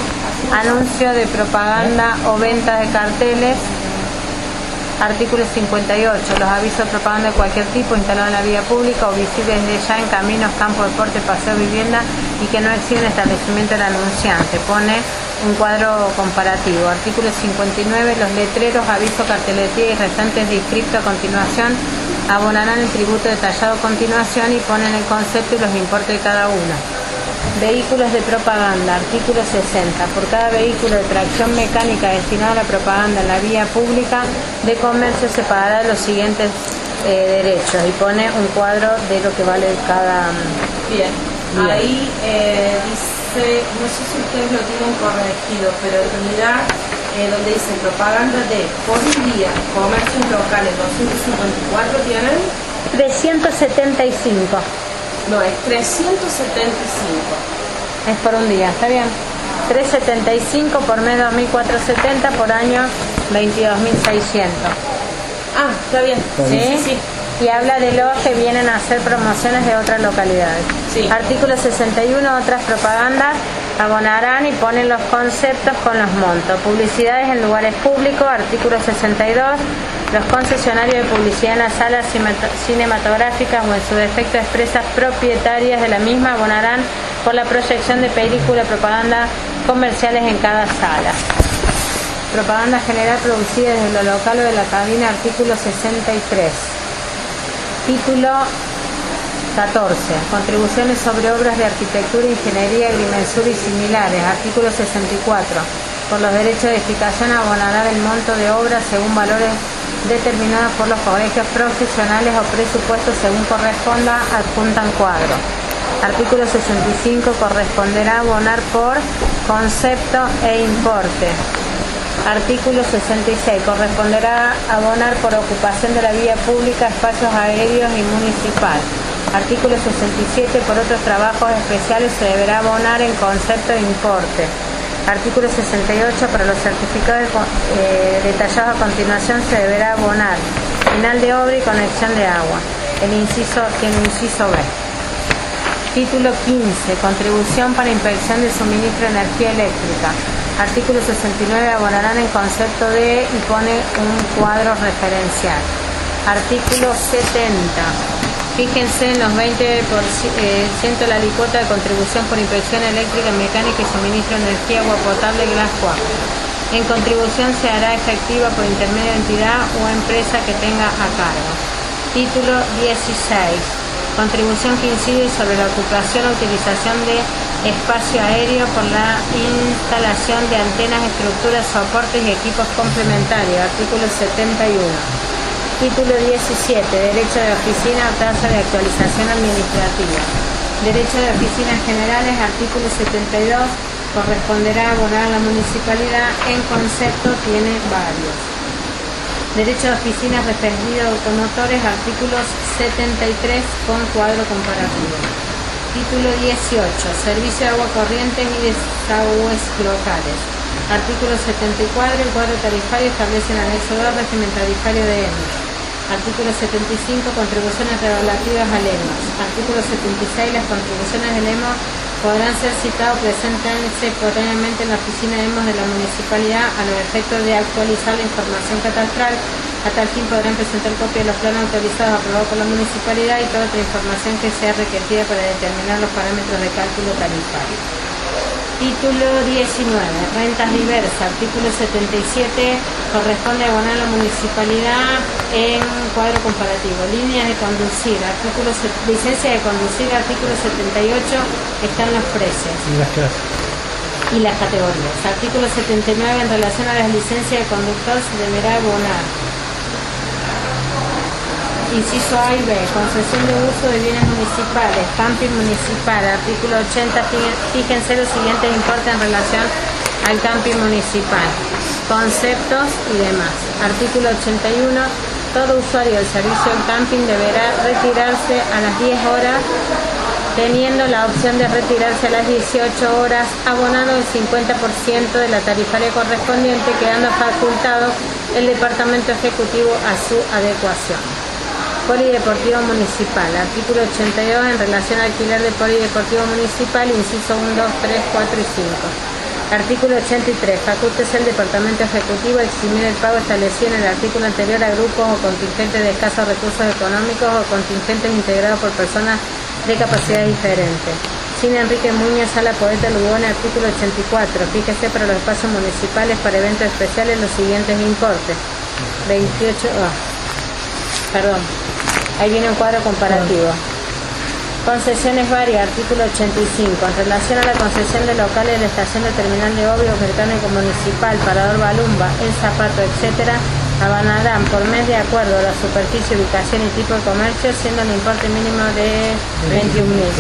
anuncio de propaganda o venta de carteles. Artículo cincuenta y ocho. Los avisos de propaganda de cualquier tipo instalados en la vía pública o visibles desde ya en caminos, campos, deporte, paseo, vivienda y que no exhiben establecimiento del anunciante. Pone un cuadro comparativo. Artículo cincuenta y nueve. Los letreros, aviso, cartelería y restantes descriptos a continuación abonarán el tributo detallado a continuación y ponen el concepto y los importes de cada uno. Vehículos de propaganda. Artículo sesenta. Por cada vehículo de tracción mecánica destinado a la propaganda en la vía pública de comercio se pagará los siguientes eh, derechos y pone un cuadro de lo que vale cada bien. Bien. Ahí eh, dice, no sé si ustedes lo tienen corregido, pero en realidad eh, donde dice propaganda de por día, comercios locales, doscientos cincuenta y cuatro tienen trescientos setenta y cinco. No, es trescientos setenta y cinco. Es por un día, está bien. trescientos setenta y cinco por mes dos mil cuatrocientos setenta, por año veintidós mil seiscientos. Ah, está bien. ¿Sí? Sí, sí, sí. Y habla de los que vienen a hacer promociones de otras localidades. Sí. Artículo sesenta y uno. Otras propagandas abonarán y ponen los conceptos con los montos. Publicidades en lugares públicos. Artículo sesenta y dos. Los concesionarios de publicidad en las salas cinematográficas o en su defecto expresas propietarias de la misma abonarán por la proyección de películas, propaganda comerciales en cada sala. Propaganda general producida desde lo local o de la cabina. Artículo sesenta y tres. Título catorce. Contribuciones sobre obras de arquitectura, ingeniería, agrimensura y similares. Artículo sesenta y cuatro. Por los derechos de edificación abonará el monto de obras según valores determinados por los colegios profesionales o presupuestos según corresponda, adjuntan cuadro. Artículo sesenta y cinco. Corresponderá abonar por concepto e importe. Artículo sesenta y seis. Corresponderá abonar por ocupación de la vía pública espacios aéreos y municipal. Artículo sesenta y siete. Por otros trabajos especiales se deberá abonar en concepto de importe. Artículo sesenta y ocho. Para los certificados eh, detallados a continuación se deberá abonar final de obra y conexión de agua. El inciso tiene inciso B. Título quince. Contribución para inspección de suministro de energía eléctrica. Artículo sesenta y nueve. Abonarán en concepto de y pone un cuadro referencial. Artículo setenta. Fíjense en los veinte por ciento de la alícuota de contribución por inspección eléctrica, mecánica y suministro de energía, agua potable y gas cuatro. En contribución se hará efectiva por intermedio de entidad o empresa que tenga a cargo. Título dieciséis. Contribución que incide sobre la ocupación o utilización de espacio aéreo por la instalación de antenas, estructuras, soportes y equipos complementarios. Artículo setenta y uno. Título diecisiete. Derecho de oficina o tasa de actualización administrativa. Derecho de oficinas generales. Artículo setenta y dos. Corresponderá abonar a la municipalidad. En concepto tiene varios. Derecho de oficinas referido a automotores. Artículos setenta y tres con cuadro comparativo. Título dieciocho. Servicio de agua corriente y desagües locales. Artículo setenta y cuatro. El cuadro tarifario establece en anexo dos régimen tarifario de E M A. Artículo setenta y cinco. Contribuciones relativas al E M A. Artículo setenta y seis. Las contribuciones del E M A podrán ser citadas o presentarse espontáneamente en la oficina de E M A de la municipalidad a los efectos de actualizar la información catastral. A tal fin podrán presentar copia de los planos autorizados aprobados por la municipalidad y toda otra información que sea requerida para determinar los parámetros de cálculo tarifario. Título diecinueve. Rentas diversas. Artículo setenta y siete. Corresponde abonar a la municipalidad en cuadro comparativo. Líneas de conducir. Artículo licencia de conducir. Artículo setenta y ocho. Están los precios. Y las clases. Y las categorías. Artículo setenta y nueve. En relación a las licencias de conductor se deberá abonar. Inciso A y B. Concesión de uso de bienes municipales. Camping municipal. Artículo ochenta. Fíjense los siguientes importes en relación al camping municipal. Conceptos y demás. Artículo ochenta y uno. Todo usuario del servicio del camping deberá retirarse a las diez horas, teniendo la opción de retirarse a las dieciocho horas, abonando el cincuenta por ciento de la tarifaria correspondiente, quedando facultado el Departamento Ejecutivo a su adecuación. Polideportivo municipal. Artículo ochenta y dos. En relación al alquiler de polideportivo municipal, inciso uno, dos, tres, cuatro y cinco. Artículo ochenta y tres. Facúltese el Departamento Ejecutivo a eximir el pago establecido en el artículo anterior a grupos o contingentes de escasos recursos económicos o contingentes integrados por personas de capacidad diferente. Cine Enrique Muñoz, Sala Poeta Lugones. Artículo ochenta y cuatro. Fíjese para los espacios municipales para eventos especiales los siguientes importes. veintiocho. Oh, perdón. Ahí viene un cuadro comparativo. Concesiones varias. Artículo ochenta y cinco. En relación a la concesión de locales de la estación de terminal de obvio, mecánico municipal, parador Balumba, El Zapato, etcétera, abonarán por mes de acuerdo a la superficie, ubicación y tipo de comercio, siendo el importe mínimo de veintiún mil.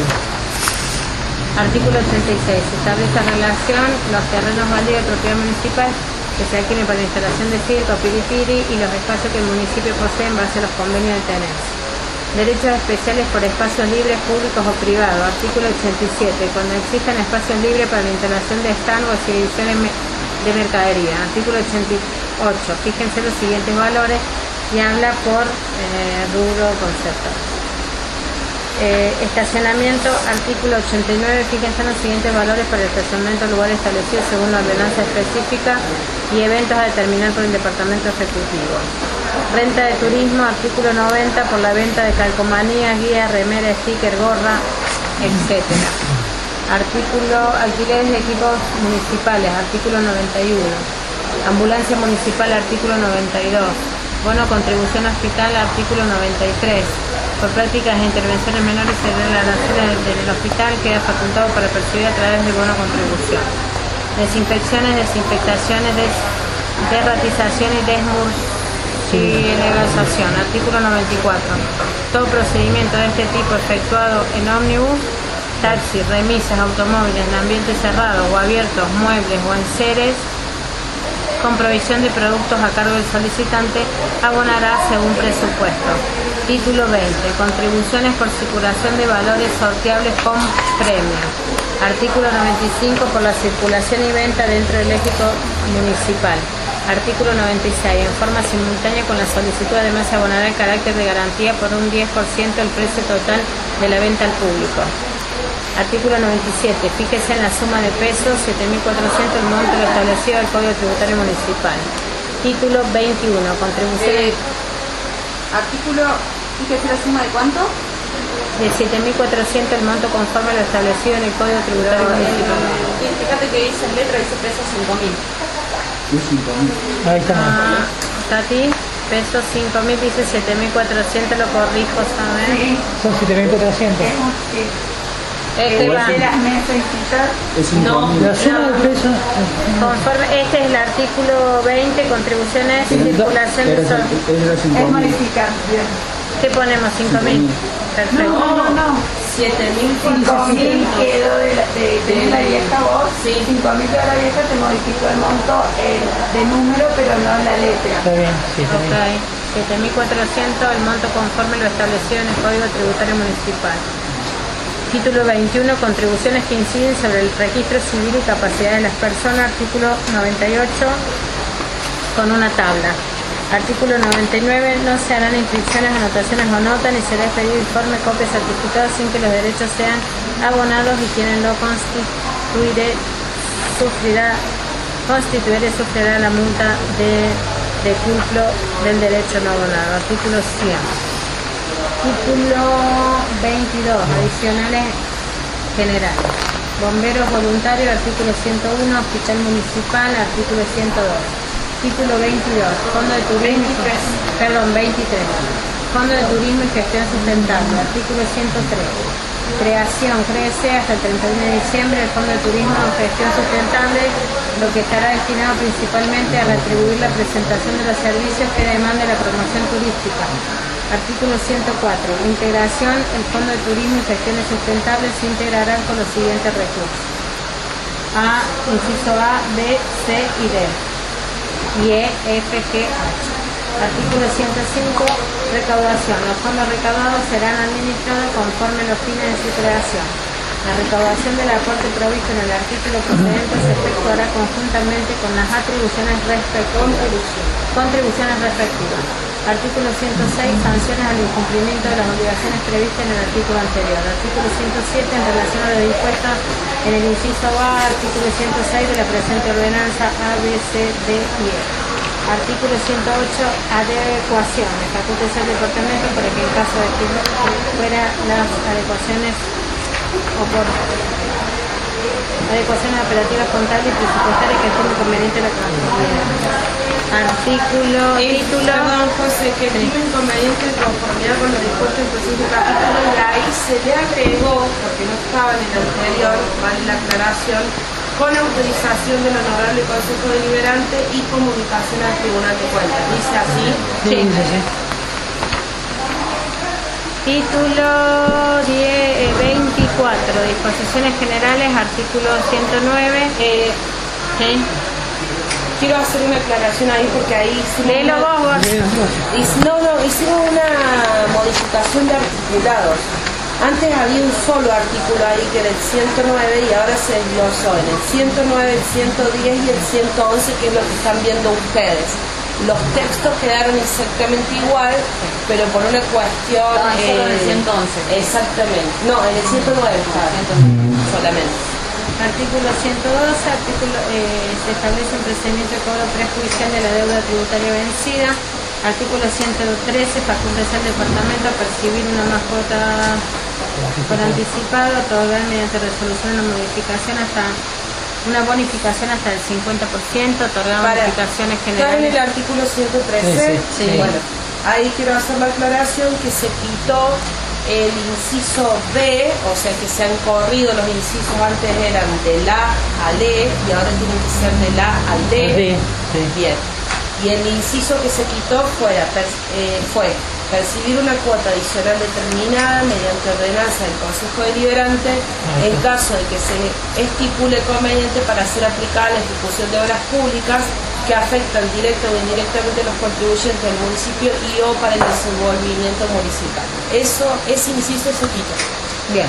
Artículo ochenta y seis. Se establece en relación los terrenos baldíos de propiedad municipal que se adquieren para la instalación de circo, piripiri y los espacios que el municipio posee en base a los convenios de tenencia. Derechos especiales por espacios libres, públicos o privados. Artículo ochenta y siete. Cuando existan espacios libres para la instalación de stand o exhibiciones de mercadería. Artículo ochenta y ocho. Fíjense los siguientes valores y habla por eh, rubro concepto. Eh, estacionamiento. Artículo ochenta y nueve. Fíjense los siguientes valores para el estacionamiento en lugares establecidos según la ordenanza específica y eventos a determinar por el Departamento Ejecutivo. Renta de turismo. Artículo noventa. Por la venta de calcomanías, guías, remera, sticker, gorra, etcétera. Artículo alquileres de equipos municipales. Artículo noventa y uno. Ambulancia municipal. Artículo noventa y dos. Bono contribución hospital. Artículo noventa y tres. Por prácticas de intervenciones menores en relaciones del hospital queda facultado para percibir a través de bono contribución. Desinfecciones, desinfectaciones, des, derratización y desmurcielación. Artículo noventa y cuatro. Todo procedimiento de este tipo efectuado en ómnibus, taxis, remisas, automóviles en ambientes cerrados o abiertos, muebles o enseres con provisión de productos a cargo del solicitante, abonará según presupuesto. Título veinte. Contribuciones por circulación de valores sorteables con premio. Artículo noventa y cinco. Por la circulación y venta dentro del léxico municipal. Artículo noventa y seis. En forma simultánea con la solicitud, además se abonará el carácter de garantía por un diez por ciento del precio total de la venta al público. Artículo noventa y siete. Fíjese en la suma de pesos siete mil cuatrocientos el monto establecido del Código Tributario Municipal. Título veintiuno. Contribuciones. Eh, artículo, fíjese la suma de cuánto. De siete mil cuatrocientos el monto conforme a lo establecido en el Código Tributario Pero, Municipal. Eh, fíjate que dice en letra, dice pesos cinco mil. Ahí está. Ah, Tati, pesos cinco mil, dice siete mil cuatrocientos, lo corrijo, ¿sabes? Son siete mil cuatrocientos. Este va. No, La suma de pesos. conforme, este es el artículo veinte, contribuciones y circulación de sol. Es modificar. ¿Qué ponemos? cinco mil. Perfecto. No, no, no. siete mil cinco mil quedó de la, de, de la vieja voz. Sí. cinco mil de la vieja te modificó el monto eh, de número, pero no la letra. Está bien, sí, está Ok. bien. siete mil cuatrocientos el monto conforme lo establecido en el Código Tributario Municipal. Título veintiuno. Contribuciones que inciden sobre el registro civil y capacidad de las personas. Artículo noventa y ocho. Con una tabla. Artículo noventa y nueve. No se harán inscripciones, anotaciones o notas, ni será expedido informe, copia, certificado sin que los derechos sean abonados y quien lo constituiré sufrirá, constituiré sufrirá la multa de, de cumplo del derecho no abonado. Artículo cien. Título veintidós. Adicionales generales. Bomberos voluntarios. Artículo ciento uno. Hospital municipal. Artículo ciento dos. Título veintidós. Fondo de turismo. veintitrés. Perdón, veintitrés. Fondo de turismo y gestión sustentable. Artículo ciento tres. Creación, crece hasta el treinta y uno de diciembre el Fondo de Turismo y Gestión Sustentable, lo que estará destinado principalmente a retribuir la presentación de los servicios que demande la promoción turística. Artículo ciento cuatro. Integración. El Fondo de Turismo y Gestiones Sustentables se integrarán con los siguientes recursos. A, inciso A, B, C y D. Y E, F, G, H. Artículo ciento cinco. Recaudación. Los fondos recaudados serán administrados conforme a los fines de su creación. La recaudación del aporte provisto en el artículo precedente se efectuará conjuntamente con las atribuciones respectivas. Contribuciones respectivas. Artículo ciento seis. Sanciones al incumplimiento de las obligaciones previstas en el artículo anterior. Artículo ciento siete. En relación a los dispuestos en el inciso A, artículo ciento seis de la presente ordenanza A, B, C, D y E. Artículo ciento ocho. Adecuaciones. Facultades al departamento para que en caso de que fuera las adecuaciones o por adecuaciones operativas contables y presupuestarias que estén conveniente la conformidad. Artículo, Eh, título. Perdón, José, que el tipo inconveniente de conformidad con lo dispuesto en el presente capítulo, y ahí se le agregó, porque no estaba en el anterior, vale la aclaración, con autorización del Honorable Consejo Deliberante y comunicación al Tribunal de Cuentas. ¿Dice así? Sí, sí, sí. Título diez, eh, veinticuatro. Disposiciones generales, artículo ciento nueve. Eh, ¿Sí? Quiero hacer una aclaración ahí porque ahí hicimos, Léelo una, vos, vos. hic- no, no, hicimos una modificación de articulados. Antes había un solo artículo ahí que era el ciento nueve y ahora se desglosó en el ciento nueve, el ciento diez y el ciento once, que es lo que están viendo ustedes. Los textos quedaron exactamente igual, pero por una cuestión... Estaban solo en el ciento once. Exactamente. No, en el ciento nueve estaba, solamente. Artículo ciento doce. Artículo, eh, se establece un procedimiento de cobro prejudicial de la deuda tributaria vencida. Artículo ciento trece. Facultades al departamento a percibir una mascota por anticipado, otorgar mediante resolución una modificación hasta una bonificación hasta el cincuenta por ciento, otorgar Para, bonificaciones ¿está en el generales. artículo ciento trece? Sí, sí, sí. Bueno, ahí quiero hacer la aclaración que se quitó el inciso B, o sea que se han corrido los incisos, antes eran de la al E y ahora tienen que ser de la al D. Sí, sí. Bien. Y el inciso que se quitó fuera, per- eh, fue percibir una cuota adicional determinada mediante ordenanza del Consejo Deliberante en caso de que se estipule conveniente para hacer aplicada la ejecución de obras públicas que afectan directa o indirectamente a los contribuyentes del municipio y o para el desenvolvimiento municipal. Eso, ese inciso se quita. Bien.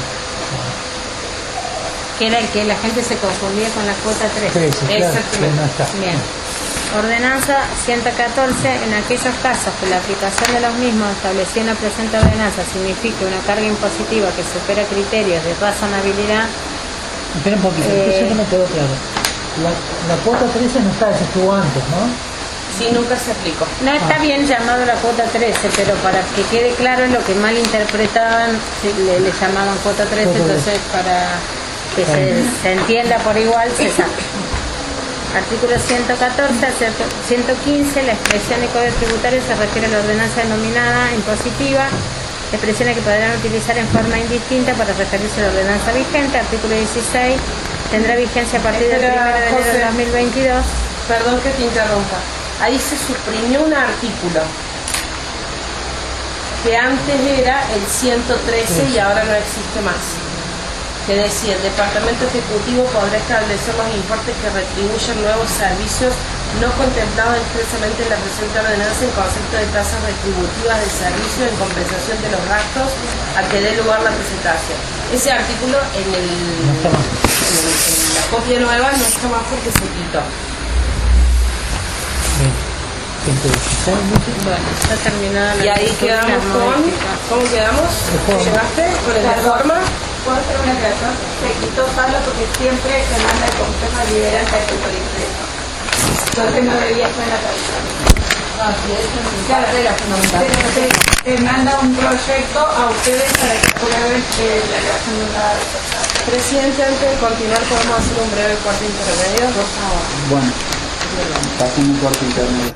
Que era el que la gente se confundía con la cuota tres. Exactamente. Bien. Ordenanza ciento catorce, en aquellos casos que la aplicación de los mismos establecida en la presente ordenanza signifique una carga impositiva que supera criterios de razonabilidad. Espera un poquito, eh, eso no me quedó claro. La, la cuota trece no está, eso estuvo antes, ¿no? Sí, nunca se aplicó. No está bien llamado la cuota trece, pero para que quede claro lo que mal interpretaban, le, le llamaban cuota trece, entonces para que se, se entienda por igual se saca. Artículo ciento catorce, ciento quince, la expresión y código tributario se refiere a la ordenanza denominada impositiva, expresiones que podrán utilizar en forma indistinta para referirse a la ordenanza vigente. Artículo dieciséis, tendrá vigencia a partir del primero de enero de dos mil veintidós. Perdón que te interrumpa. Ahí se suprimió un artículo que antes era el ciento trece y ahora no existe más. Que decía, el Departamento Ejecutivo podrá establecer los importes que retribuyen nuevos servicios no contemplados expresamente en la presente ordenanza en concepto de tasas retributivas de servicio en compensación de los gastos a que dé lugar la presentación. Ese artículo en, el, en, el, en la copia nueva no está más porque se quitó. Bueno, está terminada la y ahí quedamos con, ¿cómo quedamos? ¿Llegaste con el de forma? Puedo hacer una aclaración, se quitó solo porque siempre se manda el consejo liberante de por ingreso. Entonces no debía estar en la cabeza. No, si es una carrera fundamental. Se, se manda un proyecto a ustedes para que aprueben eh, la creación de una sociedad. Presidente, antes de continuar, ¿podemos hacer un breve cuarto intermedio? Por favor. Bueno, pasemos un cuarto intermedio.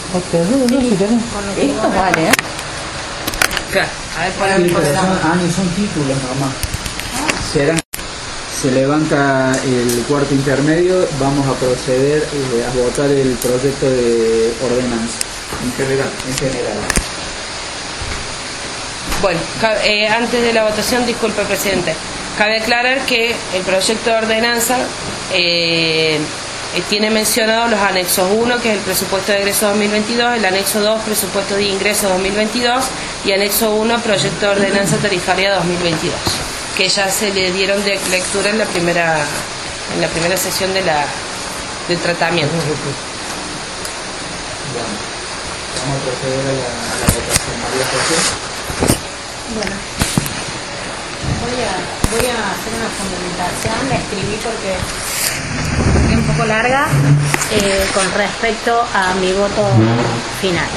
Esto vale, ¿eh? Claro. A ver, por Sí, pero son, ah, ni son títulos nomás. Serán, se levanta el cuarto intermedio, vamos a proceder eh, a votar el proyecto de ordenanza. En general. En general. Bueno, eh, antes de la votación, disculpe, presidente. Cabe aclarar que el proyecto de ordenanza eh, tiene mencionado los anexos uno, que es el presupuesto de egreso dos mil veintidós, el anexo dos, presupuesto de ingreso dos mil veintidós, y anexo uno, proyecto de ordenanza tarifaria dos mil veintidós, que ya se le dieron de lectura en la primera en la primera sesión de la del tratamiento. Bueno, vamos a proceder a la, a la votación. María José. Bueno, voy a, voy a hacer una fundamentación, la escribí porque es un poco larga eh, con respecto a mi voto final.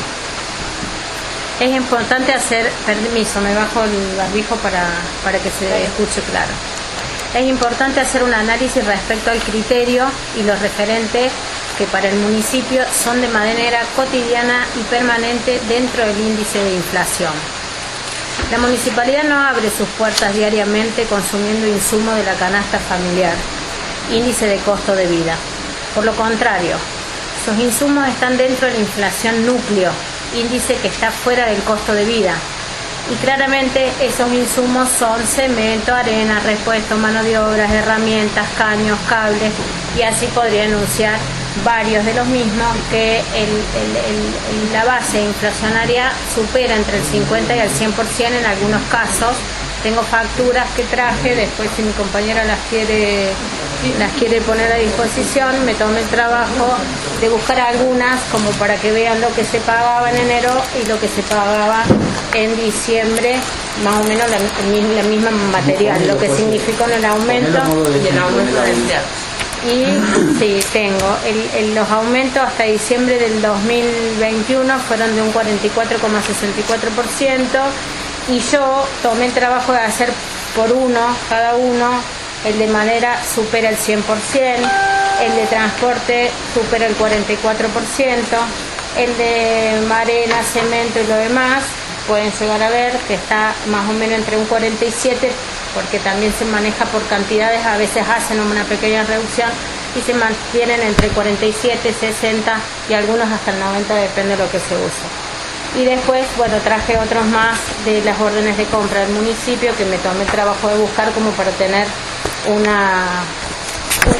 Es importante hacer, permiso, me bajo el barbijo para, para que se escuche claro. Es importante hacer un análisis respecto al criterio y los referentes que para el municipio son de manera cotidiana y permanente dentro del índice de inflación. La municipalidad no abre sus puertas diariamente consumiendo insumos de la canasta familiar, índice de costo de vida. Por lo contrario, sus insumos están dentro de la inflación núcleo, índice que está fuera del costo de vida. Y claramente esos insumos son cemento, arena, repuesto, mano de obras, herramientas, caños, cables, y así podría enunciar varios de los mismos que el, el, el, la base inflacionaria supera entre el cincuenta y el cien por ciento en algunos casos. Tengo facturas que traje, después si mi compañera las quiere las quiere poner a disposición, me tomé el trabajo de buscar algunas como para que vean lo que se pagaba en enero y lo que se pagaba en diciembre, más o menos la, la misma material, lo que significó en el aumento y el aumento de empleados. Y sí, tengo el, el, los aumentos hasta diciembre del dos mil veintiuno fueron de un cuarenta y cuatro coma sesenta y cuatro por ciento, y yo tomé el trabajo de hacer por uno, cada uno, el de madera supera el cien por ciento, el de transporte supera el cuarenta y cuatro por ciento, el de arena, cemento y lo demás, pueden llegar a ver que está más o menos entre un cuarenta y siete por ciento, porque también se maneja por cantidades, a veces hacen una pequeña reducción y se mantienen entre cuarenta y siete, sesenta y algunos hasta el noventa, depende de lo que se use. Y después, bueno, traje otros más de las órdenes de compra del municipio que me tomé el trabajo de buscar como para tener una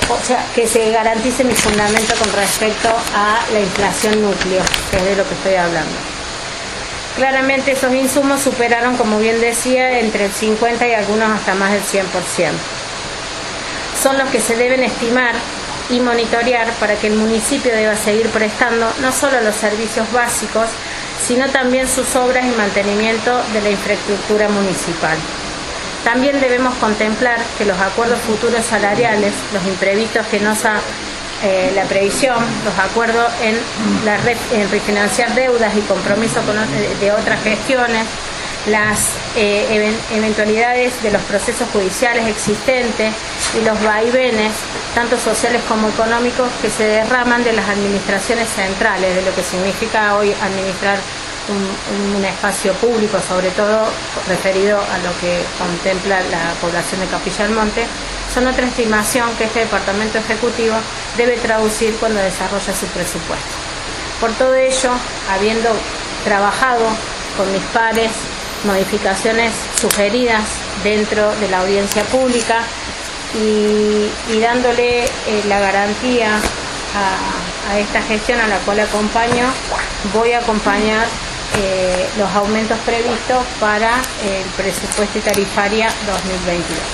o sea, que se garantice mi fundamento con respecto a la inflación núcleo, que es de lo que estoy hablando. Claramente esos insumos superaron, como bien decía, entre el cincuenta y algunos hasta más del cien por ciento. Son los que se deben estimar y monitorear para que el municipio deba seguir prestando no solo los servicios básicos, sino también sus obras y mantenimiento de la infraestructura municipal. También debemos contemplar que los acuerdos futuros salariales, los imprevistos que nos ha eh, la previsión, los acuerdos en, la re, en refinanciar deudas y compromisos con, de otras gestiones, las eh, even, eventualidades de los procesos judiciales existentes y los vaivenes, tanto sociales como económicos, que se derraman de las administraciones centrales, de lo que significa hoy administrar un, un espacio público, sobre todo referido a lo que contempla la población de Capilla del Monte, son otra estimación que este Departamento Ejecutivo debe traducir cuando desarrolla su presupuesto. Por todo ello, habiendo trabajado con mis pares modificaciones sugeridas dentro de la audiencia pública y, y dándole eh, la garantía a, a esta gestión a la cual acompaño, voy a acompañar eh, los aumentos previstos para el presupuesto y tarifaria dos mil veintidós.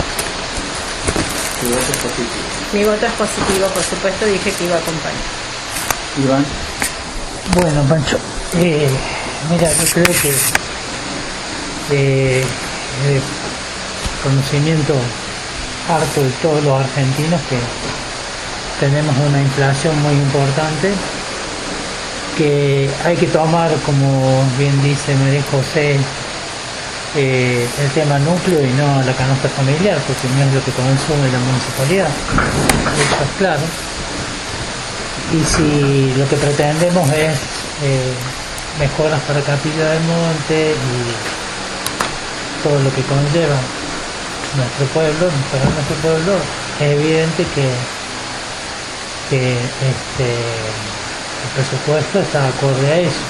¿Tu voto es positivo? Mi voto es positivo, por supuesto, dije que iba a acompañar. Iván. Bueno, Pancho, eh, mira, yo creo que eh, eh, conocimiento harto de todos los argentinos que tenemos una inflación muy importante, que hay que tomar, como bien dice María José, eh, el tema núcleo y no la canasta familiar, porque no es lo que consume la municipalidad, eso es claro. Y si lo que pretendemos es eh, mejoras para Capilla del Monte y todo lo que conlleva nuestro pueblo, mejorar nuestro pueblo, es evidente que, que este, el presupuesto está acorde a eso.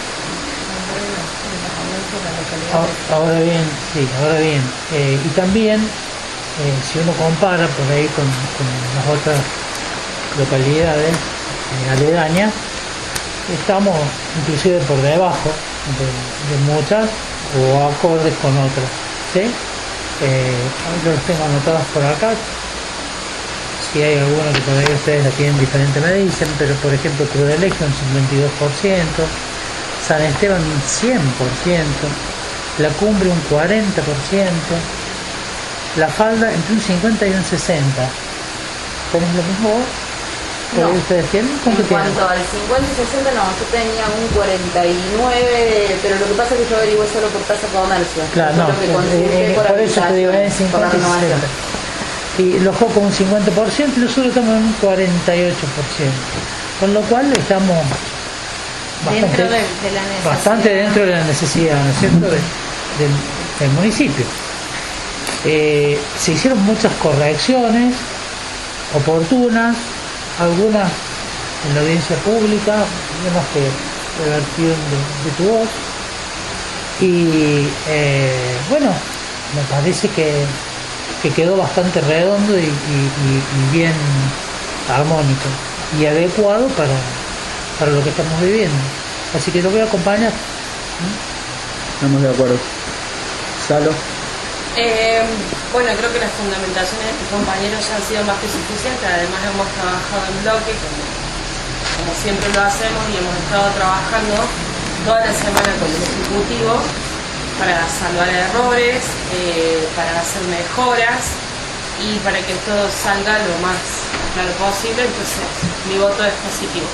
Ahora bien, sí, ahora bien, eh, y también eh, si uno compara por ahí con, con las otras localidades eh, aledañas, estamos inclusive por debajo de, de muchas o acordes con otras, ¿sí? Eh, yo los tengo anotados por acá. Si hay alguno que por ahí ustedes la tienen diferente me dicen, pero por ejemplo Crudelegio un cincuenta y dos por ciento, San Esteban un cien por ciento, La Cumbre un cuarenta por ciento, La Falda entre un cincuenta y un sesenta. ¿Tenés lo mismo vos? No. ¿Ustedes tienen? ¿Cuánto En tienen? cuanto al cincuenta y sesenta, no, yo tenía un cuarenta y nueve, pero lo que pasa es que yo averigué solo por tasa de comercio. Claro, no, que eh, eh, por, por eso te digo, en cincuenta y sesenta. Y los Jocos un cincuenta por ciento y nosotros estamos en un cuarenta y ocho por ciento. Con lo cual estamos bastante dentro de, de la necesidad. Bastante dentro de la necesidad, ¿no es cierto?, de, del, del municipio. Eh, se hicieron muchas correcciones oportunas, algunas en la audiencia pública, algunas que revertieron de, de tu voz, y eh, bueno, me parece que, que quedó bastante redondo y, y, y, y bien armónico y adecuado para, para lo que estamos viviendo, así que lo voy a acompañar. Estamos de acuerdo. Salo. Eh, bueno, creo que las fundamentaciones de tus compañeros ya han sido más que suficientes. Además hemos trabajado en bloque, como, como siempre lo hacemos, y hemos estado trabajando toda la semana con el Ejecutivo para salvar errores, eh, para hacer mejoras y para que todo salga lo más claro posible. Entonces mi voto es positivo.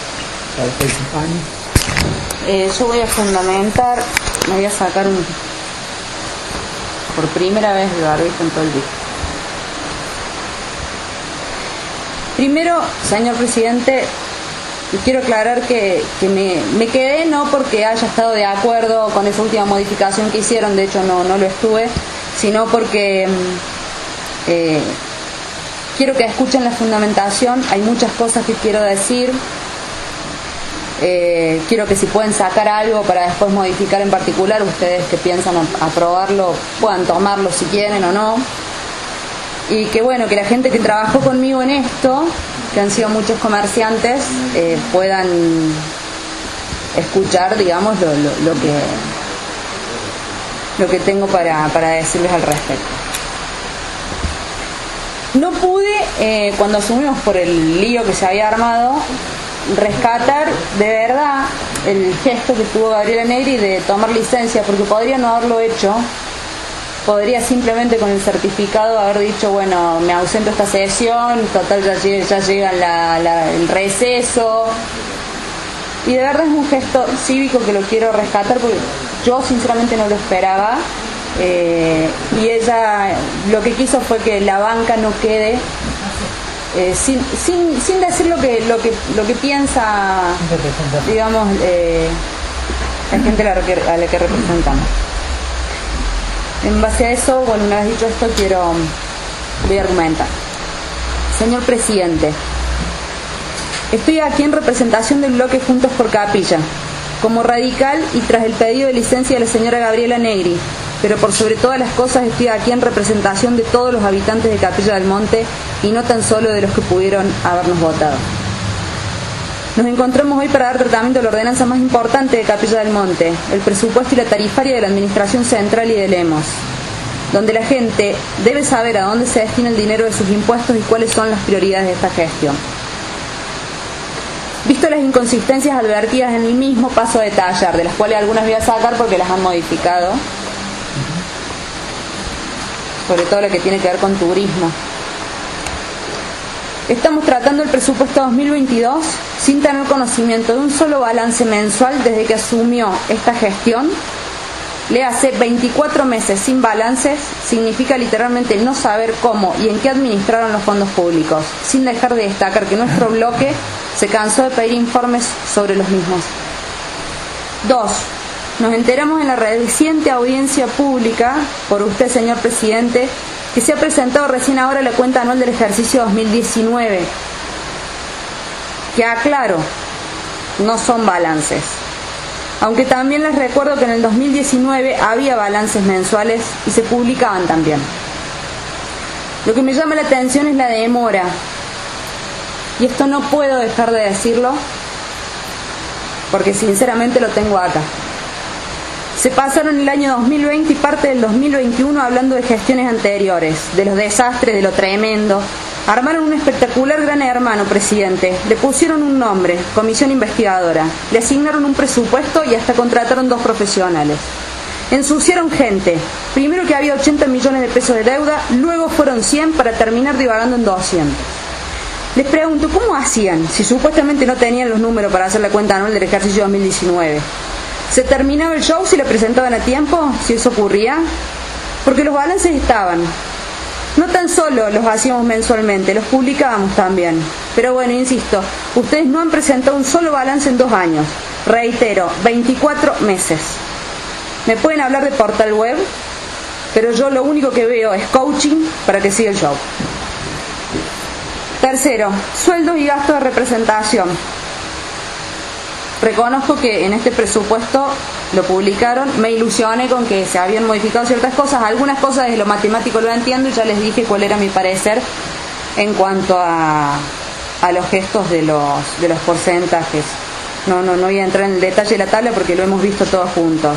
Eh, yo voy a fundamentar, me voy a sacar un por primera vez de barbijo en todo el día. Primero, señor presidente, quiero aclarar que, que me, me quedé no porque haya estado de acuerdo con esa última modificación que hicieron, de hecho no, no lo estuve, sino porque eh, quiero que escuchen la fundamentación. Hay muchas cosas que quiero decir. Eh, quiero que si pueden sacar algo para después modificar en particular, ustedes que piensan aprobarlo puedan tomarlo si quieren o no. y que bueno, que la gente que trabajó conmigo en esto, que han sido muchos comerciantes, eh, puedan escuchar, digamos, lo, lo, lo que lo que tengo para, para decirles al respecto. No pude, eh, cuando asumimos por el lío que se había armado, rescatar de verdad el gesto que tuvo Gabriela Negri de tomar licencia, porque podría no haberlo hecho. Podría simplemente con el certificado haber dicho, bueno, me ausento esta sesión, total ya llega, ya llega la, la, el receso. Y de verdad es un gesto cívico que lo quiero rescatar porque yo sinceramente no lo esperaba. Eh, y ella lo que quiso fue que la banca no quede eh, sin, sin, sin decir lo que, lo que, lo que piensa, digamos, eh, la gente a la que, a la que representamos. En base a eso, bueno, una vez dicho esto, quiero, voy a argumentar. Señor presidente, estoy aquí en representación del bloque Juntos por Capilla, como radical y tras el pedido de licencia de la señora Gabriela Negri, pero por sobre todas las cosas estoy aquí en representación de todos los habitantes de Capilla del Monte y no tan solo de los que pudieron habernos votado. Nos encontramos hoy para dar tratamiento a la ordenanza más importante de Capilla del Monte, el presupuesto y la tarifaria de la Administración Central y de Lemos, donde la gente debe saber a dónde se destina el dinero de sus impuestos y cuáles son las prioridades de esta gestión. Visto las inconsistencias advertidas en el mismo, paso a detallar, de las cuales algunas voy a sacar porque las han modificado, sobre todo la que tiene que ver con turismo. Estamos tratando el presupuesto dos mil veintidós sin tener conocimiento de un solo balance mensual desde que asumió esta gestión. Le hace veinticuatro meses sin balances, significa literalmente no saber cómo y en qué administraron los fondos públicos, sin dejar de destacar que nuestro bloque se cansó de pedir informes sobre los mismos. Dos, nos enteramos en la reciente audiencia pública, por usted, señor presidente, que se ha presentado recién ahora la cuenta anual del ejercicio dos mil diecinueve, que aclaro, no son balances. Aunque también les recuerdo que en el dos mil diecinueve había balances mensuales y se publicaban también. Lo que me llama la atención es la demora, y esto no puedo dejar de decirlo, porque sinceramente lo tengo acá. Se pasaron el año dos mil veinte y parte del dos mil veintiuno hablando de gestiones anteriores, de los desastres, de lo tremendo. Armaron un espectacular gran hermano, presidente. Le pusieron un nombre, comisión investigadora. Le asignaron un presupuesto y hasta contrataron dos profesionales. Ensuciaron gente. Primero que había ochenta millones de pesos de deuda, luego fueron cien para terminar divagando en doscientos. Les pregunto, ¿cómo hacían si supuestamente no tenían los números para hacer la cuenta anual del ejercicio dos mil diecinueve? ¿Se terminaba el show si le presentaban a tiempo, si eso ocurría? Porque los balances estaban. No tan solo los hacíamos mensualmente, los publicábamos también. Pero bueno, insisto, ustedes no han presentado un solo balance en dos años. Reitero, veinticuatro meses. Me pueden hablar de portal web, pero yo lo único que veo es coaching para que siga el show. Tercero, sueldos y gastos de representación. Reconozco que en este presupuesto lo publicaron, me ilusioné con que se habían modificado ciertas cosas, algunas cosas desde lo matemático lo entiendo y ya les dije cuál era mi parecer en cuanto a, a los gestos de los, de los porcentajes. No, no, no voy a entrar en el detalle de la tabla porque lo hemos visto todos juntos.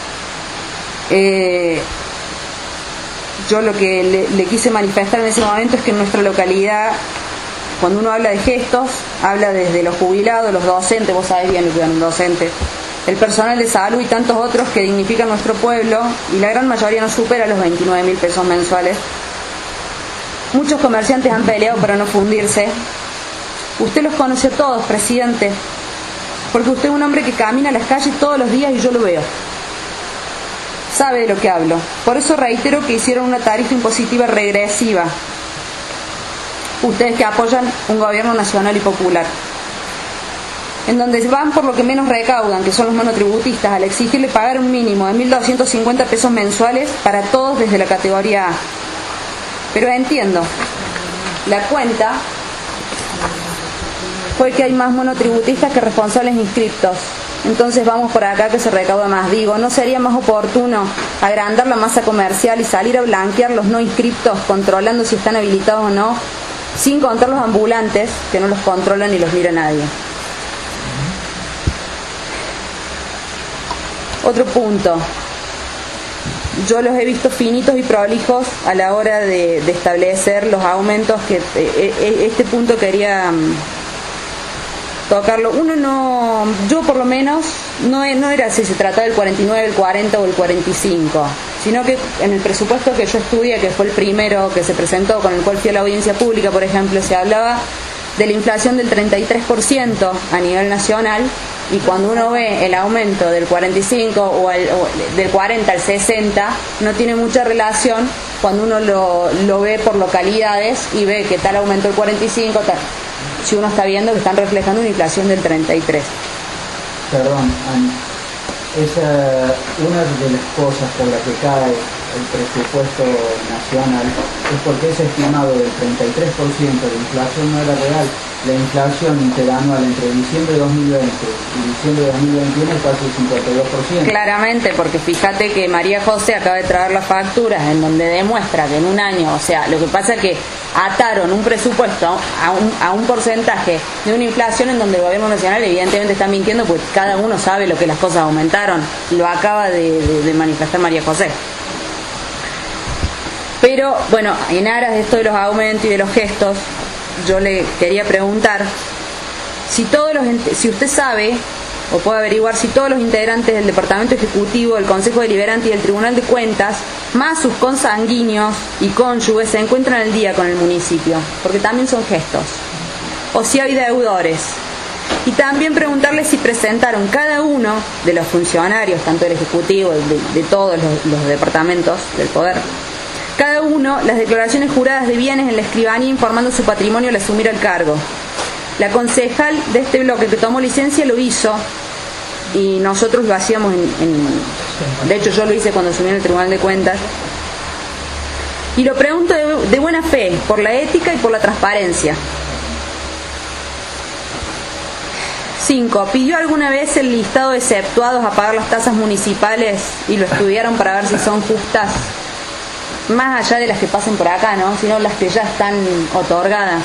Eh, yo lo que le, le quise manifestar en ese momento es que en nuestra localidad, cuando uno habla de gestos, habla desde los jubilados, los docentes, vos sabés bien lo que es un docente, el personal de salud y tantos otros que dignifican nuestro pueblo, y la gran mayoría no supera los veintinueve mil pesos mensuales. Muchos comerciantes han peleado para no fundirse. Usted los conoce a todos, presidente, porque usted es un hombre que camina a las calles todos los días y yo lo veo. Sabe de lo que hablo. Por eso reitero que hicieron una tarifa impositiva regresiva. Ustedes que apoyan un gobierno nacional y popular, en donde van por lo que menos recaudan, que son los monotributistas, al exigirle pagar un mínimo de mil doscientos cincuenta pesos mensuales para todos desde la categoría A. Pero entiendo, la cuenta fue que hay más monotributistas que responsables inscriptos, entonces vamos por acá que se recauda más. Digo, ¿no sería más oportuno agrandar la masa comercial y salir a blanquear los no inscriptos, controlando si están habilitados o no, sin contar los ambulantes, que no los controlan ni los mira nadie? Otro punto. Yo los he visto finitos y prolijos a la hora de, de establecer los aumentos, que eh, este punto quería um, tocarlo. Uno no, yo por lo menos, no, no era si se trataba del cuarenta y nueve, el cuarenta o el cuarenta y cinco, sino que en el presupuesto que yo estudié, que fue el primero que se presentó, con el cual fui a la audiencia pública, por ejemplo, se hablaba de la inflación del treinta y tres por ciento a nivel nacional, y cuando uno ve el aumento del cuarenta y cinco o, al, o del cuarenta al sesenta, no tiene mucha relación cuando uno lo, lo ve por localidades y ve que tal aumento del cuarenta y cinco, tal, si uno está viendo que están reflejando una inflación del treinta y tres. Perdón, Ani. Esa, una de las cosas por las que cae el presupuesto nacional es porque ese estimado del treinta y tres por ciento de inflación no era real. La inflación interanual entre diciembre de dos mil veinte y diciembre de dos mil veintiuno es casi el cincuenta y dos por ciento. Claramente, porque fíjate que María José acaba de traer las facturas en donde demuestra que en un año, o sea, lo que pasa es que ataron un presupuesto a un, a un porcentaje de una inflación en donde el gobierno nacional evidentemente está mintiendo, porque cada uno sabe lo que las cosas aumentaron. Lo acaba de, de, de manifestar María José. Pero, bueno, en aras de esto de los aumentos y de los gestos, yo le quería preguntar si todos los, si usted sabe o puede averiguar si todos los integrantes del Departamento Ejecutivo, del Consejo Deliberante y del Tribunal de Cuentas, más sus consanguíneos y cónyuges, se encuentran al día con el municipio, porque también son gestos, o si hay deudores. Y también preguntarle si presentaron cada uno de los funcionarios, tanto del Ejecutivo, de, de todos los, los departamentos del Poder, cada uno las declaraciones juradas de bienes en la escribanía informando su patrimonio al asumir el cargo. La concejal de este bloque que tomó licencia lo hizo y nosotros lo hacíamos en, en de hecho yo lo hice cuando asumí en el Tribunal de Cuentas. Y lo pregunto de, de buena fe, por la ética y por la transparencia. cinco. ¿Pidió alguna vez el listado de exceptuados a pagar las tasas municipales y lo estudiaron para ver si son justas? Más allá de las que pasen por acá, ¿no? Sino las que ya están otorgadas.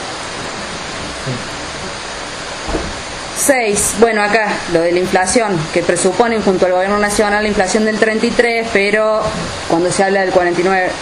seis. Bueno, acá, lo de la inflación, que presuponen junto al gobierno nacional la inflación del treinta y tres, pero cuando se habla del cuarenta y nueve...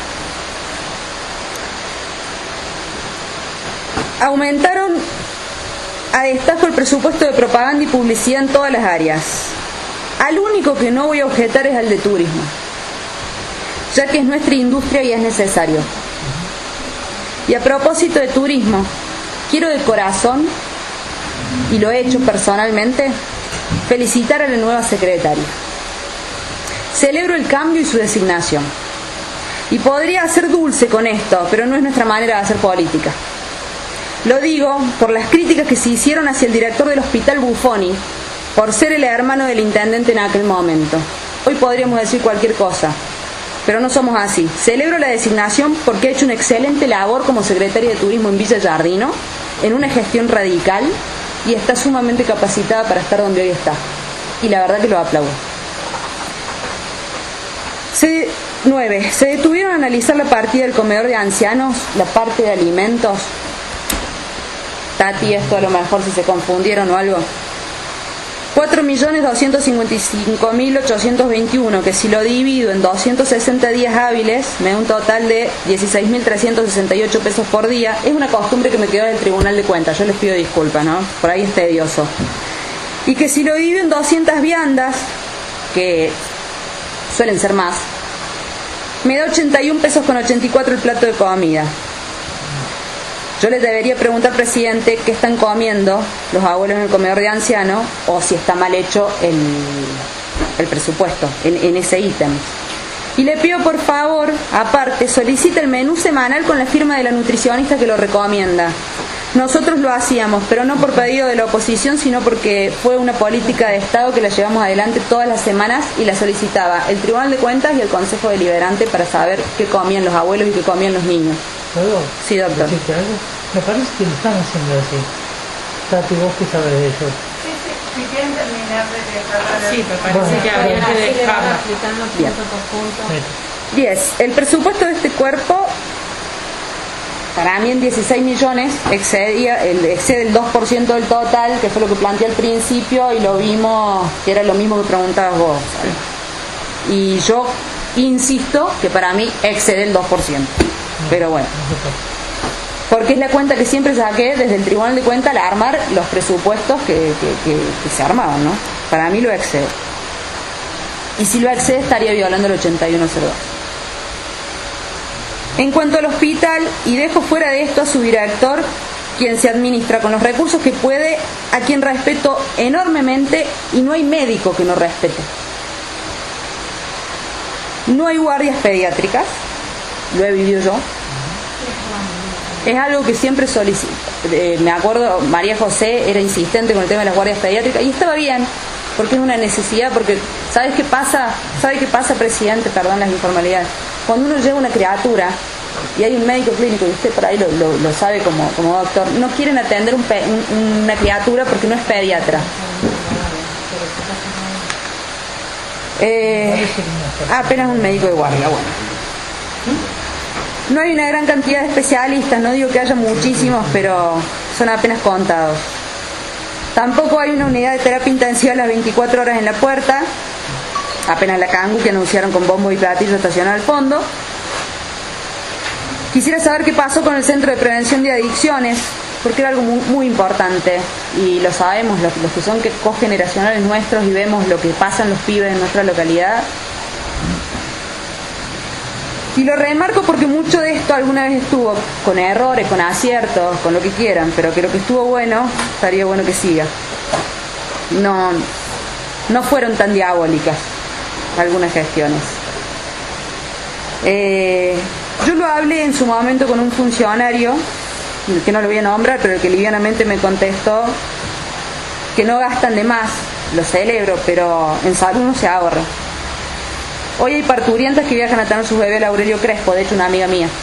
Aumentaron a destajo el presupuesto de propaganda y publicidad en todas las áreas. Al único que no voy a objetar es al de turismo, ya que es nuestra industria y es necesario. Y a propósito de turismo, quiero de corazón, y lo he hecho personalmente, felicitar a la nueva secretaria. Celebro el cambio y su designación. Y podría ser dulce con esto, pero no es nuestra manera de hacer política. Lo digo por las críticas que se hicieron hacia el director del Hospital Buffoni, por ser el hermano del intendente en aquel momento. Hoy podríamos decir cualquier cosa, pero no somos así. Celebro la designación porque ha hecho una excelente labor como secretaria de Turismo en Villa Giardino, en una gestión radical, y está sumamente capacitada para estar donde hoy está. Y la verdad que lo aplaudo. Se, nueve. Se detuvieron a analizar la partida del comedor de ancianos, la parte de alimentos. Tati, esto a lo mejor si se confundieron o algo. cuatro millones doscientos cincuenta y cinco mil ochocientos veintiuno, que si lo divido en doscientos sesenta días hábiles, me da un total de dieciséis mil trescientos sesenta y ocho pesos por día. Es una costumbre que me quedó del Tribunal de Cuentas, yo les pido disculpas, ¿no? Por ahí es tedioso. Y que si lo divido en doscientas viandas, que suelen ser más, me da ochenta y un pesos con ochenta y cuatro el plato de comida. Yo les debería preguntar, presidente, qué están comiendo los abuelos en el comedor de ancianos, o si está mal hecho el, el presupuesto en, en ese ítem. Y le pido, por favor, aparte, solicite el menú semanal con la firma de la nutricionista que lo recomienda. Nosotros lo hacíamos, pero no por pedido de la oposición, sino porque fue una política de Estado que la llevamos adelante todas las semanas y la solicitaba el Tribunal de Cuentas y el Consejo Deliberante para saber qué comían los abuelos y qué comían los niños. ¿Puedo? Sí, doctor. ¿Decirte algo? Me parece que lo están haciendo así. Tati, ¿vos qué sabes de eso? Si quieren terminar de dejar. Sí, me parece que habría que dejar. Bien. diez. El presupuesto de este cuerpo, para mí en dieciséis millones, excedía, el, excede el dos por ciento del total, que fue lo que planteé al principio, y lo vimos, que era lo mismo que preguntabas vos, ¿sabes? Y yo insisto que para mí excede el dos por ciento. Pero bueno. Porque es la cuenta que siempre saqué desde el Tribunal de Cuentas al armar los presupuestos que, que, que, que se armaban, ¿no? Para mí lo excede. Y si lo excede estaría violando el ochenta y uno cero dos. En cuanto al hospital, y dejo fuera de esto a su director, quien se administra con los recursos que puede, a quien respeto enormemente, y no hay médico que no respete. No hay guardias pediátricas, lo he vivido yo. Es algo que siempre solicito. Eh, me acuerdo, María José era insistente con el tema de las guardias pediátricas y estaba bien, porque es una necesidad, porque ¿sabes qué pasa? ¿Sabe qué pasa, presidente? Perdón las informalidades. Cuando uno lleva una criatura y hay un médico clínico, y usted por ahí lo, lo, lo sabe como, como doctor, no quieren atender un pe, un, una criatura porque no es pediatra. Eh, apenas un médico de guardia, bueno. No hay una gran cantidad de especialistas, no digo que haya muchísimos, pero son apenas contados. Tampoco hay una unidad de terapia intensiva a las veinticuatro horas en la puerta, apenas la Cangu que anunciaron con bombo y platillo estacionado al fondo. Quisiera saber qué pasó con el Centro de Prevención de Adicciones, porque era algo muy, muy importante, y lo sabemos, los, los que son que cogeneracionales nuestros y vemos lo que pasa en los pibes en nuestra localidad. Y lo remarco porque mucho de esto alguna vez estuvo con errores, con aciertos, con lo que quieran, pero que lo que estuvo bueno, estaría bueno que siga. No, no fueron tan diabólicas algunas gestiones. Eh, yo lo hablé en su momento con un funcionario, que no lo voy a nombrar, pero el que livianamente me contestó que no gastan de más, lo celebro, pero en salud no se ahorra. Hoy hay parturientas que viajan a tener sus bebés al Aurelio Crespo, de hecho una amiga mía.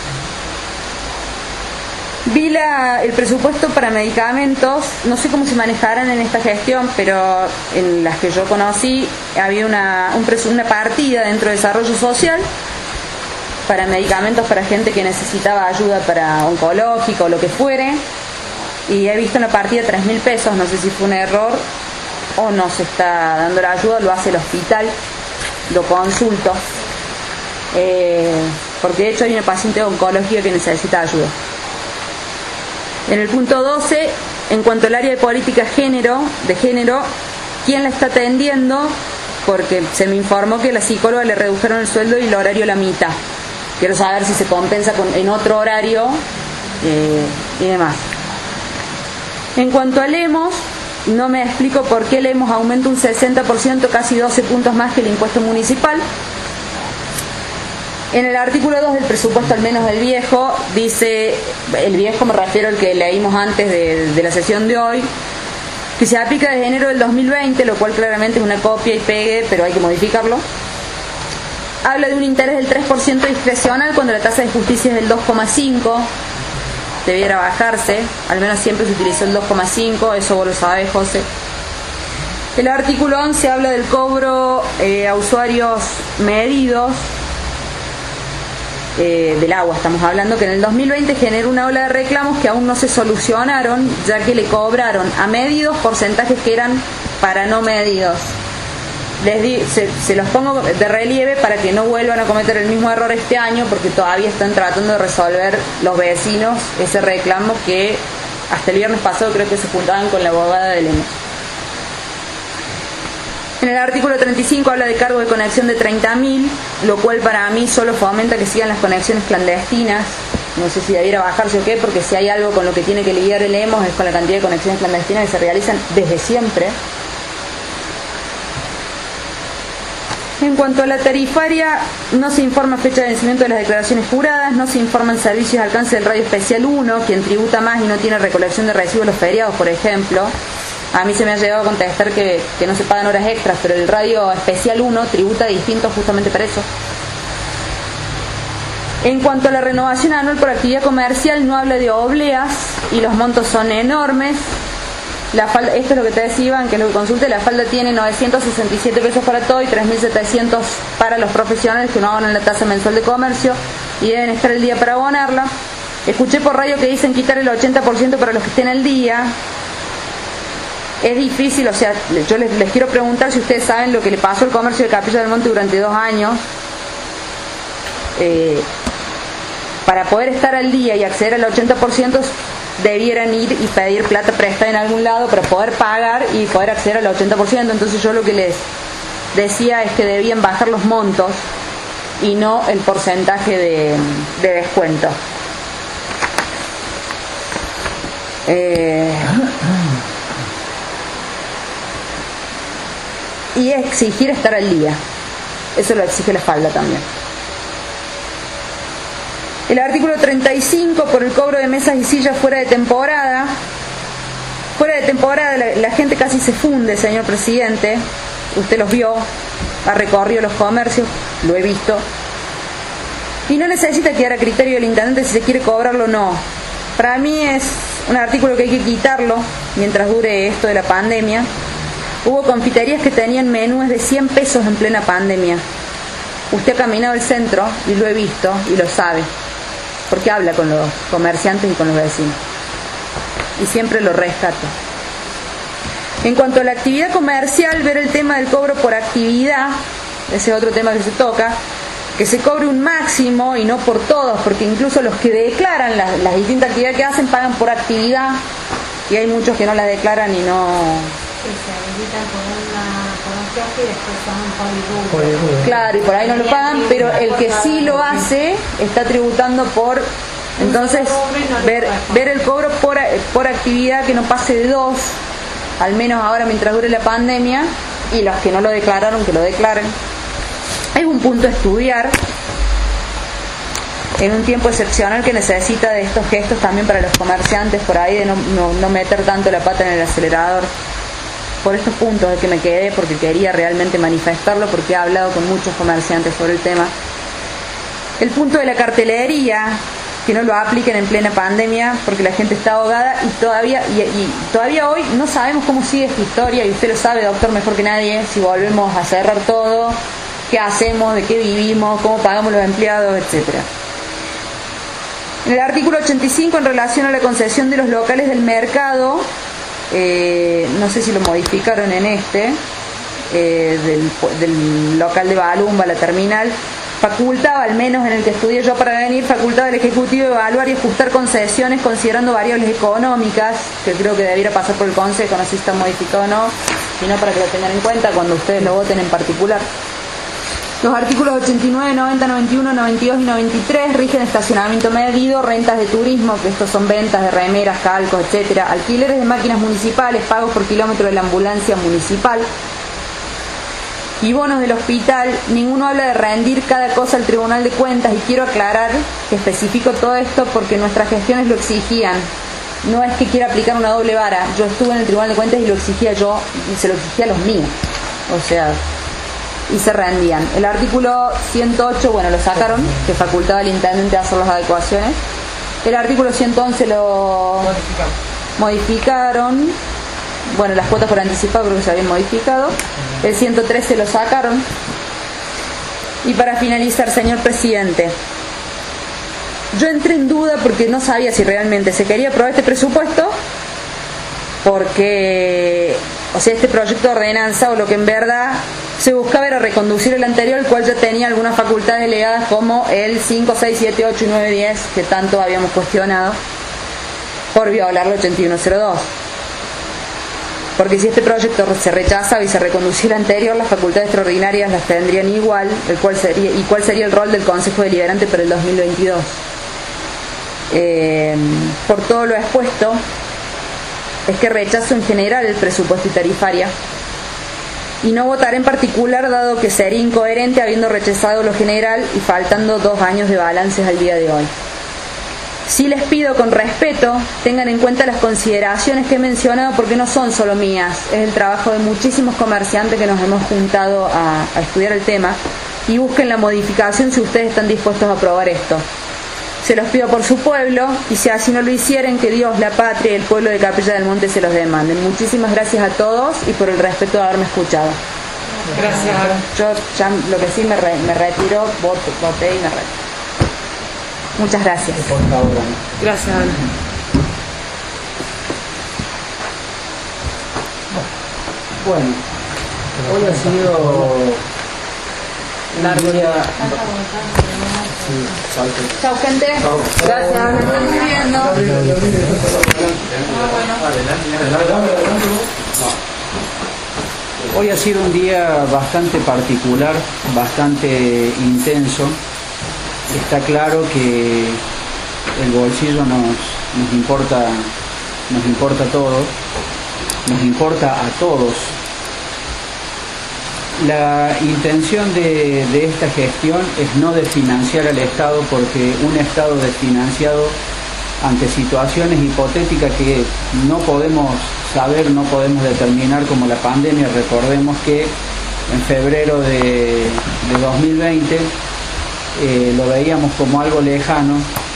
Vi la, el presupuesto para medicamentos, no sé cómo se manejarán en esta gestión, pero en las que yo conocí había una, un presu, una partida dentro de desarrollo social para medicamentos para gente que necesitaba ayuda para oncológico o lo que fuere, y he visto una partida de tres mil pesos, no sé si fue un error o no se está dando la ayuda, lo hace el hospital. Lo consulto, eh, porque de hecho hay una paciente oncológica que necesita ayuda. En el punto doce, en cuanto al área de política género, de género, ¿quién la está atendiendo? Porque se me informó que la psicóloga le redujeron el sueldo y el horario a la mitad. Quiero saber si se compensa con, en otro horario eh, y demás. En cuanto a Lemos, no me explico por qué Lemos aumenta un sesenta por ciento, casi doce puntos más que el impuesto municipal. En el artículo dos del presupuesto, al menos del viejo, dice, el viejo me refiero al que leímos antes de, de la sesión de hoy, que se aplica desde enero del dos mil veinte, lo cual claramente es una copia y pegue, pero hay que modificarlo. Habla de un interés del tres por ciento discrecional cuando la tasa de justicia es del dos coma cinco por ciento. Debiera bajarse, al menos siempre se utilizó el dos coma cinco, eso vos lo sabés, José. El artículo once habla del cobro eh, a usuarios medidos eh, del agua, estamos hablando que en el dos mil veinte generó una ola de reclamos que aún no se solucionaron, ya que le cobraron a medidos porcentajes que eran para no medidos. Les di, se, se los pongo de relieve para que no vuelvan a cometer el mismo error este año, porque todavía están tratando de resolver los vecinos ese reclamo que hasta el viernes pasado creo que se juntaban con la abogada de Lemos. En el artículo treinta y cinco habla de cargo de conexión de treinta mil, lo cual para mí solo fomenta que sigan las conexiones clandestinas. No sé si debiera bajarse o qué, porque si hay algo con lo que tiene que lidiar el Lemos es con la cantidad de conexiones clandestinas que se realizan desde siempre. En cuanto a la tarifaria, no se informa fecha de vencimiento de las declaraciones juradas, no se informan servicios de alcance del radio especial uno, quien tributa más y no tiene recolección de recibos los feriados, por ejemplo. A mí se me ha llegado a contestar que, que no se pagan horas extras, pero el radio especial uno tributa distinto justamente para eso. En cuanto a la renovación anual por actividad comercial, no habla de obleas y los montos son enormes. La falda, esto es lo que te decía Iván, que es lo que consulte, la falda tiene novecientos sesenta y siete pesos para todo y tres mil setecientos para los profesionales que no abonan la tasa mensual de comercio y deben estar el día para abonarla. Escuché por radio que dicen quitar el ochenta por ciento para los que estén al día. Es difícil, o sea, yo les, les quiero preguntar si ustedes saben lo que le pasó al comercio de Capilla del Monte durante dos años. Eh, para poder estar al día y acceder al ochenta por ciento debieran ir y pedir plata prestada en algún lado para poder pagar y poder acceder al ochenta por ciento. Entonces yo lo que les decía es que debían bajar los montos y no el porcentaje de, de descuento. Eh, y exigir estar al día. Eso lo exige la falda también. El artículo treinta y cinco, por el cobro de mesas y sillas fuera de temporada. Fuera de temporada la, la gente casi se funde, señor presidente. Usted los vio, ha recorrido los comercios, lo he visto. Y no necesita quedar a criterio del intendente si se quiere cobrarlo o no. Para mí es un artículo que hay que quitarlo mientras dure esto de la pandemia. Hubo confiterías que tenían menúes de cien pesos en plena pandemia. Usted ha caminado el centro y lo he visto y lo sabe, porque habla con los comerciantes y con los vecinos. Y siempre lo rescato. En cuanto a la actividad comercial, ver el tema del cobro por actividad, ese es otro tema que se toca, que se cobre un máximo y no por todos, porque incluso los que declaran las, las distintas actividades que hacen pagan por actividad y hay muchos que no las declaran y no... Sí, se habilitan con, una, con un kiosco y después son por el rubro. Claro, y por ahí no lo pagan, pero el que sí lo hace está tributando por... Entonces, ver, ver el cobro por, por actividad que no pase de dos, al menos ahora mientras dure la pandemia, y los que no lo declararon, que lo declaren. Es un punto a estudiar en un tiempo excepcional que necesita de estos gestos también para los comerciantes, por ahí de no, no, no meter tanto la pata en el acelerador. Por estos puntos de que me quedé, porque quería realmente manifestarlo, porque he hablado con muchos comerciantes sobre el tema. El punto de la cartelería, que no lo apliquen en plena pandemia, porque la gente está ahogada y todavía y, y todavía hoy no sabemos cómo sigue esta historia, y usted lo sabe, doctor, mejor que nadie, si volvemos a cerrar todo, qué hacemos, de qué vivimos, cómo pagamos los empleados, etcétera. En el artículo ochenta y cinco, en relación a la concesión de los locales del mercado, eh, no sé si lo modificaron en este, eh, del, del local de Balumba, la terminal, facultaba, al menos en el que estudié yo para venir, facultaba al Ejecutivo evaluar y ajustar concesiones considerando variables económicas, que creo que debiera pasar por el Consejo, no sé si está modificado o no, sino para que lo tengan en cuenta cuando ustedes lo voten en particular. Los artículos ochenta y nueve, noventa, noventa y uno, noventa y dos y noventa y tres rigen estacionamiento medido, rentas de turismo, que estos son ventas de remeras, calcos, etcétera, alquileres de máquinas municipales, pagos por kilómetro de la ambulancia municipal y bonos del hospital. Ninguno habla de rendir cada cosa al Tribunal de Cuentas, y quiero aclarar que especifico todo esto porque nuestras gestiones lo exigían. No es que quiera aplicar una doble vara. Yo estuve en el Tribunal de Cuentas y lo exigía yo, y se lo exigía a los míos. O sea... y se rendían. El artículo ciento ocho, bueno, lo sacaron, que facultaba al intendente a hacer las adecuaciones. El artículo ciento once lo modificaron. Bueno, las cuotas por anticipado creo que se habían modificado. El ciento trece lo sacaron. Y para finalizar, señor presidente, yo entré en duda porque no sabía si realmente se quería aprobar este presupuesto, porque, o sea, este proyecto de ordenanza, o lo que en verdad se buscaba era reconducir el anterior, el cual ya tenía algunas facultades delegadas, como el cinco, seis, siete, ocho y nueve, diez, que tanto habíamos cuestionado por violar el ochenta y uno cero dos. Porque si este proyecto se rechazaba y se reconducía el anterior, las facultades extraordinarias las tendrían igual, el cual sería, y cuál sería el rol del Consejo Deliberante para el dos mil veintidós. Eh, por todo lo expuesto, es que rechazo en general el presupuesto y tarifaria, y no votaré en particular, dado que sería incoherente habiendo rechazado lo general y faltando dos años de balances al día de hoy. Sí les pido con respeto, tengan en cuenta las consideraciones que he mencionado, porque no son solo mías, es el trabajo de muchísimos comerciantes que nos hemos juntado a, a estudiar el tema, y busquen la modificación si ustedes están dispuestos a aprobar esto. Se los pido por su pueblo, y si así no lo hicieren, que Dios, la patria y el pueblo de Capilla del Monte se los demanden. Muchísimas gracias a todos y por el respeto de haberme escuchado. Gracias. Yo ya lo que sí me, re, me retiro, voto, voté y me retiro. Muchas gracias. Por favor. Gracias, Ana. Bueno, hoy ha sido un día... Chao, gente. Gracias, Ana. Estoy viendo. Hoy ha sido un día bastante particular, bastante intenso. Está claro que el bolsillo nos, nos importa, nos importa todo, nos importa a todos. La intención de, de esta gestión es no desfinanciar al Estado, porque un Estado desfinanciado ante situaciones hipotéticas que no podemos saber, no podemos determinar, como la pandemia. Recordemos que en febrero de, de dos mil veinte eh, lo veíamos como algo lejano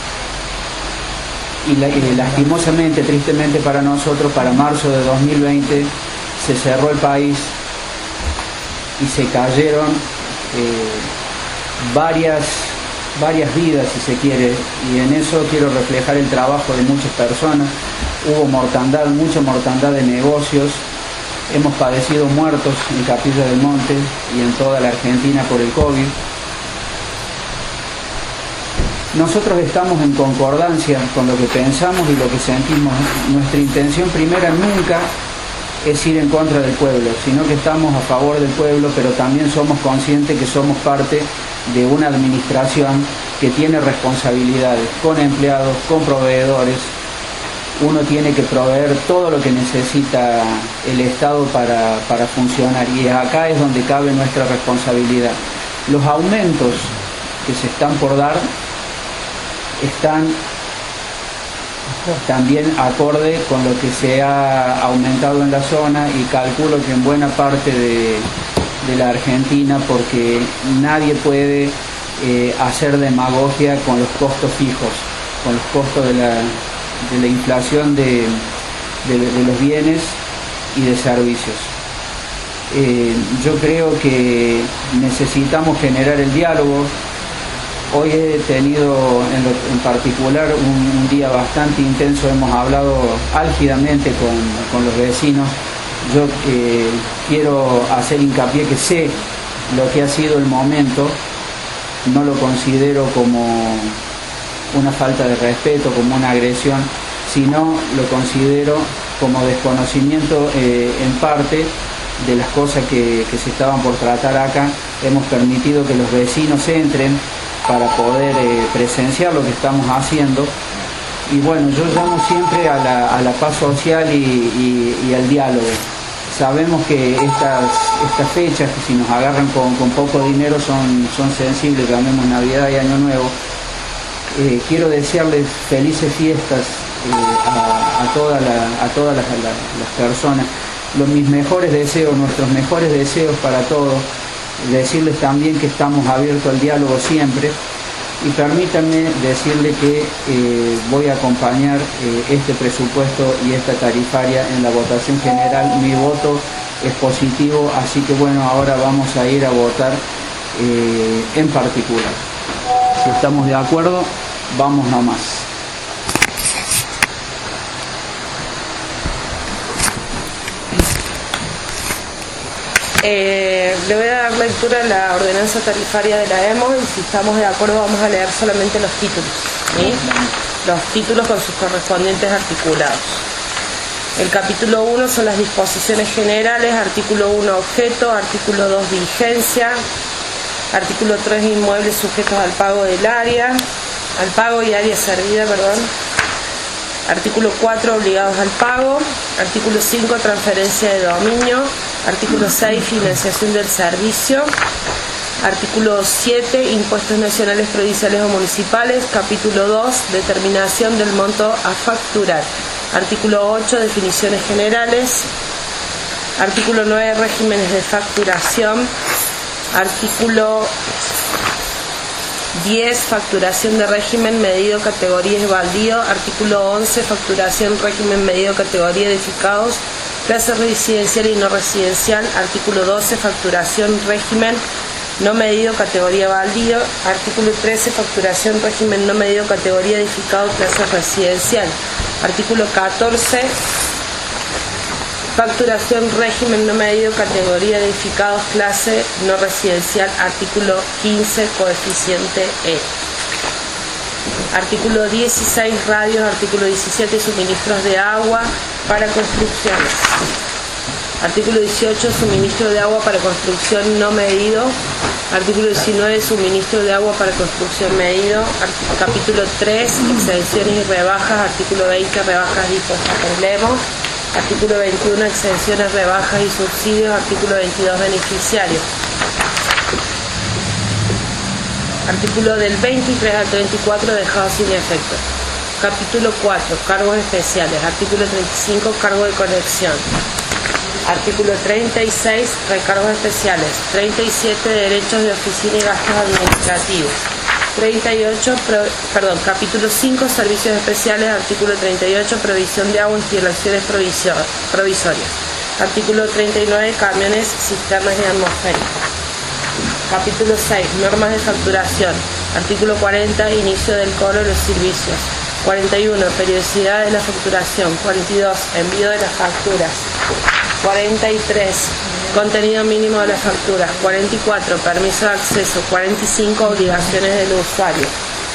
y, la, y lastimosamente, tristemente para nosotros, para marzo de dos mil veinte se cerró el país y se cayeron eh, varias varias vidas, si se quiere, y en eso quiero reflejar el trabajo de muchas personas. Hubo mortandad, mucha mortandad de negocios, hemos padecido muertos en Capilla del Monte y en toda la Argentina por el COVID. Nosotros estamos en concordancia con lo que pensamos y lo que sentimos. Nuestra intención primera nunca es ir en contra del pueblo, sino que estamos a favor del pueblo, pero también somos conscientes que somos parte de una administración que tiene responsabilidades con empleados, con proveedores. Uno tiene que proveer todo lo que necesita el Estado para, para funcionar, y acá es donde cabe nuestra responsabilidad. Los aumentos que se están por dar están también acorde con lo que se ha aumentado en la zona, y calculo que en buena parte de, de la Argentina, porque nadie puede eh, hacer demagogia con los costos fijos, con los costos de la, de la inflación de, de, de los bienes y de servicios. Eh, yo creo que necesitamos generar el diálogo. Hoy he tenido en, lo, en particular un, un día bastante intenso, hemos hablado álgidamente con, con los vecinos. Yo eh, quiero hacer hincapié que sé lo que ha sido el momento, no lo considero como una falta de respeto, como una agresión, sino lo considero como desconocimiento eh, en parte de las cosas que, que se estaban por tratar acá. Hemos permitido que los vecinos entren para poder eh, presenciar lo que estamos haciendo. Y bueno, yo llamo siempre a la, a la paz social y, y, y al diálogo. Sabemos que estas, estas fechas, que si nos agarran con, con poco dinero, son, son sensibles, llamemos Navidad y Año Nuevo. Eh, quiero desearles felices fiestas eh, a, a, toda la, a todas las, la, las personas. Los, mis mejores deseos, nuestros mejores deseos para todos. Decirles también que estamos abiertos al diálogo siempre, y permítanme decirle que eh, voy a acompañar eh, este presupuesto y esta tarifaria en la votación general. Mi voto es positivo, así que bueno, ahora vamos a ir a votar eh, en particular. Si estamos de acuerdo, vamos nomás. Eh, le voy a dar lectura a la ordenanza tarifaria de la E M O, y si estamos de acuerdo vamos a leer solamente los títulos, ¿sí? Los títulos con sus correspondientes articulados. El capítulo uno son las disposiciones generales, artículo uno objeto, artículo dos vigencia, artículo tres inmuebles sujetos al pago del área, al pago y área servida, perdón. Artículo cuatro, obligados al pago. Artículo cinco, transferencia de dominio. Artículo seis, financiación del servicio. Artículo siete, impuestos nacionales, provinciales o municipales. Capítulo dos, determinación del monto a facturar. Artículo ocho, definiciones generales. Artículo nueve, regímenes de facturación. Artículo diez. Facturación de régimen medido categoría es baldío. Artículo once. Facturación régimen medido categoría edificados, clase residencial y no residencial. Artículo doce. Facturación régimen no medido categoría baldío. Artículo trece. Facturación régimen no medido categoría edificado, clase residencial. Artículo catorce. Facturación régimen no medido categoría edificados, clase no residencial. Artículo quince. Coeficiente E. Artículo dieciséis. Radios. Artículo diecisiete. Suministros de agua para construcciones. Artículo dieciocho. Suministro de agua para construcción no medido. Artículo diecinueve. Suministro de agua para construcción medido. Art- capítulo tres. Exenciones y rebajas. Artículo veinte. Rebajas dispuestas por Lemo. Artículo veintiuno. Exenciones, rebajas y subsidios. Artículo veintidós. Beneficiarios. Artículo del veintitrés al treinta y cuatro dejado sin efecto. Capítulo cuatro. Cargos especiales. Artículo treinta y cinco. Cargo de conexión. Artículo treinta y seis. Recargos especiales. treinta y siete. Derechos de oficina y gastos administrativos. treinta y ocho. Pro, perdón, capítulo cinco. Servicios especiales. Artículo treinta y ocho. Provisión de agua, instalaciones provisor, provisorias. Artículo treinta y nueve. Camiones, cisternas y atmosféricas. Capítulo seis. Normas de facturación. Artículo cuarenta. Inicio del cobro de los servicios. cuarenta y uno. Periodicidad de la facturación. cuarenta y dos. Envío de las facturas. cuarenta y tres. Contenido mínimo de las facturas. cuarenta y cuatro. Permiso de acceso. cuarenta y cinco. Obligaciones del usuario.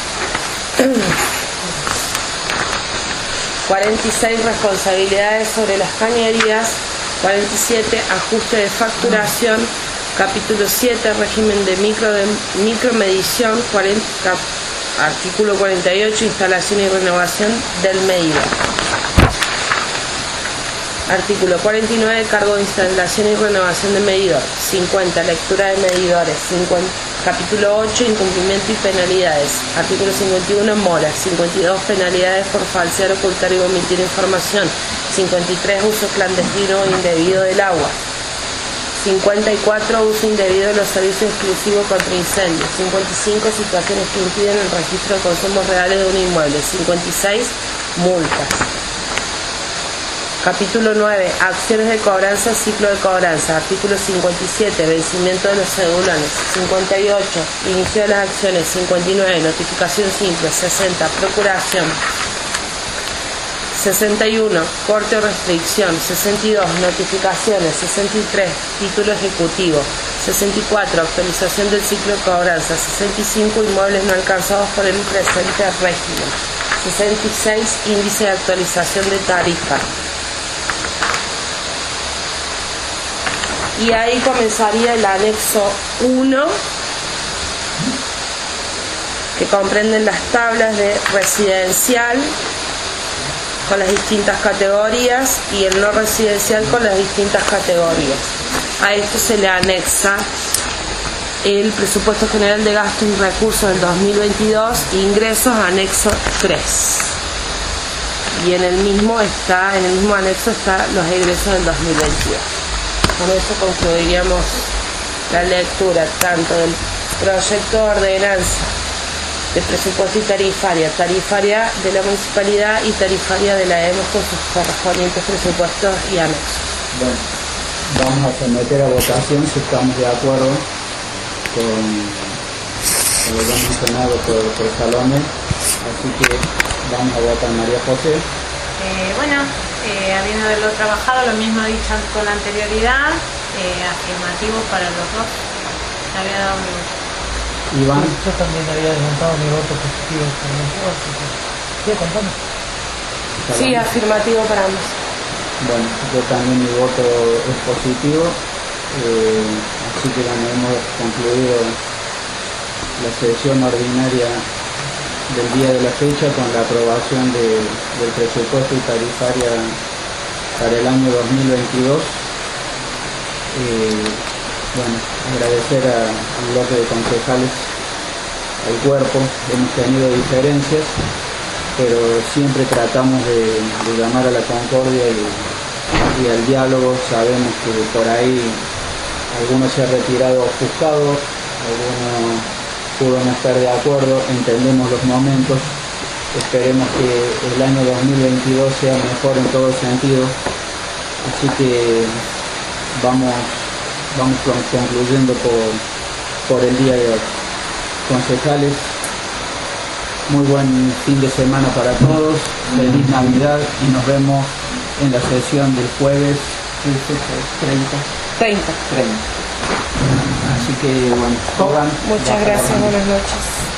cuarenta y seis. Responsabilidades sobre las cañerías. cuarenta y siete. Ajuste de facturación. Capítulo siete. Régimen de micro de micromedición. cuarenta, artículo cuarenta y ocho. Instalación y renovación del medidor. Artículo cuarenta y nueve. Cargo de instalación y renovación de medidor. cincuenta. Lectura de medidores. cincuenta, capítulo ocho. Incumplimiento y penalidades. Artículo cincuenta y uno. Mora. cincuenta y dos. Penalidades por falsear, ocultar y omitir información. cincuenta y tres. Uso clandestino o indebido del agua. cincuenta y cuatro. Uso indebido de los servicios exclusivos contra incendios. cincuenta y cinco. Situaciones que impiden el registro de consumos reales de un inmueble. cincuenta y seis. Multas. Capítulo nueve. Acciones de cobranza, ciclo de cobranza. Artículo cincuenta y siete. Vencimiento de los cedulones. cincuenta y ocho. Inicio de las acciones. cincuenta y nueve. Notificación simple. sesenta. Procuración. sesenta y uno. Corte o restricción. sesenta y dos. Notificaciones. sesenta y tres. Título ejecutivo. sesenta y cuatro. Actualización del ciclo de cobranza. sesenta y cinco. Inmuebles no alcanzados por el presente régimen. sesenta y seis. Índice de actualización de tarifa. Y ahí comenzaría el anexo uno, que comprenden las tablas de residencial con las distintas categorías y el no residencial con las distintas categorías. A esto se le anexa el presupuesto general de gastos y recursos del dos mil veintidós, ingresos, anexo tres. Y en el mismo está, en el mismo anexo está los egresos del dos mil veintidós. Con eso concluiríamos la lectura tanto del proyecto de ordenanza de presupuesto y tarifaria, tarifaria de la municipalidad y tarifaria de la E M O S con sus correspondientes presupuestos y anexos. Bueno, vamos a someter a votación si estamos de acuerdo con lo que han mencionado por, por Salomé, así que vamos a votar. María José. Eh, bueno, eh, habiendo haberlo trabajado, lo mismo dicho con anterioridad, eh, afirmativo para los dos. Le había dado mi voto. Iván. Yo también había levantado mi voto positivo para los dos, así que sigue contando. Sí, afirmativo para ambos. Bueno, yo también mi voto es positivo, eh, así que bueno, hemos concluido la sesión ordinaria del día de la fecha con la aprobación de, del presupuesto y tarifaria para el año dos mil veintidós. Eh, bueno, agradecer a- al bloque de concejales, al cuerpo. Hemos tenido diferencias, pero siempre tratamos de, de llamar a la concordia y, y al diálogo. Sabemos que por ahí algunos se han retirado ofuscados, algunos pudo no estar de acuerdo, entendemos los momentos, esperemos que el año dos mil veintidós sea mejor en todo sentido, así que vamos, vamos concluyendo por, por el día de hoy. Concejales, muy buen fin de semana para todos, feliz Navidad y nos vemos en la sesión del jueves treinta. treinta. Así que bueno, muchas gracias, buenas noches.